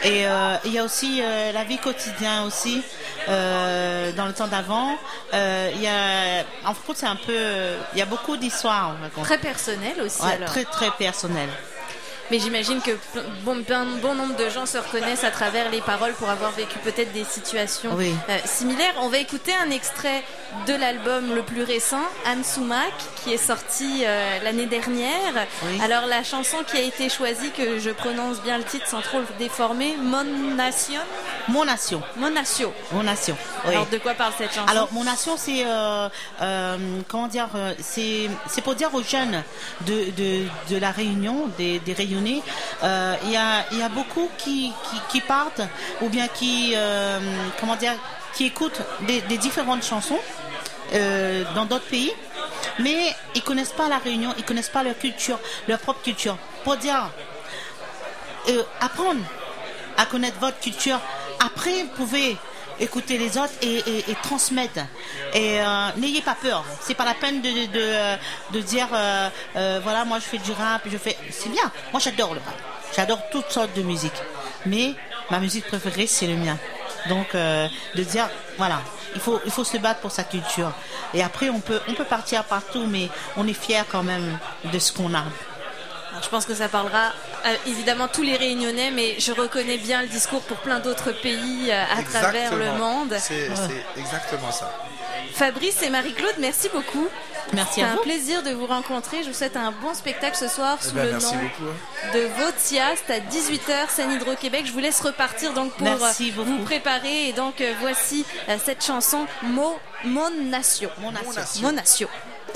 Et euh, il y a aussi euh, la vie quotidienne aussi, euh, dans le temps d'avant. Euh, il y a, en fait, c'est un peu, il y a beaucoup d'histoires. Très personnel aussi, ouais, alors. Très, très personnel. Mais j'imagine que bon, bon, bon nombre de gens se reconnaissent à travers les paroles pour avoir vécu peut-être des situations oui. euh, similaires. On va écouter un extrait de l'album le plus récent, Anne Soumac, qui est sorti euh, l'année dernière. Oui. Alors la chanson qui a été choisie, que je prononce bien le titre sans trop le déformer, Mon Nation. Mon Nation. Mon Nation. Mon Nation. Oui. Alors de quoi parle cette chanson? Alors Mon Nation, c'est euh, euh, comment dire, c'est c'est pour dire aux jeunes de de, de la Réunion, des, des Réunionnais. Euh, il y a il y a beaucoup qui, qui qui partent ou bien qui euh, comment dire qui écoutent des, des différentes chansons euh, dans d'autres pays, mais ils connaissent pas la Réunion, ils connaissent pas leur culture, leur propre culture. Pour dire euh, apprendre à connaître votre culture, après vous pouvez écouter les autres et, et, et transmettre. Et euh, n'ayez pas peur. C'est pas la peine de, de, de, de dire euh, euh, voilà, moi je fais du rap, je fais. C'est bien. Moi j'adore le rap. J'adore toutes sortes de musique. Mais ma musique préférée c'est le mien. Donc euh, de dire voilà, il faut il faut se battre pour sa culture. Et après on peut on peut partir partout, mais on est fier quand même de ce qu'on a. Alors, je pense que ça parlera euh, évidemment tous les Réunionnais, mais je reconnais bien le discours pour plein d'autres pays euh, à Exactement. travers le monde. C'est, Ouais. c'est exactement ça. Fabrice et Marie-Claude, merci beaucoup. Merci C'est à un vous. plaisir de vous rencontrer. Je vous souhaite un bon spectacle ce soir Eh sous ben, le merci nom beaucoup, hein. de Votia. C'est à dix-huit heures, scène Hydro-Québec. Je vous laisse repartir donc pour Merci euh, vous préparer. Et donc euh, voici euh, cette chanson Mo, Mon Nation. Mon Nation. Mon Nation.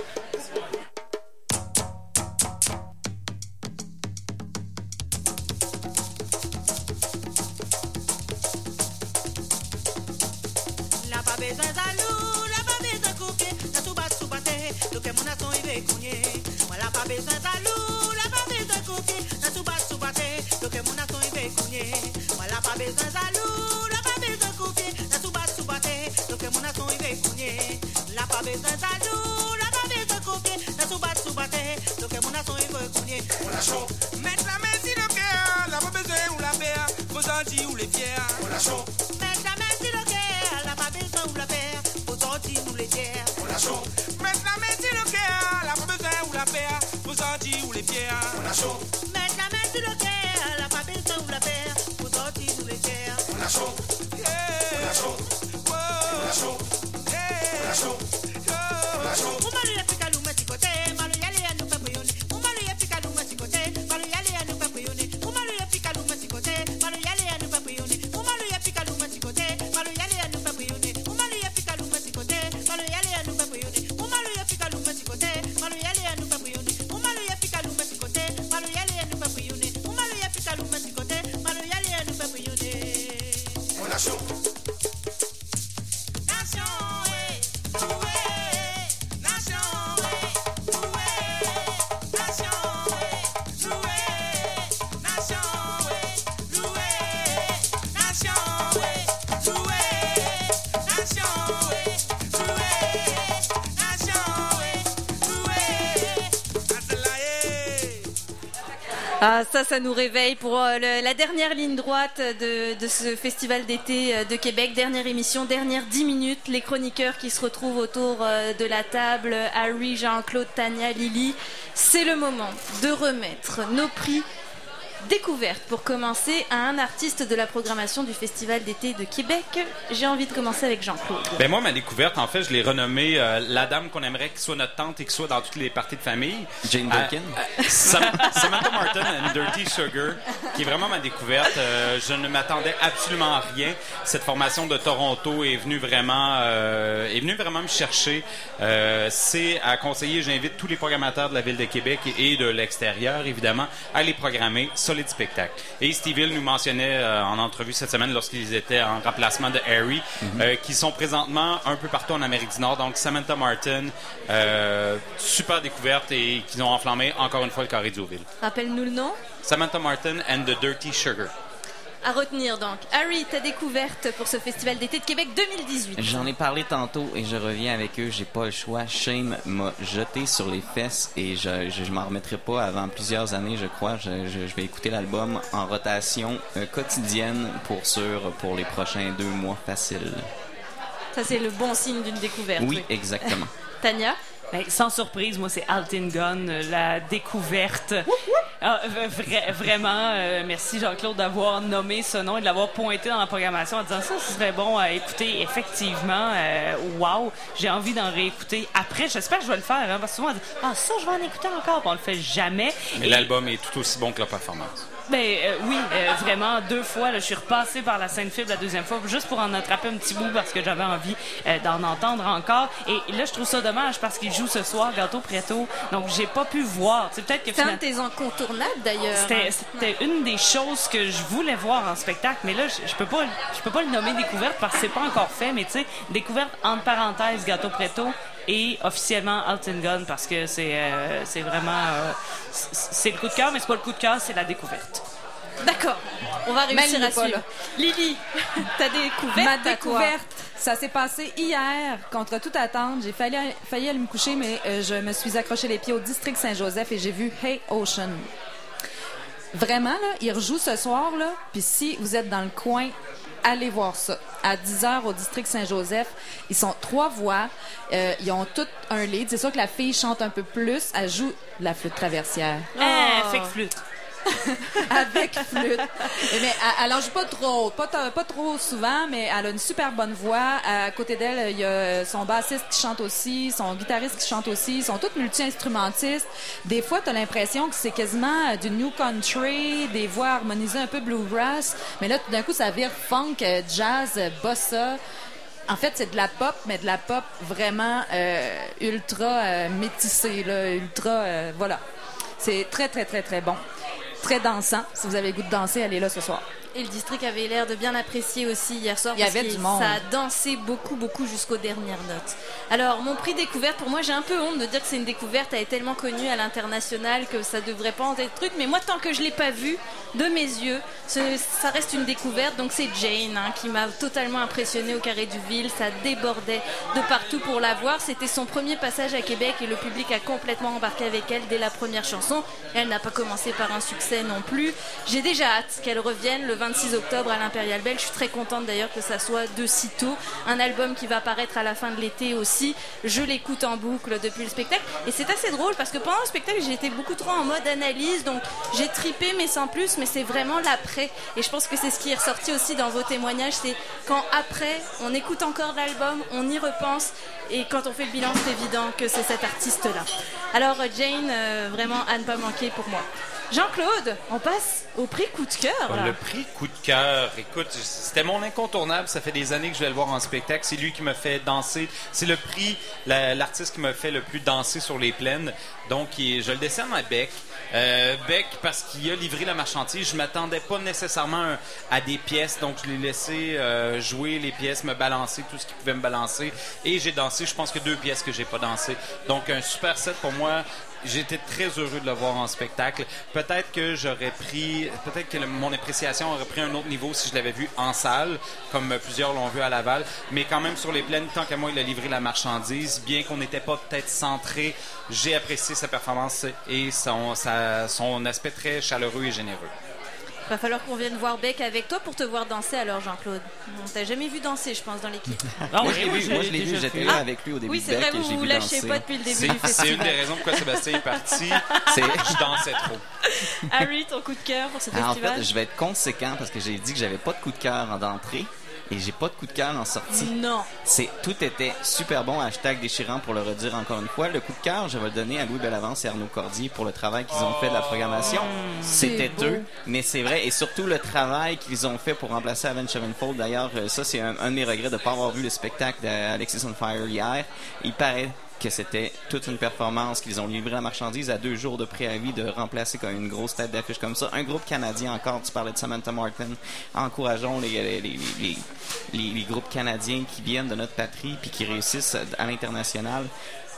La pa bezan zalou, la pa bezan kouke, na soubat soubate, loke moun aton ive kounye. Moi la pa bezan zalou, la pa bezan kouke, na soubat soubate, loke moun aton ive kounye. Moi la pa bezan zalou, la pa bezan kouke, na soubat soubate, loke moun aton ive kounye. La pa bezan zalou, la pa bezan kouke, na soubat soubate, loke moun aton ive kounye. On la chaud. Mettre la main sur le cœur, la pa bezan ou la paix, vos anti ou les fiers. On la chaud. Mettre la main sur le cœur, la pa bezan ou la paix, vos anti ou les fiers. On la chaud. Mettre la main sur le cœur, la pa bezan ou la paix, vos anti ou les fiers. On la chaud. Mettre la main sur le cœur, la pa bezan ou la paix, vos anti ou les fiers. On la chaud. Yeah. On la chaud. Whoa. On la chaud. Yeah. On la chaud. On la chaud. Umalu ya pika luma sikote, malu yale ya nuka kuyuni. Umalu ya pika luma sikote, malu yale ya nuka kuyuni. Umalu ya pika luma sikote, malu yale ya nuka kuyuni. Umalu ya pika luma sikote, malu yale ya nuka kuyuni. Umalu ya pika luma sikote, malu yale ya nuka kuyuni. Umalu ya pika luma sikote, malu yale ya nuka kuyuni. Umalu ya pika luma sikote, malu yale ya nuka kuyuni. Umalu ya pika luma sikote, malu yale ya nuka kuyuni. On la chaud. Nation, eh, jouez. Nation, eh, jouez. Nation, eh, jouez. Nation, eh, jouez. Nation, eh, jouez. Nation, eh, jouez. Nation, eh, jouez. Ah, ça, ça nous réveille pour euh, le- la dernière ligne droite de, de ce festival d'été euh, de Québec. Dernière émission, dernière dix minutes. Les chroniqueurs qui se retrouvent autour euh, de la table, Harry, Jean-Claude, Tania, Lily. C'est le moment de remettre nos prix découvertes pour commencer à un artiste de la programmation du festival d'été de Québec. J'ai envie de commencer avec Jean-Claude. Ben moi, ma découverte, en fait, je l'ai renommée euh, la dame qu'on aimerait qu'il soit notre tante et qu'il soit dans toutes les parties de famille. Jane Birkin. Euh, euh, Sam- Samantha Martin and Dirty Sugar, qui est vraiment ma découverte. Euh, je ne m'attendais absolument à rien. Cette formation de Toronto est venue vraiment, euh, est venue vraiment me chercher. Euh, c'est à conseiller. J'invite tous les programmateurs de la ville de Québec et, et de l'extérieur, évidemment, à les programmer. Solide spectacle. Et Steve Hill nous mentionnait euh, en entrevue cette semaine lorsqu'ils étaient en remplacement de Harry, Mm-hmm. euh, qui sont présentement un peu partout en Amérique du Nord. Donc Samantha Martin, euh, super découverte et qu'ils ont enflammé encore une fois le carré d'Youville. Rappelle-nous le nom. Samantha Martin and the Dirty Sugar. à retenir donc. Harry, ta découverte pour ce Festival d'été de Québec deux mille dix-huit. J'en ai parlé tantôt et je reviens avec eux. J'ai pas le choix. Shame m'a jeté sur les fesses et je, je, je m'en remettrai pas avant plusieurs années, je crois. Je, je, je vais écouter l'album en rotation euh, quotidienne pour sûr pour les prochains deux mois faciles. Ça, c'est le bon signe d'une découverte. Oui, oui. Exactement. Tania? Ben, sans surprise, moi, c'est Altin Gun, euh, la découverte. Ah, vra- vraiment, euh, merci Jean-Claude d'avoir nommé ce nom et de l'avoir pointé dans la programmation en disant ça, ce serait bon à écouter. Effectivement, euh, wow, j'ai envie d'en réécouter. Après, j'espère que je vais le faire, hein, parce que souvent on dit « Ah, ça, je vais en écouter encore », puis on le fait jamais. Mais et... l'album est tout aussi bon que la performance. Ben euh, oui, euh, vraiment, deux fois, là, je suis repassée par la Sainte-Fibre la deuxième fois, juste pour en attraper un petit bout parce que j'avais envie euh, d'en entendre encore. Et là, je trouve ça dommage parce qu'il joue ce soir, Gâteau Préto, donc j'ai pas pu voir. C'est peut-être que c'est un de tes incontournables, d'ailleurs. C'était, c'était une des choses que je voulais voir en spectacle, mais là, je, je peux pas, je peux pas le nommer découverte parce que c'est pas encore fait, mais tu sais, découverte entre parenthèses, Gâteau Préto, et officiellement Altin Gun parce que c'est, euh, c'est vraiment euh, c'est le coup de cœur, mais c'est pas le coup de cœur, c'est la découverte. D'accord, on va réussir Même à pas, suivre. là. Lily, ta découverte. Ma à découverte, ça s'est passé hier, contre toute attente. J'ai failli, failli aller me coucher, mais euh, je me suis accroché les pieds au district Saint-Joseph et j'ai vu Hey Ocean. Vraiment, là, ils rejouent ce soir, là, puis si vous êtes dans le coin, allez voir ça. À dix heures au district Saint-Joseph, ils sont trois voix, euh, ils ont toutes un lead. C'est sûr que la fille chante un peu plus, elle joue de la flûte traversière. Oh. Eh, fait que flûte. Avec flûte. Mais elle en joue pas trop, pas, pas trop souvent, mais elle a une super bonne voix. À côté d'elle, il y a son bassiste qui chante aussi, son guitariste qui chante aussi. Ils sont tous multi-instrumentistes. Des fois, tu as l'impression que c'est quasiment du new country, des voix harmonisées un peu bluegrass. Mais là, tout d'un coup, ça vire funk, jazz, bossa. En fait, c'est de la pop, mais de la pop vraiment euh, ultra euh, métissée, là, ultra... Euh, voilà. C'est très, très, très, très bon. Très dansant. Si vous avez le goût de danser, allez là ce soir. Et le district avait l'air de bien apprécier aussi hier soir. Il y parce avait que du monde. Ça a dansé beaucoup, beaucoup jusqu'aux dernières notes. Alors, mon prix découverte, pour moi, j'ai un peu honte de dire que c'est une découverte. Elle est tellement connue à l'international que ça devrait pas en être truc. Mais moi, tant que je l'ai pas vue de mes yeux, ce, ça reste une découverte. Donc, c'est Jane hein, qui m'a totalement impressionnée au Carré du Ville. Ça débordait de partout pour la voir. C'était son premier passage à Québec et le public a complètement embarqué avec elle dès la première chanson. Elle n'a pas commencé par un succès non plus. J'ai déjà hâte qu'elle revienne le vingt-six octobre à l'Impérial Belle. Je suis très contente d'ailleurs que ça soit de sitôt. Un album qui va apparaître à la fin de l'été aussi. Je l'écoute en boucle depuis le spectacle. Et c'est assez drôle parce que pendant le spectacle, j'ai été beaucoup trop en mode analyse. Donc j'ai tripé mais sans plus. Mais c'est vraiment l'après. Et je pense que c'est ce qui est ressorti aussi dans vos témoignages. C'est quand après, on écoute encore l'album, on y repense. Et quand on fait le bilan, c'est évident que c'est cet artiste-là. Alors Jane, euh, vraiment à ne pas manquer pour moi. Jean-Claude, on passe au prix coup de cœur. Là. Le prix coup de cœur, écoute, c'était mon incontournable. Ça fait des années que je vais le voir en spectacle. C'est lui qui me fait danser. C'est le prix, la, l'artiste qui me fait le plus danser sur les plaines. Donc, il, je le décerne à Beck. Euh, Beck, parce qu'il a livré la marchandise, je m'attendais pas nécessairement à des pièces. Donc, je l'ai laissé euh, jouer les pièces, me balancer, tout ce qu'il pouvait me balancer. Et j'ai dansé, je pense que deux pièces que j'ai pas dansé. Donc, un super set pour moi. J'étais très heureux de le voir en spectacle. Peut-être que j'aurais pris... Peut-être que le, mon appréciation aurait pris un autre niveau si je l'avais vu en salle, comme plusieurs l'ont vu à Laval. Mais quand même, sur les plaines, tant qu'à moi, il a livré la marchandise. Bien qu'on n'était pas peut-être centré, j'ai apprécié sa performance et son, sa, son aspect très chaleureux et généreux. Va falloir qu'on vienne voir Beck avec toi pour te voir danser alors, Jean-Claude. On t'a jamais vu danser, je pense, dans l'équipe. Non, moi, je l'ai vu, moi, je l'ai vu, j'étais là ah, avec lui au début oui, de c'est Beck vrai, et vous j'ai vous vu lâchez danser. pas depuis le début c'est, du festival. C'est une des raisons pourquoi Sébastien est parti. C'est, je dansais trop. Harry, ton coup de cœur pour ce Alors, festival? En fait, je vais être conséquent parce que j'ai dit que j'avais pas de coup de cœur en entrée. Et j'ai pas de coup de cœur en sortie. Non. C'est, tout était super bon. Hashtag déchirant pour le redire encore une fois. Le coup de cœur, je vais le donner à Louis Bellavance et Arnaud Cordier pour le travail qu'ils ont fait de la programmation. Mmh, C'était eux, mais c'est vrai. Et surtout le travail qu'ils ont fait pour remplacer Avenged Sevenfold. D'ailleurs, ça, c'est un, un de mes regrets de pas avoir vu le spectacle d'Alexis on Fire hier. Il paraît que c'était toute une performance, qu'ils ont livré la marchandise à deux jours de préavis de remplacer comme une grosse tête d'affiche comme ça. Un groupe canadien encore, tu parlais de Samantha Martin. Encourageons les, les, les, les, les, les groupes canadiens qui viennent de notre patrie puis qui réussissent à l'international.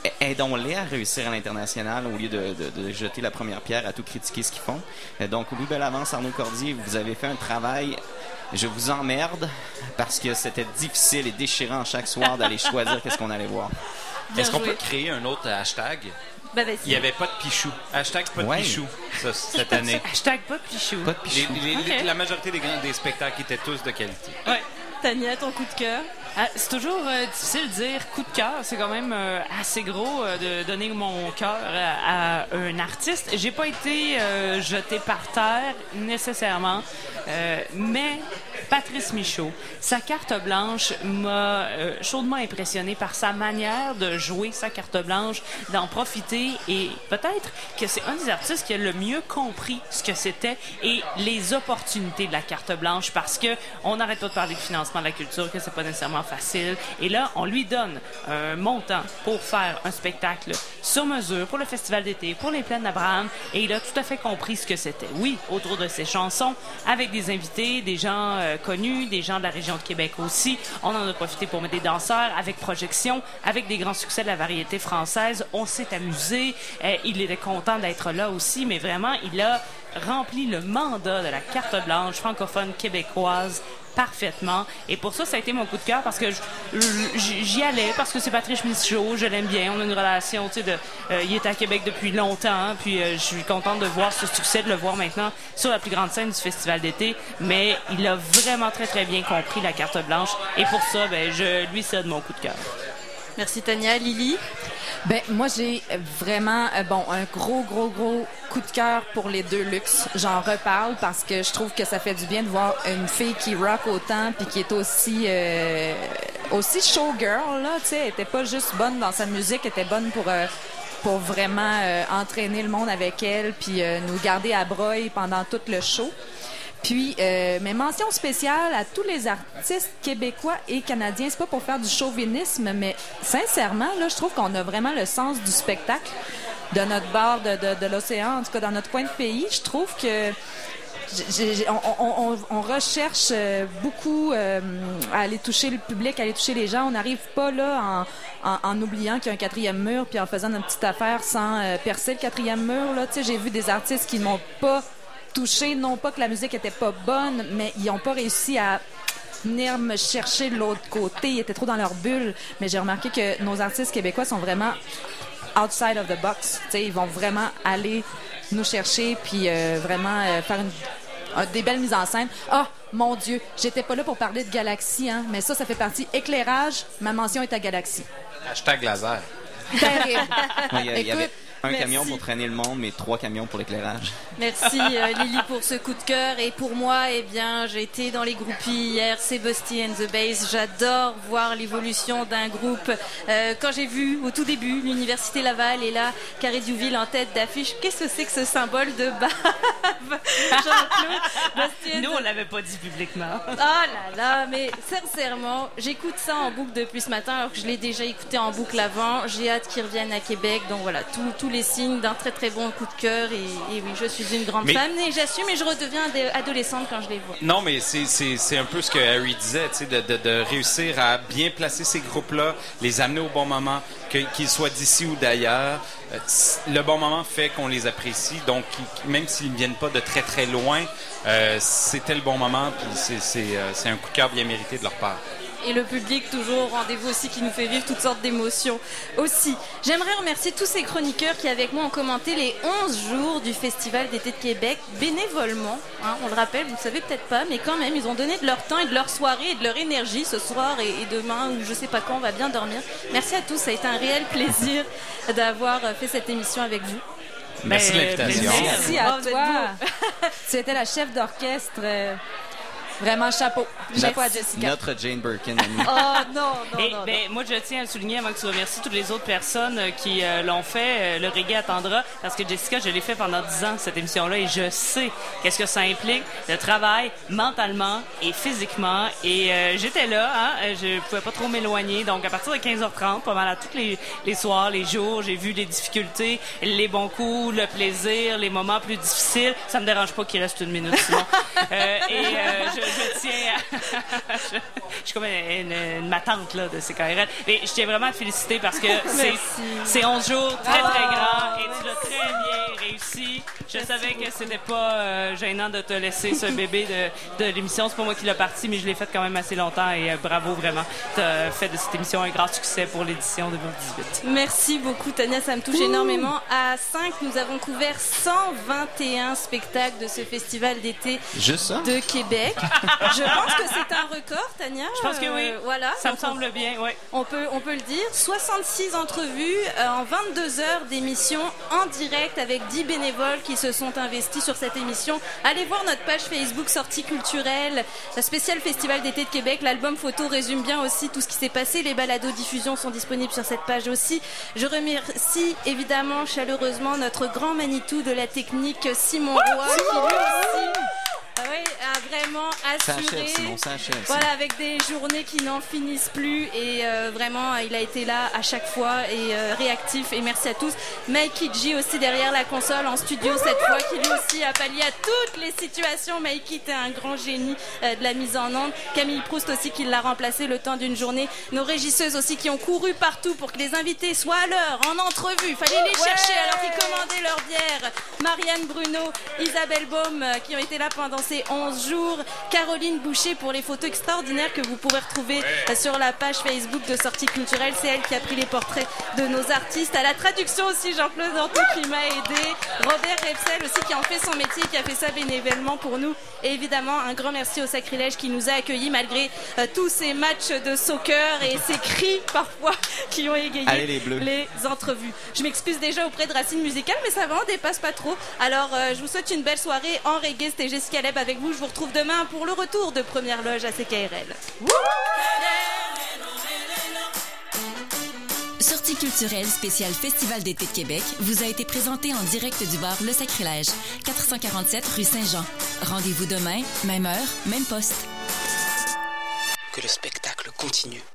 aidons-les à réussir à l'international au lieu de, de, de jeter la première pierre à tout critiquer ce qu'ils font. Euh, donc, Louis Bellavance, Arnaud Cordier, vous avez fait un travail. Je vous emmerde parce que c'était difficile et déchirant chaque soir d'aller choisir qu'est-ce qu'on allait voir. Est-ce qu'on peut créer un autre hashtag? Ben, ben, il n'y avait pas de Pichou. Hashtag pas de ouais. Pichou ça, cette année. Hashtag pas de Pichou. Pas de Pichou. Les, les, okay. La majorité des, grands, des spectacles étaient tous de qualité. Ouais. Tania, ton coup de cœur? Ah, c'est toujours euh, difficile de dire coup de cœur. C'est quand même euh, assez gros euh, de donner mon cœur à, à un artiste. J'ai pas été euh, jetée par terre nécessairement, euh, mais Patrice Michaud, sa carte blanche m'a euh, chaudement impressionné par sa manière de jouer sa carte blanche, d'en profiter, et peut-être que c'est un des artistes qui a le mieux compris ce que c'était et les opportunités de la carte blanche, parce que on n'arrête pas de parler de financement de la culture, que c'est pas nécessairement facile, et là on lui donne un montant pour faire un spectacle sur mesure pour le festival d'été, pour les plaines d'Abraham, et il a tout à fait compris ce que c'était. Oui, autour de ses chansons, avec des invités, des gens euh, connus, des gens de la région de Québec aussi. On en a profité pour mettre des danseurs avec projection, avec des grands succès de la variété française. On s'est amusé. Euh, il était content d'être là aussi, mais vraiment, il a rempli le mandat de la carte blanche francophone québécoise parfaitement. Et pour ça, ça a été mon coup de cœur, parce que j'y allais, parce que c'est Patrice Michaud, je l'aime bien. On a une relation, tu sais, de, euh, il est à Québec depuis longtemps, puis euh, je suis contente de voir ce succès, de le voir maintenant sur la plus grande scène du festival d'été. Mais il a vraiment très, très bien compris la carte blanche. Et pour ça, ben, je lui cède mon coup de cœur. Merci Tania. Lily? Ben moi j'ai vraiment euh, bon un gros gros gros coup de cœur pour les deux luxe. J'en reparle parce que je trouve que ça fait du bien de voir une fille qui rock autant puis qui est aussi euh, aussi showgirl là, tu sais, elle était pas juste bonne dans sa musique, elle était bonne pour euh, pour vraiment euh, entraîner le monde avec elle puis euh, nous garder à broye pendant tout le show. Puis, euh, mais mention spéciale à tous les artistes québécois et canadiens. C'est pas pour faire du chauvinisme, mais sincèrement, là, je trouve qu'on a vraiment le sens du spectacle de notre bord de, de, de l'océan, en tout cas dans notre coin de pays. Je trouve que j'ai, j'ai, on, on, on recherche beaucoup euh, à aller toucher le public, à aller toucher les gens. On n'arrive pas là en, en, en oubliant qu'il y a un quatrième mur, puis en faisant notre petite affaire sans euh, percer le quatrième mur. Là, tu sais, j'ai vu des artistes qui n'ont pas touché, non pas que la musique était pas bonne, mais ils n'ont pas réussi à venir me chercher de l'autre côté. Ils étaient trop dans leur bulle. Mais j'ai remarqué que nos artistes québécois sont vraiment outside of the box. T'sais, ils vont vraiment aller nous chercher puis euh, vraiment euh, faire une, euh, des belles mises en scène. Ah, mon Dieu, j'étais pas là pour parler de Galaxy, hein, mais ça, ça fait partie éclairage. Ma mention est à Galaxy. Hashtag laser. Terrible. Il y, a, il y avait un merci. camion pour traîner le monde, mais trois camions pour l'éclairage. Merci euh, Lily pour ce coup de cœur. Et pour moi, eh bien, j'ai été dans les groupies hier, c'est Busty and the Bass. J'adore voir l'évolution d'un groupe. Euh, quand j'ai vu au tout début l'Université Laval et là, Carré Duville en tête d'affiche, qu'est-ce que c'est que ce symbole de bave? Jean-Claude, Busty and Nous, the... on l'avait pas dit publiquement. Oh là là, mais sincèrement, j'écoute ça en boucle depuis ce matin alors que je l'ai déjà écouté en boucle avant. J'ai hâte qu'ils reviennent à Québec. Donc voilà, tous les signes d'un très très bon coup de cœur. Et, et oui, je suis une grande mais... fan et j'assume et je redeviens adolescente quand je les vois. Non, mais c'est, c'est, c'est un peu ce que Harry disait, tu sais, de, de, de réussir à bien placer ces groupes-là, les amener au bon moment, que, qu'ils soient d'ici ou d'ailleurs. Le bon moment fait qu'on les apprécie. Donc, même s'ils ne viennent pas de très très loin, euh, c'était le bon moment. Puis c'est, c'est, euh, c'est un coup de cœur bien mérité de leur part. Et le public toujours au rendez-vous aussi qui nous fait vivre toutes sortes d'émotions aussi. J'aimerais remercier tous ces chroniqueurs qui avec moi ont commenté les onze jours du Festival d'été de Québec bénévolement. Hein, on le rappelle, vous ne le savez peut-être pas, mais quand même, ils ont donné de leur temps et de leur soirée et de leur énergie ce soir et, et demain ou je sais pas quand on va bien dormir. Merci à tous, ça a été un réel plaisir d'avoir fait cette émission avec vous. Merci de l'invitation. Merci à oh, toi. Tu étais la chef d'orchestre. Euh... Vraiment, chapeau. Chapeau à Jessica. Notre Jane Birkin. Oh non, non, Et, non, ben, non. Moi, je tiens à le souligner avant que tu remercies toutes les autres personnes euh, qui euh, l'ont fait. Euh, le reggae attendra. Parce que Jessica, je l'ai fait pendant dix ans, cette émission-là, et je sais qu'est-ce que ça implique, le travail mentalement et physiquement. Et euh, j'étais là, hein, je pouvais pas trop m'éloigner. Donc, à partir de quinze heures trente, pas mal à tous les, les soirs, les jours, j'ai vu les difficultés, les bons coups, le plaisir, les moments plus difficiles. Ça me dérange pas qu'il reste une minute, sinon. euh, et euh, je, je tiens à... je, je suis comme une, une, une ma tante là, de C K R L. Mais je tiens vraiment à te féliciter parce que c'est, c'est onze jours très, très grands et tu l'as très bien réussi. Je Merci savais beaucoup. Que c'était pas euh, gênant de te laisser ce bébé de, de l'émission. C'est pas moi qui l'ai parti, mais je l'ai fait quand même assez longtemps et euh, bravo vraiment. Tu as fait de cette émission un grand succès pour l'édition deux mille dix-huit. Merci beaucoup, Tania. Ça me touche Ouh. énormément. À cinq, nous avons couvert cent vingt et un spectacles de ce festival d'été Juste ça? de Québec. Je pense que c'est un record, Tania. Je pense que oui. Euh, voilà. Ça me semble bien, oui. On peut, on peut le dire. soixante-six entrevues euh, en vingt-deux heures d'émission en direct avec dix bénévoles qui se sont investis sur cette émission. Allez voir notre page Facebook Sortie culturelle, la spéciale Festival d'été de Québec. L'album photo résume bien aussi tout ce qui s'est passé. Les balados-diffusions sont disponibles sur cette page aussi. Je remercie évidemment chaleureusement notre grand Manitou de la technique, Simon Roy, qui lui aussi... Ah oui, a vraiment assuré. Simon, voilà, avec des journées qui n'en finissent plus et euh, vraiment, il a été là à chaque fois et euh, réactif. Et merci à tous. Mikey G aussi derrière la console en studio cette fois, qui lui aussi a pallié à toutes les situations. Mikey était un grand génie euh, de la mise en onde. Camille Proust aussi qui l'a remplacé le temps d'une journée. Nos régisseuses aussi qui ont couru partout pour que les invités soient à l'heure, en entrevue. Il fallait les ouais. chercher alors qu'ils commandaient leur bière. Marianne Bruno, Isabelle Baume euh, qui ont été là pendant ces onze jours. Caroline Boucher pour les photos extraordinaires que vous pourrez retrouver ouais. sur la page Facebook de Sortie culturelle. C'est elle qui a pris les portraits de nos artistes. À la traduction aussi, Jean-Claude Dantou qui m'a aidé. Robert Repsel aussi qui en fait son métier, qui a fait ça bénévolement pour nous. Et évidemment, un grand merci au Sacrilège qui nous a accueillis malgré euh, tous ces matchs de soccer et ces cris parfois qui ont égayé Allez, les, bleus. les entrevues. Je m'excuse déjà auprès de Racine Musicale, mais ça va, on dépasse pas trop. Alors, euh, je vous souhaite une belle soirée en reggae. C'était Jessica Leb avec vous. Je vous retrouve demain pour le retour de Première Loge à C K R L. Sortie culturelle spéciale Festival d'été de Québec vous a été présentée en direct du bar Le Sacrilège, quatre cent quarante-sept rue Saint-Jean. Rendez-vous demain, même heure, même poste. Que le spectacle continue.